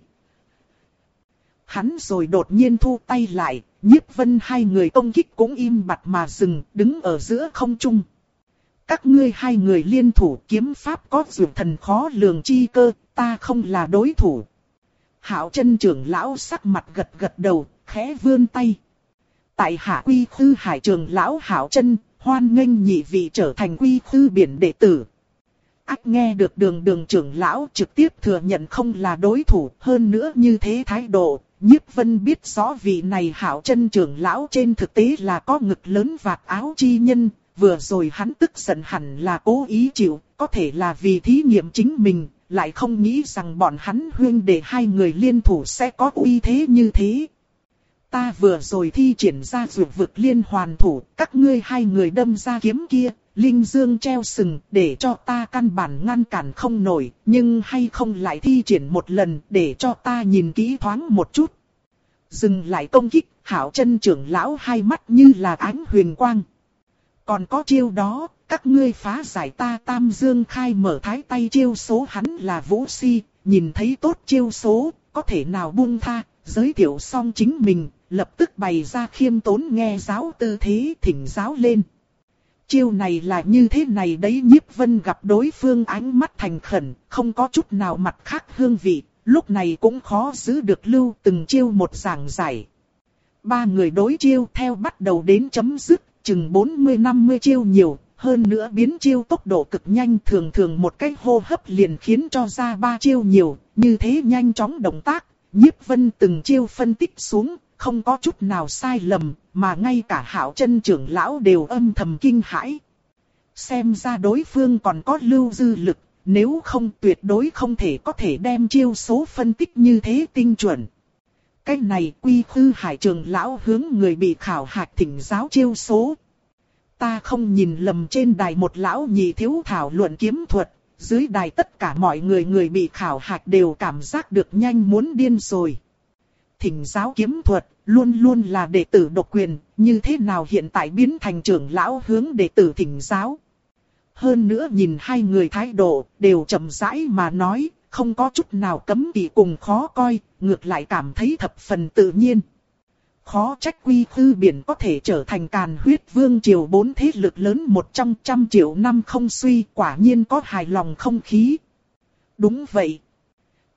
Hắn rồi đột nhiên thu tay lại, Nhiếp Vân hai người công kích cũng im bặt mà dừng, đứng ở giữa không trung. Các ngươi hai người liên thủ kiếm pháp có dược thần khó lường chi cơ, ta không là đối thủ. Hạo Chân trưởng lão sắc mặt gật gật đầu, khẽ vươn tay. Tại hạ Quy Khư Hải trưởng lão Hạo Chân, hoan nghênh nhị vị trở thành Quy Khư Biển đệ tử. Ác nghe được Đường Đường trưởng lão trực tiếp thừa nhận không là đối thủ, hơn nữa như thế thái độ, Nhiếp Vân biết rõ vị này Hạo Chân trưởng lão trên thực tế là có ngực lớn vạt áo chi nhân, vừa rồi hắn tức giận hẳn là cố ý chịu, có thể là vì thí nghiệm chính mình. Lại không nghĩ rằng bọn hắn huyên để hai người liên thủ sẽ có uy thế như thế. Ta vừa rồi thi triển ra dược vực liên hoàn thủ, các ngươi hai người đâm ra kiếm kia, linh dương treo sừng, để cho ta căn bản ngăn cản không nổi, nhưng hay không lại thi triển một lần, để cho ta nhìn kỹ thoáng một chút. Dừng lại công kích, Hạo Chân trưởng lão hai mắt như là ánh huyền quang. Còn có chiêu đó, các ngươi phá giải ta Tam Dương khai mở thái tay chiêu số hắn là Vũ Si, nhìn thấy tốt chiêu số, có thể nào buông tha, giới thiệu xong chính mình, lập tức bày ra khiêm tốn nghe giáo tư thế thỉnh giáo lên. Chiêu này là như thế này đấy, Nhiếp Vân gặp đối phương ánh mắt thành khẩn, không có chút nào mặt khác hương vị, lúc này cũng khó giữ được lưu từng chiêu một giảng giải. Ba người đối chiêu theo bắt đầu đến chấm dứt, chừng bốn mươi năm mươi chiêu nhiều. Hơn nữa biến chiêu tốc độ cực nhanh, thường thường một cái hô hấp liền khiến cho ra ba chiêu nhiều, như thế nhanh chóng động tác, Nhiếp Vân từng chiêu phân tích xuống, không có chút nào sai lầm, mà ngay cả Hạo Chân trưởng lão đều âm thầm kinh hãi. Xem ra đối phương còn có lưu dư lực, nếu không tuyệt đối không thể có thể đem chiêu số phân tích như thế tinh chuẩn. Cái này Quy Khư Hải trưởng lão hướng người bị khảo hạch thỉnh giáo chiêu số. Ta không nhìn lầm trên đài một lão nhị thiếu thảo luận kiếm thuật, dưới đài tất cả mọi người người bị khảo hạch đều cảm giác được nhanh muốn điên rồi. Thỉnh giáo kiếm thuật, luôn luôn là đệ tử độc quyền, như thế nào hiện tại biến thành trưởng lão hướng đệ tử thỉnh giáo. Hơn nữa nhìn hai người thái độ, đều chậm rãi mà nói, không có chút nào cấm kỵ cùng khó coi, ngược lại cảm thấy thập phần tự nhiên. Khó trách Quy Khư Biển có thể trở thành Càn Huyết Vương triều bốn thế lực lớn một trong trăm triệu năm không suy, quả nhiên có hài lòng không khí. Đúng vậy.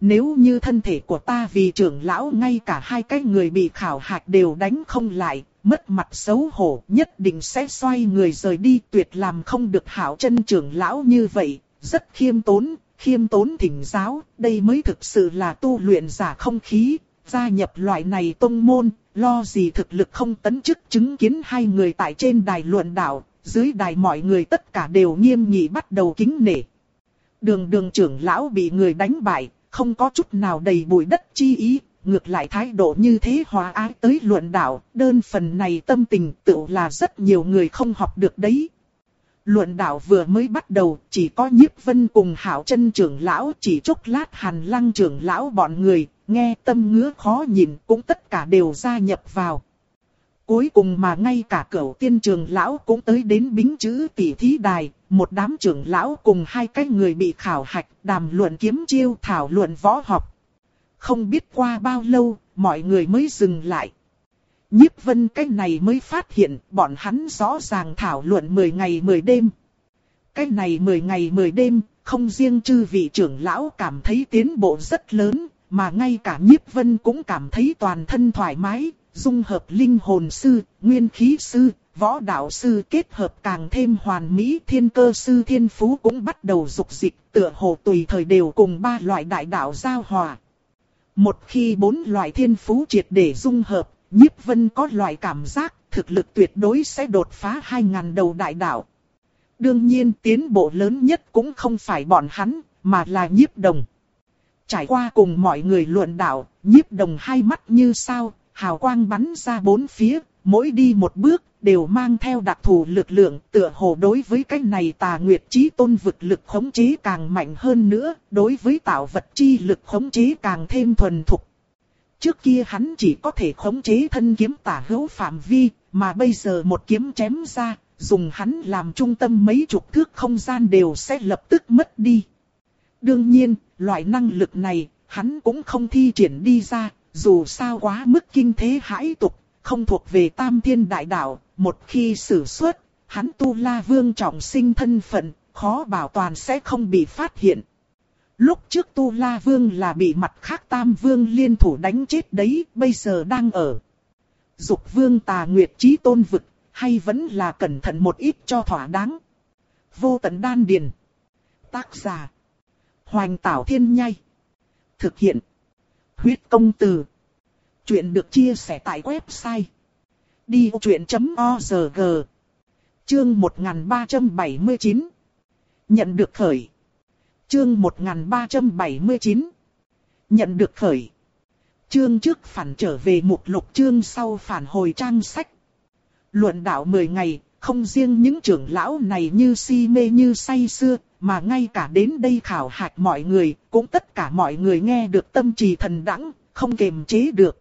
Nếu như thân thể của ta vì trưởng lão ngay cả hai cái người bị khảo hạch đều đánh không lại, mất mặt xấu hổ, nhất định sẽ xoay người rời đi, tuyệt làm không được Hạo Chân trưởng lão như vậy, rất khiêm tốn, khiêm tốn thỉnh giáo, đây mới thực sự là tu luyện giả không khí, gia nhập loại này tông môn, lo gì thực lực không tấn chức. Chứng kiến hai người tại trên đài luận đạo, dưới đài mọi người tất cả đều nghiêm nghị bắt đầu kính nể. Đường đường trưởng lão bị người đánh bại, không có chút nào đầy bụi đất chi ý, ngược lại thái độ như thế hòa ái tới luận đạo, đơn phần này tâm tình tựu là rất nhiều người không học được đấy. Luận đạo vừa mới bắt đầu, chỉ có Nhiếp Vân cùng Hạo Chân trưởng lão, chỉ chốc lát Hàn Lăng trưởng lão bọn người, nghe tâm ngứa khó nhìn cũng tất cả đều gia nhập vào. Cuối cùng mà ngay cả Cửu Tiên trưởng lão cũng tới đến bính chữ tỷ thí đài, một đám trưởng lão cùng hai cái người bị khảo hạch, đàm luận kiếm chiêu, thảo luận võ học. Không biết qua bao lâu, mọi người mới dừng lại. Nhiếp Vân cái này mới phát hiện, bọn hắn rõ ràng thảo luận mười ngày mười đêm. Cái này mười ngày mười đêm, không riêng chư vị trưởng lão cảm thấy tiến bộ rất lớn, mà ngay cả Nhiếp Vân cũng cảm thấy toàn thân thoải mái, dung hợp linh hồn sư, nguyên khí sư, võ đạo sư kết hợp càng thêm hoàn mỹ. Thiên cơ sư thiên phú cũng bắt đầu dục dịch, tựa hồ tùy thời đều cùng ba loại đại đạo giao hòa. Một khi bốn loại thiên phú triệt để dung hợp, Nhiếp Vân có loại cảm giác thực lực tuyệt đối sẽ đột phá hai ngàn đầu đại đạo. Đương nhiên tiến bộ lớn nhất cũng không phải bọn hắn, mà là Nhiếp Đồng. Trải qua cùng mọi người luận đạo, Nhiếp Đồng hai mắt như sao, hào quang bắn ra bốn phía, mỗi đi một bước đều mang theo đặc thù lực lượng, tựa hồ đối với cái này Tà Nguyệt Chí Tôn vực lực khống chế càng mạnh hơn nữa, đối với tạo vật chi lực khống chế càng thêm thuần thục. Trước kia hắn chỉ có thể khống chế thân kiếm tả hữu phạm vi, mà bây giờ một kiếm chém ra, dùng hắn làm trung tâm mấy chục thước không gian đều sẽ lập tức mất đi. Đương nhiên, loại năng lực này, hắn cũng không thi triển đi ra, dù sao quá mức kinh thế hãi tục, không thuộc về Tam Thiên Đại Đạo, một khi sử xuất, hắn Tu La Vương trọng sinh thân phận, khó bảo toàn sẽ không bị phát hiện. Lúc trước Tu La Vương là bị mặt khác Tam Vương liên thủ đánh chết đấy, bây giờ đang ở Dục Vương Tà Nguyệt Chí Tôn vực, hay vẫn là cẩn thận một ít cho thỏa đáng. Vô Tận Đan Điền. Tác giả Hoành Tảo Thiên Nhai. Thực hiện Huyết Công Từ. Chuyện được chia sẻ tại website đi ô chuyện chấm org. Chương một nghìn ba trăm bảy mươi chín. Nhận được khởi. Chương một nghìn ba trăm bảy mươi chín. Nhận được khởi. Chương trước phản trở về mục lục, chương sau phản hồi trang sách. Luận đạo mười ngày, không riêng những trưởng lão này như si mê như say sưa, mà ngay cả đến đây khảo hạch mọi người, cũng tất cả mọi người nghe được tâm trì thần đãng, không kềm chế được.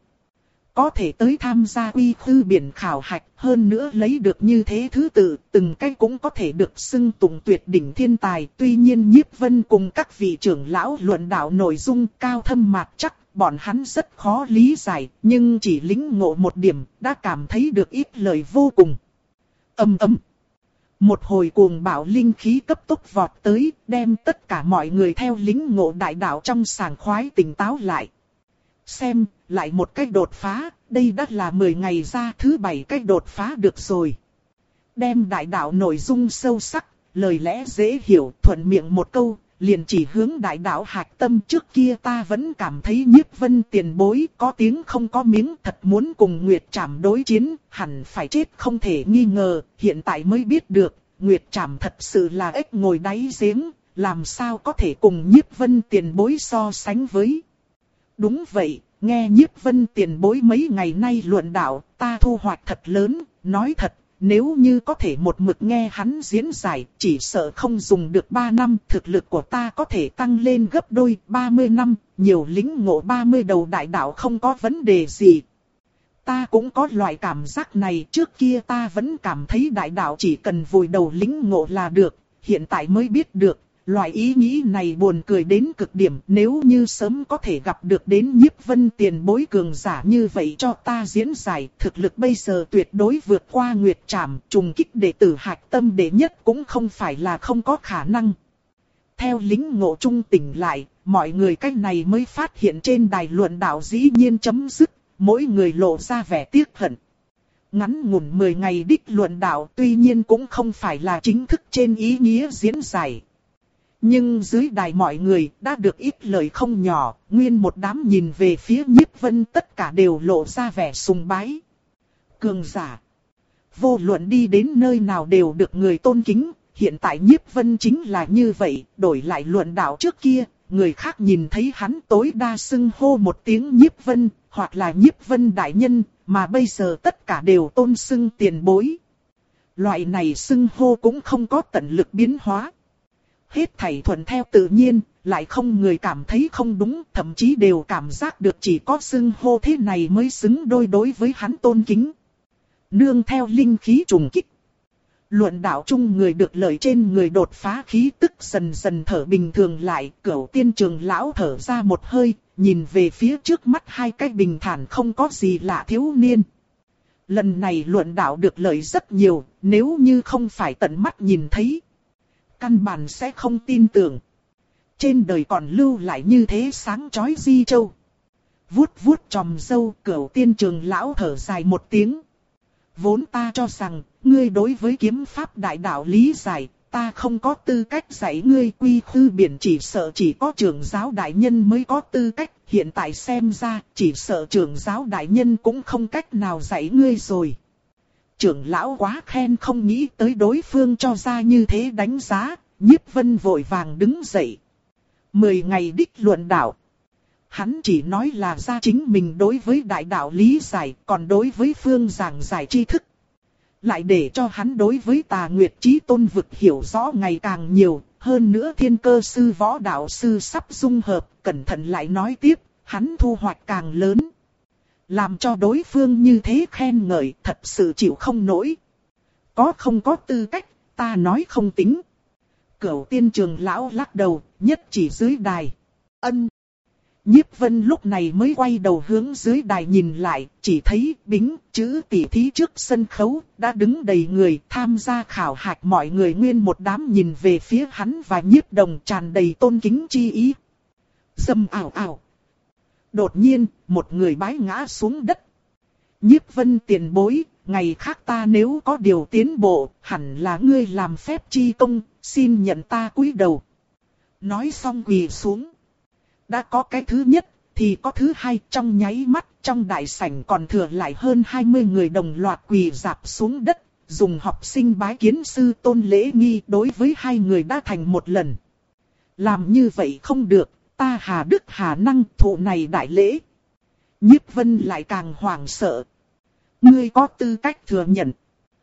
Có thể tới tham gia quy khư biển khảo hạch, hơn nữa lấy được như thế thứ tự, từng cái cũng có thể được xưng tụng tuyệt đỉnh thiên tài. Tuy nhiên Nhiếp Vân cùng các vị trưởng lão luận đạo nội dung cao thâm mạc chắc, bọn hắn rất khó lý giải, nhưng chỉ lĩnh ngộ một điểm, đã cảm thấy được ít lời vô cùng. Ầm ầm. Một hồi cuồng bạo linh khí cấp tốc vọt tới, đem tất cả mọi người theo lĩnh ngộ đại đạo trong sảng khoái tỉnh táo lại. Xem, lại một cách đột phá, đây đã là mười ngày ra thứ bảy cách đột phá được rồi. Đem đại đạo nội dung sâu sắc, lời lẽ dễ hiểu, thuận miệng một câu, liền chỉ hướng đại đạo hạch tâm. Trước kia ta vẫn cảm thấy Nhiếp Vân tiền bối có tiếng không có miếng, thật muốn cùng Nguyệt Trảm đối chiến, hẳn phải chết không thể nghi ngờ, hiện tại mới biết được, Nguyệt Trảm thật sự là ếch ngồi đáy giếng, làm sao có thể cùng Nhiếp Vân tiền bối so sánh với. Đúng vậy, nghe Nhiếp Vân tiền bối mấy ngày nay luận đạo, ta thu hoạch thật lớn, nói thật, nếu như có thể một mực nghe hắn diễn giải, chỉ sợ không dùng được ba năm, thực lực của ta có thể tăng lên gấp đôi, ba mươi năm, nhiều lĩnh ngộ ba mươi đầu đại đạo không có vấn đề gì. Ta cũng có loại cảm giác này, trước kia ta vẫn cảm thấy đại đạo chỉ cần vùi đầu lĩnh ngộ là được, hiện tại mới biết được. Loại ý nghĩ này buồn cười đến cực điểm, nếu như sớm có thể gặp được đến Nhiếp Vân tiền bối cường giả như vậy cho ta diễn giải, thực lực bây giờ tuyệt đối vượt qua Nguyệt Trảm, trùng kích đệ tử hạch tâm đệ nhất cũng không phải là không có khả năng. Theo lính ngộ trung tỉnh lại, mọi người cách này mới phát hiện trên đài luận đạo dĩ nhiên chấm dứt, mỗi người lộ ra vẻ tiếc hận. Ngắn ngủn mười ngày đích luận đạo tuy nhiên cũng không phải là chính thức trên ý nghĩa diễn giải. Nhưng dưới đài mọi người đã được ít lời không nhỏ, nguyên một đám nhìn về phía Nhiếp Vân tất cả đều lộ ra vẻ sùng bái. Cường giả. Vô luận đi đến nơi nào đều được người tôn kính, hiện tại Nhiếp Vân chính là như vậy, đổi lại luận đạo trước kia, người khác nhìn thấy hắn tối đa xưng hô một tiếng Nhiếp Vân, hoặc là Nhiếp Vân đại nhân, mà bây giờ tất cả đều tôn xưng tiền bối. Loại này xưng hô cũng không có tận lực biến hóa. Hết thảy thuận theo tự nhiên, lại không người cảm thấy không đúng, thậm chí đều cảm giác được chỉ có xưng hô thế này mới xứng đôi đối với hắn tôn kính. Nương theo linh khí trùng kích. Luận đạo chung người được lợi trên người đột phá khí tức dần dần thở bình thường lại, Cửu Tiên Trường lão thở ra một hơi, nhìn về phía trước mắt hai cái bình thản không có gì lạ thiếu niên. Lần này luận đạo được lợi rất nhiều, nếu như không phải tận mắt nhìn thấy, căn bản sẽ không tin tưởng. Trên đời còn lưu lại như thế sáng chói di châu. Vuốt vuốt chòm râu, Cửu Tiên Trường lão thở dài một tiếng. Vốn ta cho rằng, ngươi đối với kiếm pháp đại đạo lý giải, ta không có tư cách dạy ngươi quy khư biển, chỉ sợ chỉ có trưởng giáo đại nhân mới có tư cách. Hiện tại xem ra, chỉ sợ trưởng giáo đại nhân cũng không cách nào dạy ngươi rồi. Trưởng lão quá khen, không nghĩ tới đối phương cho ra như thế đánh giá, Nhiếp Vân vội vàng đứng dậy. Mười ngày đích luận đạo. Hắn chỉ nói là ra chính mình đối với đại đạo lý giải, còn đối với phương giảng giải tri thức. Lại để cho hắn đối với Tà Nguyệt Chí Tôn vực hiểu rõ ngày càng nhiều, hơn nữa Thiên Cơ sư võ đạo sư sắp dung hợp, cẩn thận lại nói tiếp, hắn thu hoạch càng lớn. Làm cho đối phương như thế khen ngợi, thật sự chịu không nổi. Có không có tư cách, ta nói không tính. Cửu Tiên Trường lão lắc đầu, nhất chỉ dưới đài. Ân. Nhiếp Vân lúc này mới quay đầu hướng dưới đài nhìn lại, chỉ thấy bính chữ tỷ thí trước sân khấu, đã đứng đầy người tham gia khảo hạch, mọi người nguyên một đám nhìn về phía hắn và Nhiếp Đồng tràn đầy tôn kính chi ý. Dầm ảo ảo. Đột nhiên, một người bái ngã xuống đất. Nhiếp Vân tiền bối, ngày khác ta nếu có điều tiến bộ, hẳn là ngươi làm phép chi công, xin nhận ta cúi đầu. Nói xong quỳ xuống. Đã có cái thứ nhất, thì có thứ hai, trong nháy mắt, trong đại sảnh còn thừa lại hơn hai mươi người đồng loạt quỳ rạp xuống đất, dùng học sinh bái kiến sư tôn lễ nghi đối với hai người đã thành một lần. Làm như vậy không được, ta hà đức hà năng thụ này đại lễ. Nhiếp Vân lại càng hoảng sợ. Ngươi có tư cách thừa nhận.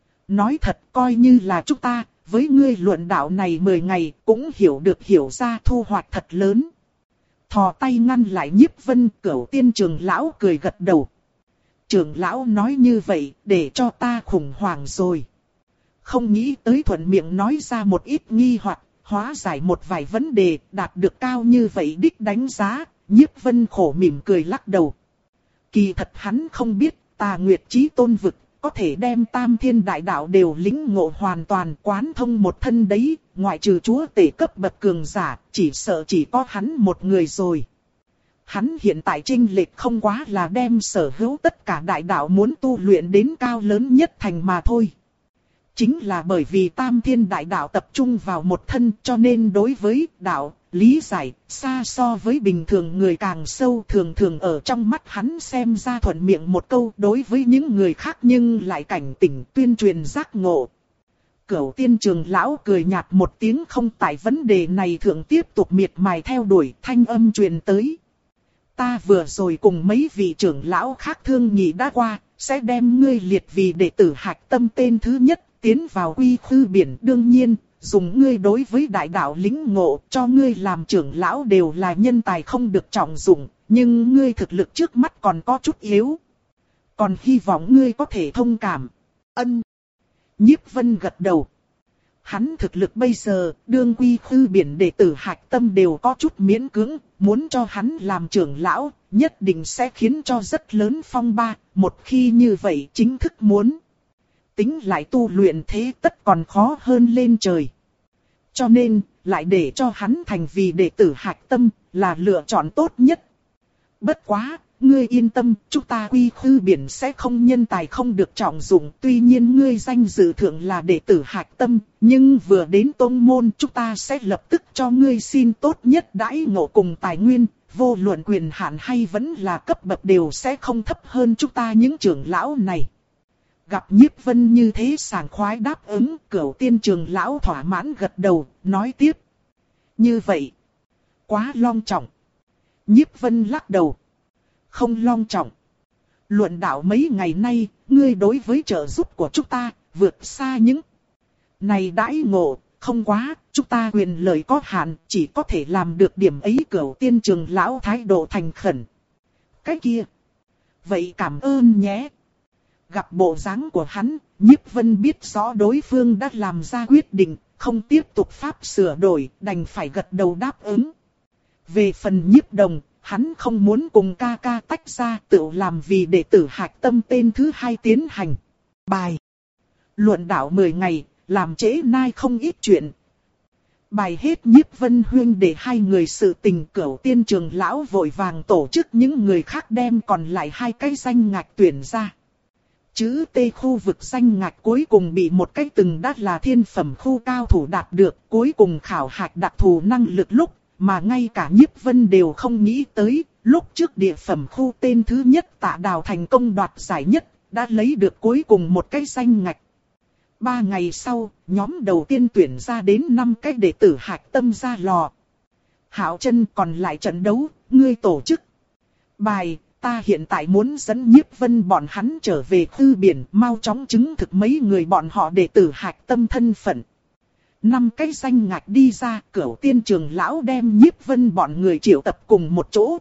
Nói thật coi như là chúng ta, với ngươi luận đạo này mười ngày cũng hiểu được hiểu ra thu hoạch thật lớn. Thò tay ngăn lại Nhiếp Vân, Cửu Tiên Trường lão cười gật đầu. Trường lão nói như vậy để cho ta khủng hoảng rồi. Không nghĩ tới thuận miệng nói ra một ít nghi hoặc, hóa giải một vài vấn đề, đạt được cao như vậy đích đánh giá. Nhiếp Vân khổ mỉm cười lắc đầu. Kỳ thật hắn không biết, Tà Nguyệt Chí Tôn vực có thể đem Tam Thiên Đại Đạo đều lĩnh ngộ hoàn toàn, quán thông một thân đấy, ngoại trừ chúa tể cấp bậc cường giả, chỉ sợ chỉ có hắn một người rồi. Hắn hiện tại chênh lệch không quá là đem sở hữu tất cả đại đạo muốn tu luyện đến cao lớn nhất thành mà thôi. Chính là bởi vì Tam Thiên Đại Đạo tập trung vào một thân, cho nên đối với đạo, lý giải, xa so với bình thường người càng sâu, thường thường ở trong mắt hắn xem ra thuận miệng một câu, đối với những người khác nhưng lại cảnh tỉnh tuyên truyền giác ngộ. Cửu Tiên Trường lão cười nhạt một tiếng, không tại vấn đề này thường tiếp tục miệt mài theo đuổi, thanh âm truyền tới. Ta vừa rồi cùng mấy vị trưởng lão khác thương nghị đã qua, sẽ đem ngươi liệt vì đệ tử hạch tâm tên thứ nhất, tiến vào quy khư biển. Đương nhiên, dùng ngươi đối với đại đạo lĩnh ngộ, cho ngươi làm trưởng lão đều là nhân tài không được trọng dụng, nhưng ngươi thực lực trước mắt còn có chút yếu. Còn hy vọng ngươi có thể thông cảm. Ân. Nhiếp Vân gật đầu. Hắn thực lực bây giờ, đương quy khư biển đệ tử hạch tâm đều có chút miễn cưỡng, muốn cho hắn làm trưởng lão, nhất định sẽ khiến cho rất lớn phong ba, một khi như vậy chính thức muốn tính lại tu luyện thế tất còn khó hơn lên trời. Cho nên, lại để cho hắn thành vì đệ tử hạch tâm, là lựa chọn tốt nhất. Bất quá, ngươi yên tâm, chúng ta Quy Khư Biển sẽ không nhân tài không được trọng dụng. Tuy nhiên ngươi danh dự thượng là đệ tử hạch tâm, nhưng vừa đến tông môn chúng ta sẽ lập tức cho ngươi xin tốt nhất đãi ngộ cùng tài nguyên. Vô luận quyền hạn hay vẫn là cấp bậc đều sẽ không thấp hơn chúng ta những trưởng lão này. Gặp Nhiếp Vân như thế sảng khoái đáp ứng, Cửu Tiên trưởng lão thỏa mãn gật đầu, nói tiếp. Như vậy, quá long trọng. Nhiếp Vân lắc đầu. Không long trọng. Luận đạo mấy ngày nay, ngươi đối với trợ giúp của chúng ta, vượt xa những này đãi ngộ, không quá, chúng ta quyền lợi có hạn, chỉ có thể làm được điểm ấy. Cửu Tiên trưởng lão thái độ thành khẩn. Cái kia. Vậy cảm ơn nhé. Gặp bộ dáng của hắn, Nhiếp Vân biết rõ đối phương đã làm ra quyết định, không tiếp tục pháp sửa đổi, đành phải gật đầu đáp ứng. Về phần Nhiếp Đồng, hắn không muốn cùng ca ca tách ra, tự làm vì đệ tử hạch tâm tên thứ hai tiến hành. Bài. Luận đạo mười ngày, làm trễ nai không ít chuyện. Bài hết Nhiếp Vân huynh để hai người sự tình. Cửu Tiên trưởng lão vội vàng tổ chức những người khác đem còn lại hai cái danh ngạch tuyển ra. Chữ T khu vực danh ngạch cuối cùng bị một cái từng đắt là thiên phẩm khu cao thủ đạt được, cuối cùng khảo hạch đặc thù năng lực lúc, mà ngay cả Nhiếp Vân đều không nghĩ tới, lúc trước địa phẩm khu tên thứ nhất Tạ Đào thành công đoạt giải nhất, đã lấy được cuối cùng một cái danh ngạch. Ba ngày sau, nhóm đầu tiên tuyển ra đến năm cái đệ tử hạch tâm ra lò. Hạo Chân, còn lại trận đấu, ngươi tổ chức. Bài. Ta hiện tại muốn dẫn Nhiếp Vân bọn hắn trở về Khư Biển, mau chóng chứng thực mấy người bọn họ đệ tử hạch tâm thân phận. Năm cái danh ngạch đi ra, Cửu Tiên trưởng lão đem Nhiếp Vân bọn người triệu tập cùng một chỗ.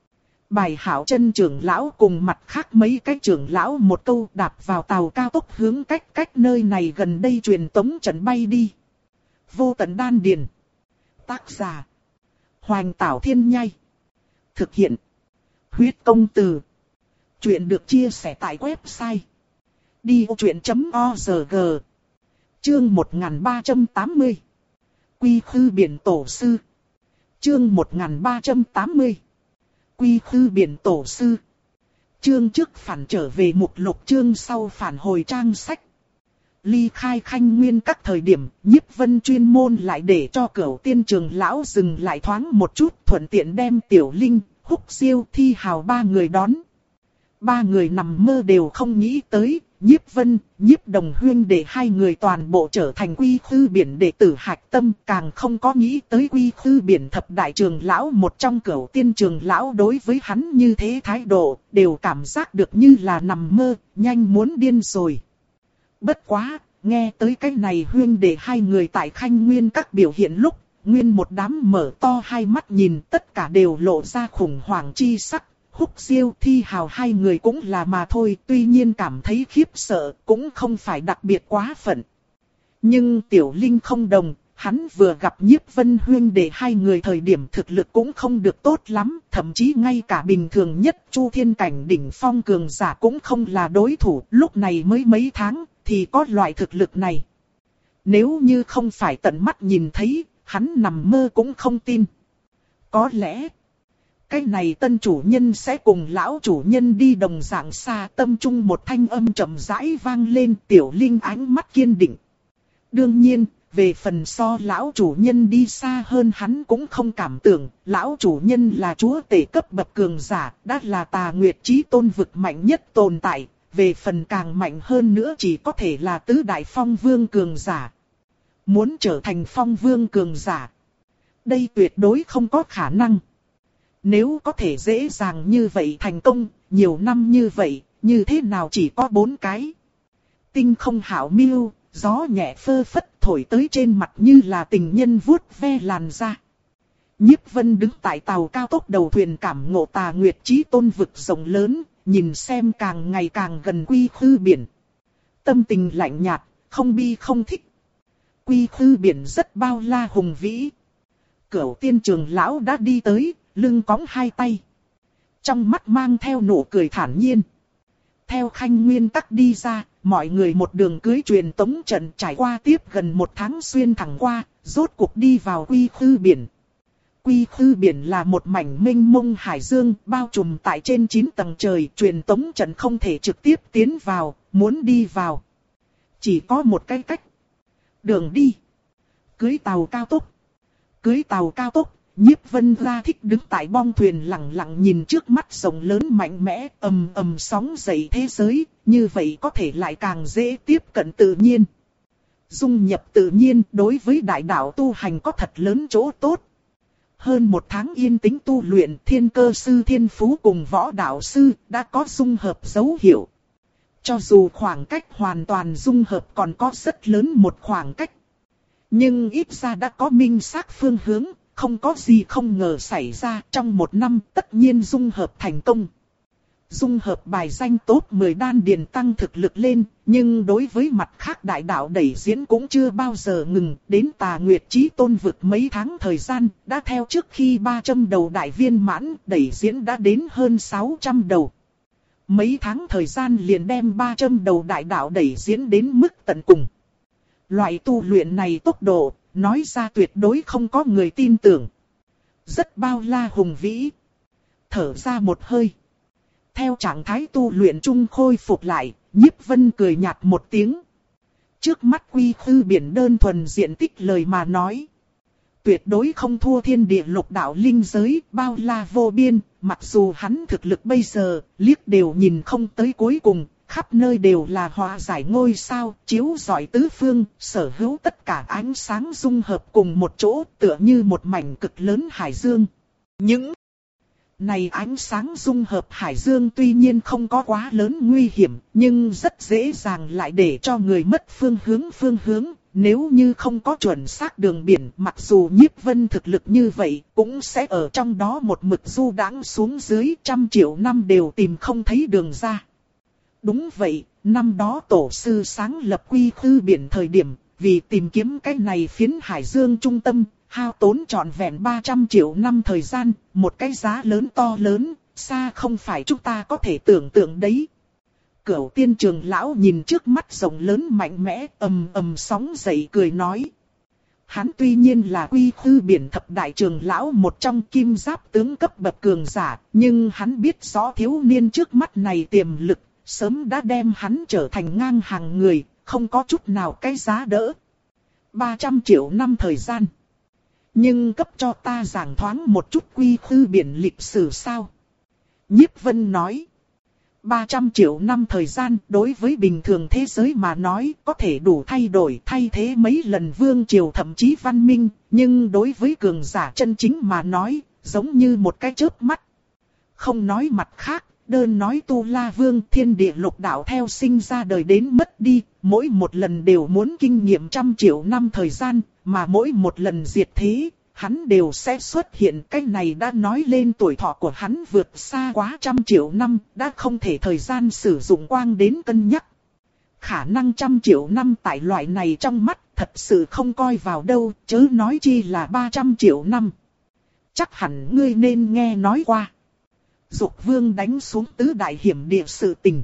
Bài Hạo Chân trưởng lão cùng mặt khác mấy cái trưởng lão một câu đạp vào tàu cao tốc hướng cách cách nơi này gần đây truyền tống trận bay đi. Vô Tận Đan Điền. Tác giả. Hoành Tảo Thiên Nhai. Thực hiện. Huyết Công Từ. Chuyện được chia sẻ tại website đi ô chuyện chấm org. Chương một nghìn ba trăm tám mươi. Quy Khư Biển Tổ Sư. Chương một nghìn ba trăm tám mươi. Quy Khư Biển Tổ Sư. Chương trước phản trở về mục lục, chương sau phản hồi trang sách. Ly khai Khanh Nguyên các thời điểm, Nhiếp Vân chuyên môn lại để cho Cửu Tiên trưởng lão dừng lại thoáng một chút, thuận tiện đem Tiểu Linh, Húc Siêu, Thi Hào ba người đón. Ba người nằm mơ đều không nghĩ tới, Nhiếp Vân, Nhiếp Đồng huynh để hai người toàn bộ trở thành Quy Khư Biển đệ tử hạch tâm, càng không có nghĩ tới Quy Khư Biển thập đại trưởng lão một trong Cửu Tiên trưởng lão đối với hắn như thế thái độ, đều cảm giác được như là nằm mơ, nhanh muốn điên rồi. Bất quá, nghe tới cái này huynh để hai người tại Khanh Nguyên các biểu hiện lúc, nguyên một đám mở to hai mắt nhìn, tất cả đều lộ ra khủng hoảng chi sắc. Húc Siêu, Thi Hào hai người cũng là mà thôi, tuy nhiên cảm thấy khiếp sợ, cũng không phải đặc biệt quá phận. Nhưng Tiểu Linh không đồng, hắn vừa gặp Nhiếp Vân huynh để hai người thời điểm thực lực cũng không được tốt lắm, thậm chí ngay cả bình thường nhất Chu Thiên cảnh đỉnh phong cường giả cũng không là đối thủ, lúc này mới mấy tháng, thì có loại thực lực này. Nếu như không phải tận mắt nhìn thấy, hắn nằm mơ cũng không tin. Có lẽ, cái này tân chủ nhân sẽ cùng lão chủ nhân đi đồng dạng xa. Tâm trung một thanh âm chậm rãi vang lên, Tiểu Linh ánh mắt kiên định. Đương nhiên, về phần so lão chủ nhân đi xa hơn hắn cũng không cảm tưởng. Lão chủ nhân là chúa tể cấp bậc cường giả, đã là Tà Nguyệt Chí Tôn vực mạnh nhất tồn tại. Về phần càng mạnh hơn nữa chỉ có thể là tứ đại phong vương cường giả. Muốn trở thành phong vương cường giả, đây tuyệt đối không có khả năng. Nếu có thể dễ dàng như vậy thành công, nhiều năm như vậy, như thế nào chỉ có bốn cái. Tinh không hảo miêu, gió nhẹ phơ phất thổi tới trên mặt như là tình nhân vuốt ve làn da. Nhiếp Vân đứng tại tàu cao tốc đầu thuyền cảm ngộ Tà Nguyệt Chí Tôn vực rộng lớn, nhìn xem càng ngày càng gần Quy Khư Biển. Tâm tình lạnh nhạt, không bi không thích. Quy Khư Biển rất bao la hùng vĩ. Cửu Tiên trưởng lão đã đi tới, lưng cõng hai tay. Trong mắt mang theo nụ cười thản nhiên. Theo Khanh Nguyên các đi ra, mọi người một đường cưới truyền tống trận trải qua tiếp gần một tháng xuyên thẳng qua, rốt cuộc đi vào Quy Khư Biển. Quy Khư Biển là một mảnh mênh mông hải dương, bao trùm tại trên chín tầng trời, truyền tống trận không thể trực tiếp tiến vào, muốn đi vào chỉ có một cái cách. Đường đi. Cưới tàu cao tốc. Cưới tàu cao tốc, Nhiếp Vân ra thích đứng tại bong thuyền lặng lặng nhìn trước mắt rộng lớn mạnh mẽ, ầm ầm sóng dậy thế giới, như vậy có thể lại càng dễ tiếp cận tự nhiên. Dung nhập tự nhiên đối với đại đạo tu hành có thật lớn chỗ tốt. Hơn một tháng yên tĩnh tu luyện, Thiên Cơ Sư Thiên Phú cùng Võ Đạo Sư đã có dung hợp dấu hiệu. Cho dù khoảng cách hoàn toàn dung hợp còn có rất lớn một khoảng cách, nhưng ít ra đã có minh xác phương hướng, không có gì không ngờ xảy ra. Trong một năm tất nhiên dung hợp thành công. Dung hợp bài danh top mười đan điền tăng thực lực lên, nhưng đối với mặt khác đại đạo đẩy diễn cũng chưa bao giờ ngừng. Đến Tà Nguyệt Chí Tôn vực mấy tháng thời gian, đã theo trước khi ba trăm đầu đại viên mãn, đẩy diễn đã đến hơn sáu trăm đầu. Mấy tháng thời gian liền đem ba trăm đầu đại đạo đẩy diễn đến mức tận cùng. Loại tu luyện này tốc độ, nói ra tuyệt đối không có người tin tưởng. Rất bao la hùng vĩ. Thở ra một hơi. Theo trạng thái tu luyện chung khôi phục lại, Nhiếp Vân cười nhạt một tiếng. Trước mắt Quy Khư Biển đơn thuần diện tích lời mà nói, tuyệt đối không thua thiên địa lục đạo linh giới, bao la vô biên. Mặc dù hắn thực lực bây giờ, liếc đều nhìn không tới cuối cùng, khắp nơi đều là hóa giải ngôi sao, chiếu rọi tứ phương, sở hữu tất cả ánh sáng dung hợp cùng một chỗ, tựa như một mảnh cực lớn hải dương. Những này ánh sáng dung hợp hải dương tuy nhiên không có quá lớn nguy hiểm, nhưng rất dễ dàng lại để cho người mất phương hướng phương hướng. Nếu như không có chuẩn xác đường biển, mặc dù Nhiếp Vân thực lực như vậy, cũng sẽ ở trong đó một mực du đãng xuống dưới, trăm triệu năm đều tìm không thấy đường ra. Đúng vậy, năm đó tổ sư sáng lập Quy Khư Biển thời điểm, vì tìm kiếm cái này phiến hải dương trung tâm, hao tốn trọn vẹn ba trăm triệu năm thời gian, một cái giá lớn to lớn, xa không phải chúng ta có thể tưởng tượng đấy. Cửu Tiên Trường Lão nhìn trước mắt rộng lớn mạnh mẽ, ầm ầm sóng dậy cười nói. Hắn tuy nhiên là Quy Khư Biển thập đại trường lão một trong, kim giáp tướng cấp bậc cường giả, nhưng hắn biết rõ thiếu niên trước mắt này tiềm lực, sớm đã đem hắn trở thành ngang hàng người, không có chút nào cái giá đỡ. ba trăm triệu năm thời gian. Nhưng cấp cho ta giảng thoáng một chút Quy Khư Biển lịch sử sao? Nhiếp Vân nói. ba trăm triệu năm thời gian đối với bình thường thế giới mà nói có thể đủ thay đổi thay thế mấy lần vương triều thậm chí văn minh, nhưng đối với cường giả chân chính mà nói, giống như một cái chớp mắt. Không nói mặt khác, đơn nói Tu La Vương thiên địa lục đạo theo sinh ra đời đến mất đi, mỗi một lần đều muốn kinh nghiệm trăm triệu năm thời gian, mà mỗi một lần diệt thế, hắn đều sẽ xuất hiện. Cái này đã nói lên tuổi thọ của hắn vượt xa quá trăm triệu năm, đã không thể thời gian sử dụng quang đến cân nhắc. Khả năng trăm triệu năm tại loại này trong mắt thật sự không coi vào đâu, chớ nói chi là ba trăm triệu năm. Chắc hẳn ngươi nên nghe nói qua Dục Vương đánh xuống tứ đại hiểm địa sự tình.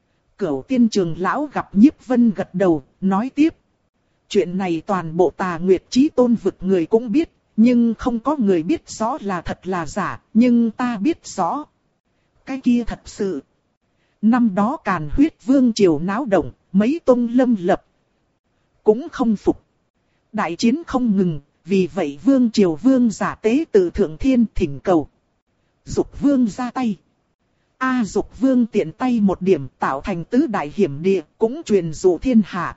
Cửu Tiên Trường Lão gặp Nhiếp Vân gật đầu, nói tiếp. Chuyện này toàn bộ Tà Nguyệt Chí Tôn vực người cũng biết, nhưng không có người biết rõ là thật là giả, nhưng ta biết rõ. Cái kia thật sự. Năm đó Càn Huyết Vương triều náo động, mấy tông lâm lập cũng không phục. Đại chiến không ngừng, vì vậy Vương triều vương giả tế tự thượng thiên thỉnh cầu Dục Vương ra tay. A à, Dục Vương tiện tay một điểm tạo thành tứ đại hiểm địa, cũng truyền dụ thiên hạ.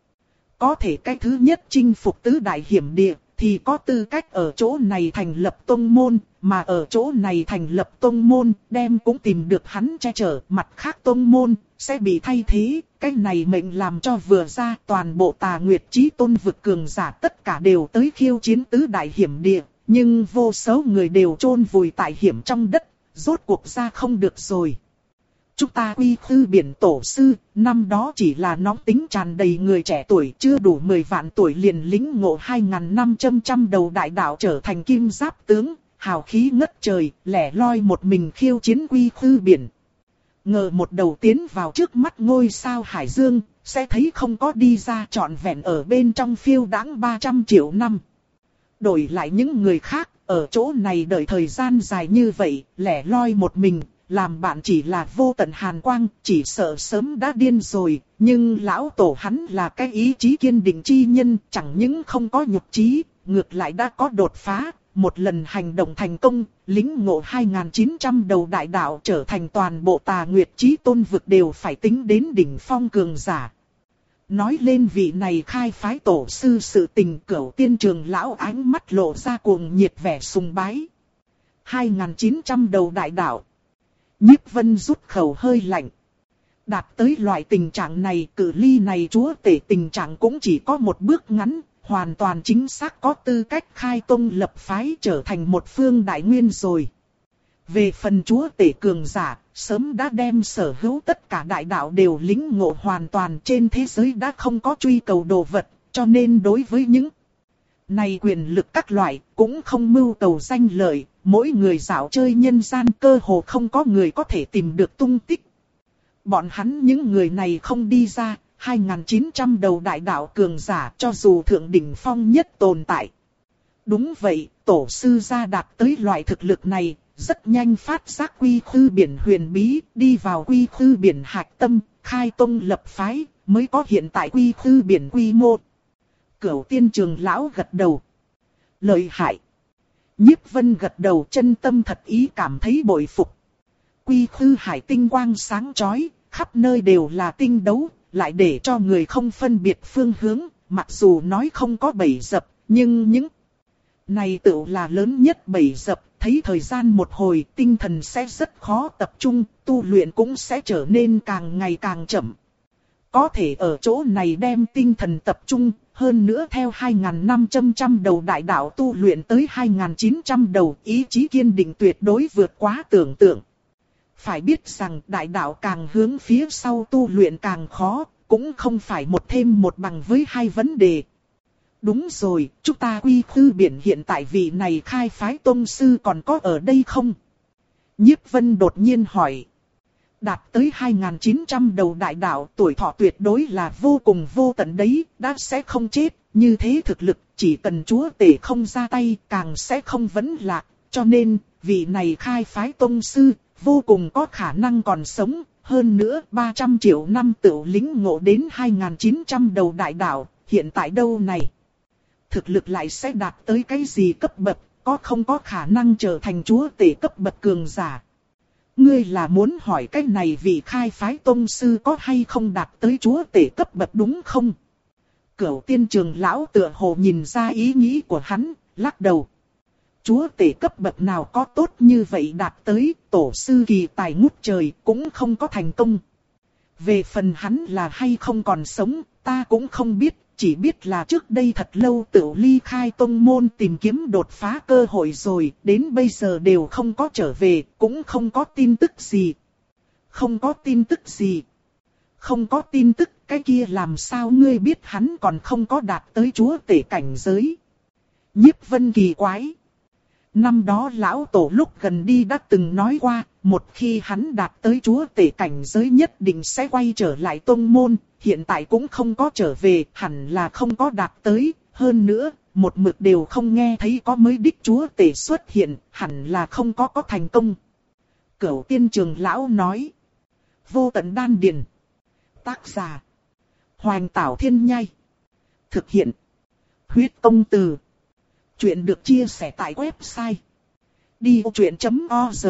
Có thể cái thứ nhất chinh phục tứ đại hiểm địa, thì có tư cách ở chỗ này thành lập tông môn, mà ở chỗ này thành lập tông môn, đem cũng tìm được hắn che chở, mặt khác tông môn sẽ bị thay thế. Cái này mệnh làm cho vừa ra toàn bộ Tà Nguyệt Chí Tôn vực cường giả tất cả đều tới khiêu chiến tứ đại hiểm địa, nhưng vô số người đều chôn vùi tại hiểm trong đất, rốt cuộc ra không được rồi. Chúng ta Quy Khư Biển tổ sư, năm đó chỉ là nóng tính tràn đầy người trẻ tuổi, chưa đủ mười vạn tuổi liền lĩnh ngộ hai nghìn năm trăm đầu đại đạo trở thành kim giáp tướng, hào khí ngất trời, lẻ loi một mình khiêu chiến Quy Khư Biển. Ngờ một đầu tiến vào trước mắt ngôi sao hải dương, sẽ thấy không có đi ra trọn vẹn ở bên trong phiêu đãng ba trăm triệu năm. Đổi lại những người khác, ở chỗ này đợi thời gian dài như vậy, lẻ loi một mình, làm bạn chỉ là vô tận hàn quang, chỉ sợ sớm đã điên rồi. Nhưng lão tổ hắn là cái ý chí kiên định chi nhân, chẳng những không có nhục chí, ngược lại đã có đột phá. Một lần hành động thành công, lĩnh ngộ hai nghìn chín trăm đầu đại đạo trở thành toàn bộ Tà Nguyệt Chí Tôn vực đều phải tính đến đỉnh phong cường giả. Nói lên vị này khai phái tổ sư sự tình, Cửu Tiên Trường lão ánh mắt lộ ra cuồng nhiệt vẻ sùng bái. hai nghìn chín trăm đầu đại đạo. Nhiếp Vân rút khẩu hơi lạnh. Đạt tới loại tình trạng này, cự ly này chúa tể tình trạng cũng chỉ có một bước ngắn, hoàn toàn chính xác có tư cách khai tông lập phái trở thành một phương đại nguyên rồi. Về phần chúa tể cường giả, sớm đã đem sở hữu tất cả đại đạo đều lĩnh ngộ hoàn toàn, trên thế giới đã không có truy cầu đồ vật, cho nên đối với những này quyền lực các loại cũng không mưu cầu danh lợi, mỗi người dạo chơi nhân gian cơ hồ không có người có thể tìm được tung tích. Bọn hắn những người này không đi ra, hai nghìn chín trăm đầu đại đạo cường giả cho dù thượng đỉnh phong nhất tồn tại. Đúng vậy, tổ sư gia đạt tới loại thực lực này, rất nhanh phát giác quy khư biển huyền bí, đi vào quy khư biển hạch tâm, khai tông lập phái, mới có hiện tại quy khư biển quy mô. Cửu Tiên Trường lão gật đầu. Lợi hại. Nhiếp Vân gật đầu, chân tâm thật ý cảm thấy bội phục. Quy khư hải tinh quang sáng chói, khắp nơi đều là tinh đấu, lại để cho người không phân biệt phương hướng, mặc dù nói không có bẫy dập, nhưng những này tựu là lớn nhất bẫy dập, thấy thời gian một hồi tinh thần sẽ rất khó tập trung, tu luyện cũng sẽ trở nên càng ngày càng chậm. Có thể ở chỗ này đem tinh thần tập trung, hơn nữa theo hai nghìn năm trăm đầu đại đạo tu luyện tới hai nghìn chín trăm đầu, ý chí kiên định tuyệt đối vượt quá tưởng tượng. Phải biết rằng đại đạo càng hướng phía sau tu luyện càng khó, cũng không phải một thêm một bằng với hai vấn đề. Đúng rồi, chúng ta quy khư biển hiện tại vị này khai phái tông sư còn có ở đây không? Nhiếp Vân đột nhiên hỏi. Đạt tới hai nghìn chín trăm đầu đại đạo, tuổi thọ tuyệt đối là vô cùng vô tận đấy, đã sẽ không chết. Như thế thực lực, chỉ cần chúa tể không ra tay, càng sẽ không vấn lạc. Cho nên, vị này khai phái tông sư, vô cùng có khả năng còn sống. Hơn nữa, ba trăm triệu năm tựu lĩnh ngộ đến hai nghìn chín trăm đầu đại đạo, hiện tại đâu này? Thực lực lại sẽ đạt tới cái gì cấp bậc, có không có khả năng trở thành chúa tể cấp bậc cường giả? Ngươi là muốn hỏi cái này vị khai phái tông sư có hay không đạt tới chúa tể cấp bậc đúng không? Cửu Tiên Trường lão tựa hồ nhìn ra ý nghĩ của hắn, lắc đầu. Chúa tể cấp bậc nào có tốt như vậy đạt tới, tổ sư kỳ tài ngút trời cũng không có thành công. Về phần hắn là hay không còn sống, ta cũng không biết, chỉ biết là trước đây thật lâu tựu ly khai tông môn tìm kiếm đột phá cơ hội rồi, đến bây giờ đều không có trở về, cũng không có tin tức gì. Không có tin tức gì. Không có tin tức, cái kia làm sao ngươi biết hắn còn không có đạt tới chúa tể cảnh giới? Nhiếp Vân kỳ quái. Năm đó lão tổ lúc gần đi đã từng nói qua, một khi hắn đạt tới chúa tể cảnh giới nhất định sẽ quay trở lại tông môn, hiện tại cũng không có trở về, hẳn là không có đạt tới, hơn nữa, một mực đều không nghe thấy có mới đích chúa tể xuất hiện, hẳn là không có có thành công. Cửu Tiên Trường lão nói. Vô tận đan điền. Tác giả. Hoành Tảo Thiên Nhai. Thực hiện. Huyết Tông Từ. Chuyện được chia sẻ tại website đi vô chuyện chấm org.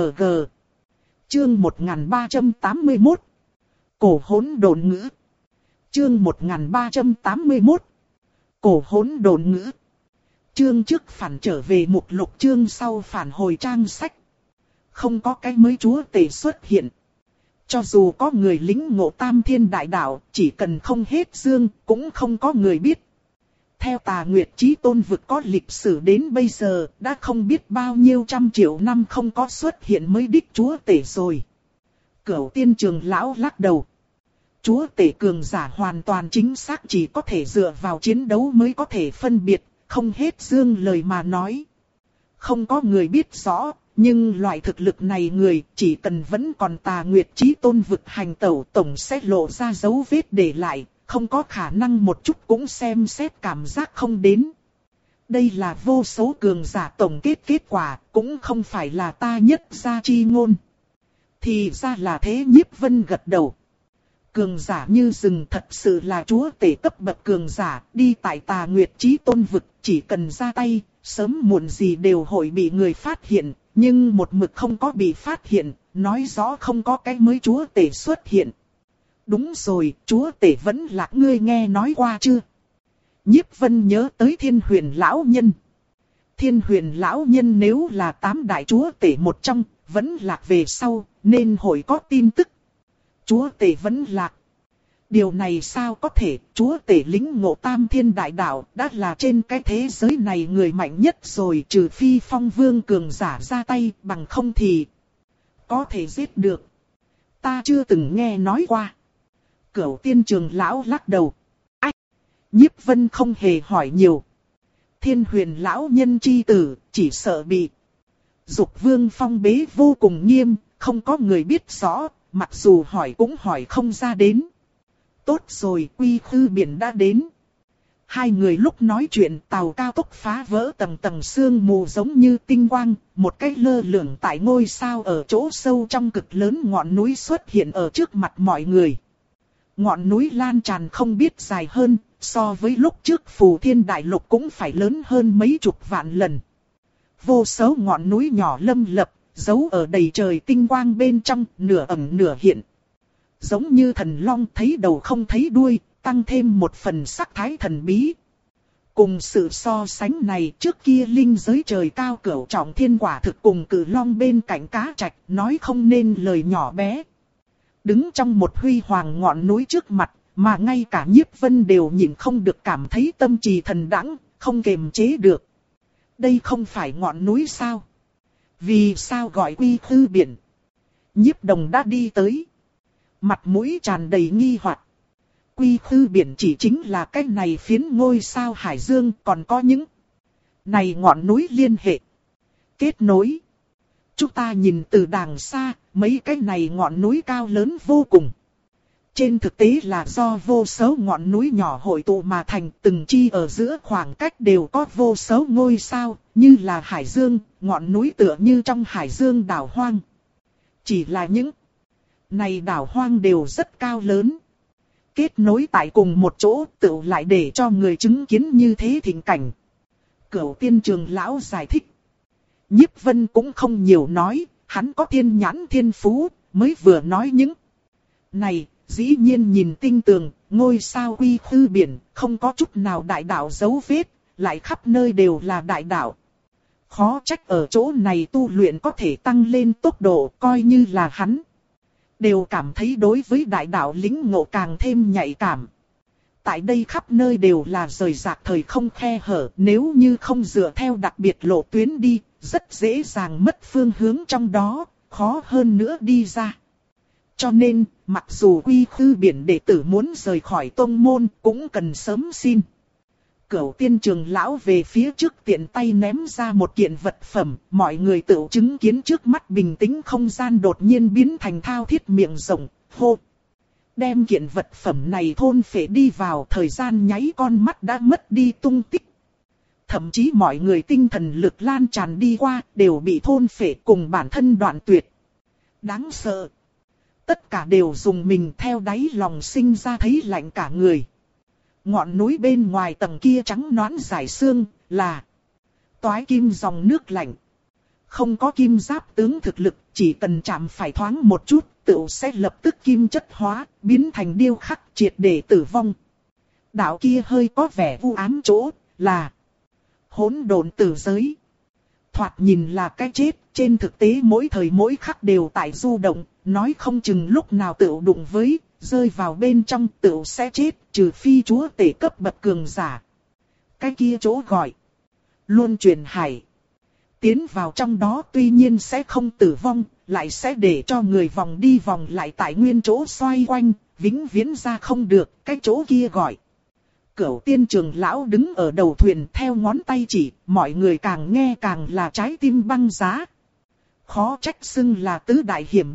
Chương một nghìn ba trăm tám mươi mốt. Cổ hỗn độn ngữ. Chương một nghìn ba trăm tám mươi mốt. Cổ hỗn độn ngữ. Chương trước phản trở về mục lục, chương sau phản hồi trang sách. Không có cái mới chúa tể xuất hiện. Cho dù có người lĩnh ngộ tam thiên đại đạo, chỉ cần không hết dương, cũng không có người biết. Theo Tà Nguyệt Chí Tôn vực có lịch sử đến bây giờ, đã không biết bao nhiêu trăm triệu năm không có xuất hiện mới đích chúa tể rồi. Cửu Tiên Trường lão lắc đầu. Chúa tể cường giả hoàn toàn chính xác chỉ có thể dựa vào chiến đấu mới có thể phân biệt, không hết dương lời mà nói. Không có người biết rõ, nhưng loại thực lực này người chỉ cần vẫn còn Tà Nguyệt Chí Tôn vực hành tẩu tổng sẽ lộ ra dấu vết để lại. không có khả năng một chút cũng xem xét cảm giác không đến. Đây là vô số cường giả tổng kết kết quả, cũng không phải là ta nhất ra chi ngôn. Thì ra là thế, Nhiếp Vân gật đầu. Cường giả như rừng thật sự là chúa tể cấp bậc cường giả, đi tại Tà Nguyệt Chí Tôn vực, chỉ cần ra tay, sớm muộn gì đều hội bị người phát hiện, nhưng một mực không có bị phát hiện, nói rõ không có cái mới chúa tể xuất hiện. Đúng rồi, chúa tể vẫn là ngươi nghe nói qua chưa? Nhiếp Vân nhớ tới Thiên Huyền lão nhân. Thiên Huyền lão nhân nếu là tám đại chúa tể một trong, vẫn lạc về sau, nên hội có tin tức. Chúa tể vẫn lạc. Điều này sao có thể, chúa tể lĩnh ngộ tam thiên đại đạo, đã là trên cái thế giới này người mạnh nhất rồi, trừ phi phong vương cường giả ra tay, bằng không thì có thể giết được. Ta chưa từng nghe nói qua. Cửu Tiên Trường lão lắc đầu. Ách! Nhiếp Vân không hề hỏi nhiều. Thiên Huyền lão nhân chi tử, chỉ sợ bị Dục Vương phong bế vô cùng nghiêm, không có người biết rõ, mặc dù hỏi cũng hỏi không ra đến. Tốt rồi, Quy Khư Biển đã đến. Hai người lúc nói chuyện, tàu cao tốc phá vỡ tầng tầng sương mù giống như tinh quang, một cái lơ lửng tại ngôi sao ở chỗ sâu trong cực lớn ngọn núi xuất hiện ở trước mặt mọi người. Ngọn núi lan tràn không biết dài hơn, so với lúc trước Phù Thiên Đại Lục cũng phải lớn hơn mấy chục vạn lần. Vô số ngọn núi nhỏ lâm lập, giấu ở đầy trời tinh quang bên trong, nửa ẩn nửa hiện. Giống như thần long thấy đầu không thấy đuôi, tăng thêm một phần sắc thái thần bí. Cùng sự so sánh này, trước kia linh giới trời cao cửu trọng thiên quả thực cùng cử long bên cạnh cá trạch, nói không nên lời nhỏ bé. Đứng trong một huy hoàng ngọn núi trước mặt, mà ngay cả Nhiếp Vân đều nhìn không được cảm thấy tâm trì thần đãng, không kềm chế được. Đây không phải ngọn núi sao? Vì sao gọi Quy Khư Biển? Nhiếp Đồng đã đi tới. Mặt mũi tràn đầy nghi hoặc. Quy Khư Biển chỉ chính là cái này phiến ngôi sao hải dương, còn có những này ngọn núi liên hệ, kết nối. Chúng ta nhìn từ đàng xa, mấy cái này ngọn núi cao lớn vô cùng. Trên thực tế là do vô số ngọn núi nhỏ hội tụ mà thành, từng chi ở giữa khoảng cách đều có vô số ngôi sao, như là hải dương, ngọn núi tựa như trong hải dương đảo hoang. Chỉ là những này đảo hoang đều rất cao lớn. Kết nối tại cùng một chỗ tự lại để cho người chứng kiến như thế thịnh cảnh. Cửu Tiên Trường lão giải thích. Nhiếp Vân cũng không nhiều nói, hắn có thiên nhãn thiên phú, mới vừa nói những này, dĩ nhiên nhìn tinh tường, ngôi sao Quy Khư Biển, không có chút nào đại đạo dấu vết, lại khắp nơi đều là đại đạo. Khó trách ở chỗ này tu luyện có thể tăng lên tốc độ, coi như là hắn đều cảm thấy đối với đại đạo lĩnh ngộ càng thêm nhạy cảm. Tại đây khắp nơi đều là rời rạc thời không khe hở, nếu như không dựa theo đặc biệt lộ tuyến đi, rất dễ dàng mất phương hướng trong đó, khó hơn nữa đi ra. Cho nên, mặc dù Quy Khư Biển đệ tử muốn rời khỏi tông môn, cũng cần sớm xin. Cửu Tiên Trường lão về phía trước tiện tay ném ra một kiện vật phẩm, mọi người tự chứng kiến trước mắt bình tĩnh không gian đột nhiên biến thành thao thiết miệng rộng, hô. Đem kiện vật phẩm này thôn phệ đi vào, thời gian nháy con mắt đã mất đi tung tích. Thậm chí mọi người tinh thần lực lan tràn đi qua, đều bị thôn phệ cùng bản thân đoạn tuyệt. Đáng sợ. Tất cả đều dùng mình theo đáy lòng sinh ra thấy lạnh cả người. Ngọn núi bên ngoài tầng kia trắng nõn dải xương, là toái kim dòng nước lạnh. Không có kim giáp tướng thực lực, chỉ cần chạm phải thoáng một chút, tựu sẽ lập tức kim chất hóa, biến thành điêu khắc triệt để tử vong. Đạo kia hơi có vẻ u ám chỗ, là hỗn độn tử giới. Thoạt nhìn là cái chết, trên thực tế mỗi thời mỗi khắc đều tại du động, nói không chừng lúc nào tựu đụng với, rơi vào bên trong tựu sẽ chết, trừ phi chúa tể cấp bậc cường giả. Cái kia chỗ gọi luân chuyển hải. Tiến vào trong đó tuy nhiên sẽ không tử vong, lại sẽ để cho người vòng đi vòng lại tại nguyên chỗ xoay quanh, vĩnh viễn ra không được, cái chỗ kia gọi. Cửu Tiên Trường lão đứng ở đầu thuyền theo ngón tay chỉ, mọi người càng nghe càng là trái tim băng giá. Khó trách xưng là tứ đại hiểm địa,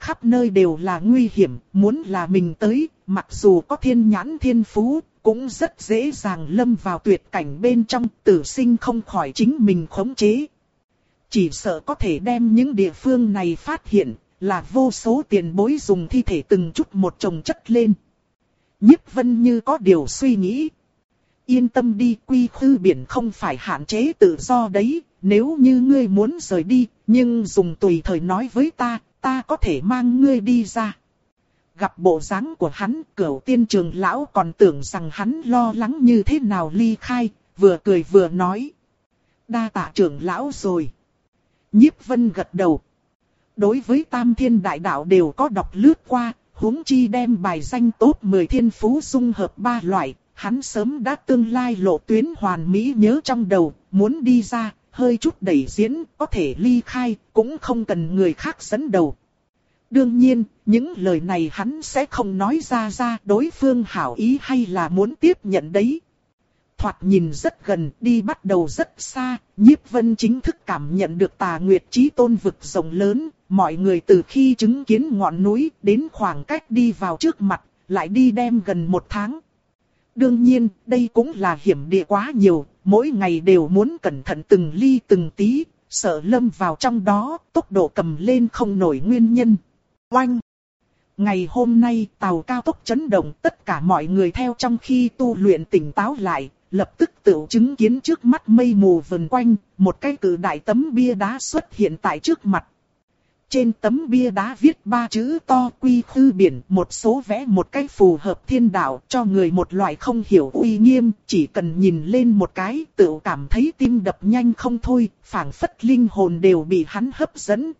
khắp nơi đều là nguy hiểm, muốn là mình tới, mặc dù có thiên nhãn thiên phú, cũng rất dễ dàng lâm vào tuyệt cảnh bên trong, tử sinh không khỏi chính mình khống chế. Chỉ sợ có thể đem những địa phương này phát hiện, là vô số tiền bối dùng thi thể từng chút một chồng chất lên. Nhiếp Vân như có điều suy nghĩ. Yên tâm đi, quy khư biển không phải hạn chế tự do đấy, nếu như ngươi muốn rời đi, nhưng dùng tùy thời nói với ta, ta có thể mang ngươi đi ra. Gặp bộ dáng của hắn, Cửu Tiên trưởng lão còn tưởng rằng hắn lo lắng như thế nào ly khai, vừa cười vừa nói. Đa tạ trưởng lão rồi. Nhiếp Vân gật đầu. Đối với Tam Thiên Đại Đạo đều có đọc lướt qua, huống chi đem bài danh top mười thiên phú dung hợp ba loại, hắn sớm đã tương lai lộ tuyến hoàn mỹ nhớ trong đầu, muốn đi ra, hơi chút đẩy diễn, có thể ly khai, cũng không cần người khác dẫn đầu. Đương nhiên, những lời này hắn sẽ không nói ra ra đối phương hảo ý hay là muốn tiếp nhận đấy. Thoạt nhìn rất gần, đi bắt đầu rất xa, Nhiếp Vân chính thức cảm nhận được Tà Nguyệt Chí Tôn vực rộng lớn, mọi người từ khi chứng kiến ngọn núi đến khoảng cách đi vào trước mặt, lại đi đem gần một tháng. Đương nhiên, đây cũng là hiểm địa quá nhiều, mỗi ngày đều muốn cẩn thận từng ly từng tí, sợ lâm vào trong đó, tốc độ cầm lên không nổi nguyên nhân. Oanh! Ngày hôm nay tàu cao tốc chấn động, tất cả mọi người theo trong khi tu luyện tỉnh táo lại, lập tức tự chứng kiến trước mắt mây mù vần quanh, một cái cự đại tấm bia đá xuất hiện tại trước mặt. Trên tấm bia đá viết ba chữ to quy khư biển, một số vẽ một cách phù hợp thiên đạo, cho người một loại không hiểu uy nghiêm, chỉ cần nhìn lên một cái tự cảm thấy tim đập nhanh không thôi, phảng phất linh hồn đều bị hắn hấp dẫn.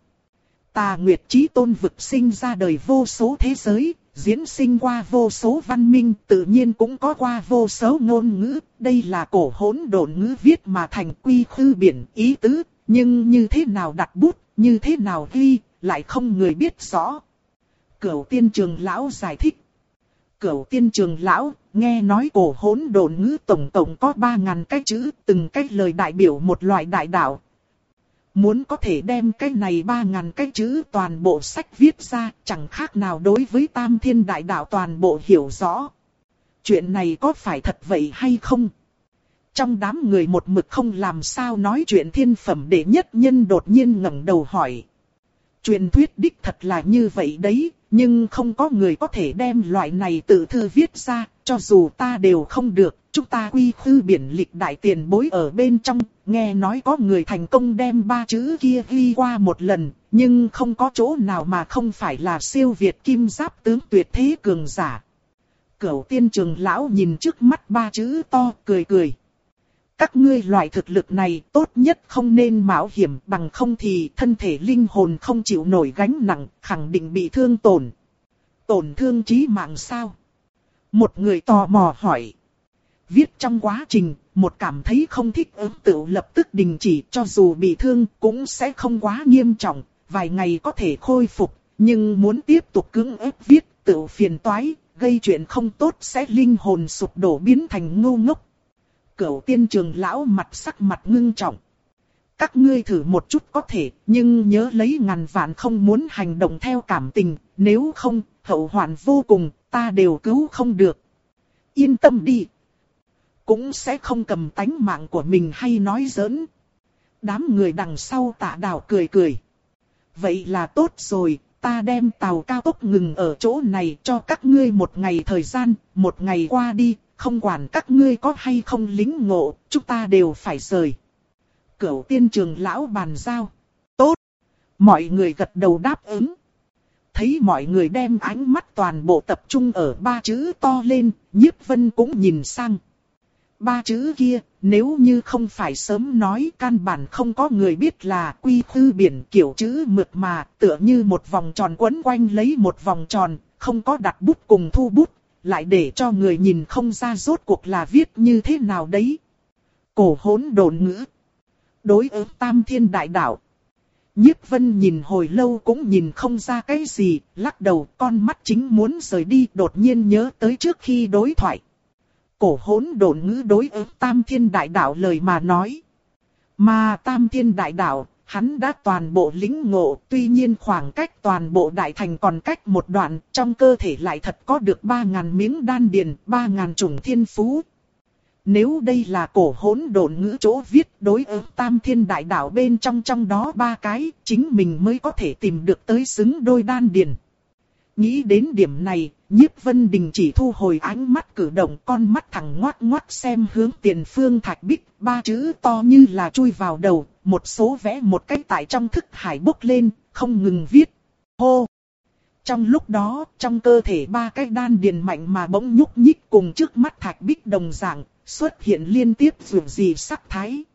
Tà Nguyệt Chí Tôn vực sinh ra đời vô số thế giới, diễn sinh qua vô số văn minh, tự nhiên cũng có qua vô số ngôn ngữ, đây là cổ hỗn độn ngữ viết mà thành quy khư biển ý tứ, nhưng như thế nào đặt bút, như thế nào ghi, lại không người biết rõ. Cửu Tiên trưởng lão giải thích. Cửu Tiên trưởng lão, nghe nói cổ hỗn độn ngữ tổng tổng có ba ngàn cái chữ, từng cái lời đại biểu một loại đại đạo. Muốn có thể đem cái này ba ngàn cái chữ toàn bộ sách viết ra, chẳng khác nào đối với Tam Thiên Đại Đạo toàn bộ hiểu rõ. Chuyện này có phải thật vậy hay không? Trong đám người một mực không làm sao nói chuyện thiên phẩm đệ nhất nhân đột nhiên ngẩng đầu hỏi. Truyền thuyết đích thật là như vậy đấy, nhưng không có người có thể đem loại này tự thư viết ra, cho dù ta đều không được. Chúng ta quy khư biển lịch đại tiền bối ở bên trong, nghe nói có người thành công đem ba chữ kia ghi qua một lần, nhưng không có chỗ nào mà không phải là siêu việt kim giáp tướng tuyệt thế cường giả. Cửu Tiên trưởng lão nhìn trước mắt ba chữ to, cười cười. Các ngươi loại thực lực này tốt nhất không nên mạo hiểm, bằng không thì thân thể linh hồn không chịu nổi gánh nặng, khẳng định bị thương tổn. Tổn thương chí mạng sao? Một người tò mò hỏi. Viết trong quá trình, một cảm thấy không thích ứng tự lập tức đình chỉ, cho dù bị thương cũng sẽ không quá nghiêm trọng, vài ngày có thể khôi phục, nhưng muốn tiếp tục cưỡng ép viết tự phiền toái, gây chuyện không tốt sẽ linh hồn sụp đổ biến thành ngu ngốc. Cửu Tiên trưởng lão mặt sắc mặt ngưng trọng. Các ngươi thử một chút có thể, nhưng nhớ lấy ngàn vạn không muốn hành động theo cảm tình, nếu không, hậu hoạn vô cùng, ta đều cứu không được. Yên tâm đi. Cũng sẽ không cầm tánh mạng của mình hay nói giỡn. Đám người đằng sau Tạ Đào cười cười. Vậy là tốt rồi, ta đem tàu cao tốc ngừng ở chỗ này cho các ngươi một ngày thời gian, một ngày qua đi, không quản các ngươi có hay không lính ngộ, chúng ta đều phải rời. Cửu Tiên trưởng lão bàn giao. Tốt. Mọi người gật đầu đáp ứng. Thấy mọi người đem ánh mắt toàn bộ tập trung ở ba chữ to lên, Nhiếp Vân cũng nhìn sang. Ba chữ kia, nếu như không phải sớm nói, căn bản không có người biết là quy khư biển, kiểu chữ mượt mà, tựa như một vòng tròn quấn quanh lấy một vòng tròn, không có đặt bút cùng thu bút, lại để cho người nhìn không ra rốt cuộc là viết như thế nào đấy. Cổ hỗn độn ngữ. Đối ứng Tam Thiên Đại Đạo. Nhiếp Vân nhìn hồi lâu cũng nhìn không ra cái gì, lắc đầu, con mắt chính muốn rời đi, đột nhiên nhớ tới trước khi đối thoại. Cổ hỗn độn ngữ đối ứng Tam Thiên Đại Đạo lời mà nói. Mà Tam Thiên Đại Đạo Hắn đã toàn bộ lĩnh ngộ, tuy nhiên khoảng cách toàn bộ đại thành còn cách một đoạn, trong cơ thể lại thật có được ba ngàn miếng đan điền, ba ngàn chủng thiên phú. Nếu đây là cổ hỗn độn ngữ chỗ viết đối ứng tam thiên đại đạo bên trong trong đó ba cái, chính mình mới có thể tìm được tới xứng đôi đan điền. Nghĩ đến điểm này, Nhiếp Vân Đình chỉ thu hồi ánh mắt cử động, con mắt thẳng ngoắt ngoắt xem hướng Tiền Phương Thạch Bích, ba chữ to như là chui vào đầu, một số vẽ một cách tại trong thức hải bốc lên, không ngừng viết. Hô! Trong lúc đó, trong cơ thể ba cái đan điền mạnh mà bỗng nhúc nhích cùng trước mắt Thạch Bích đồng dạng, xuất hiện liên tiếp dường gì sắc thái.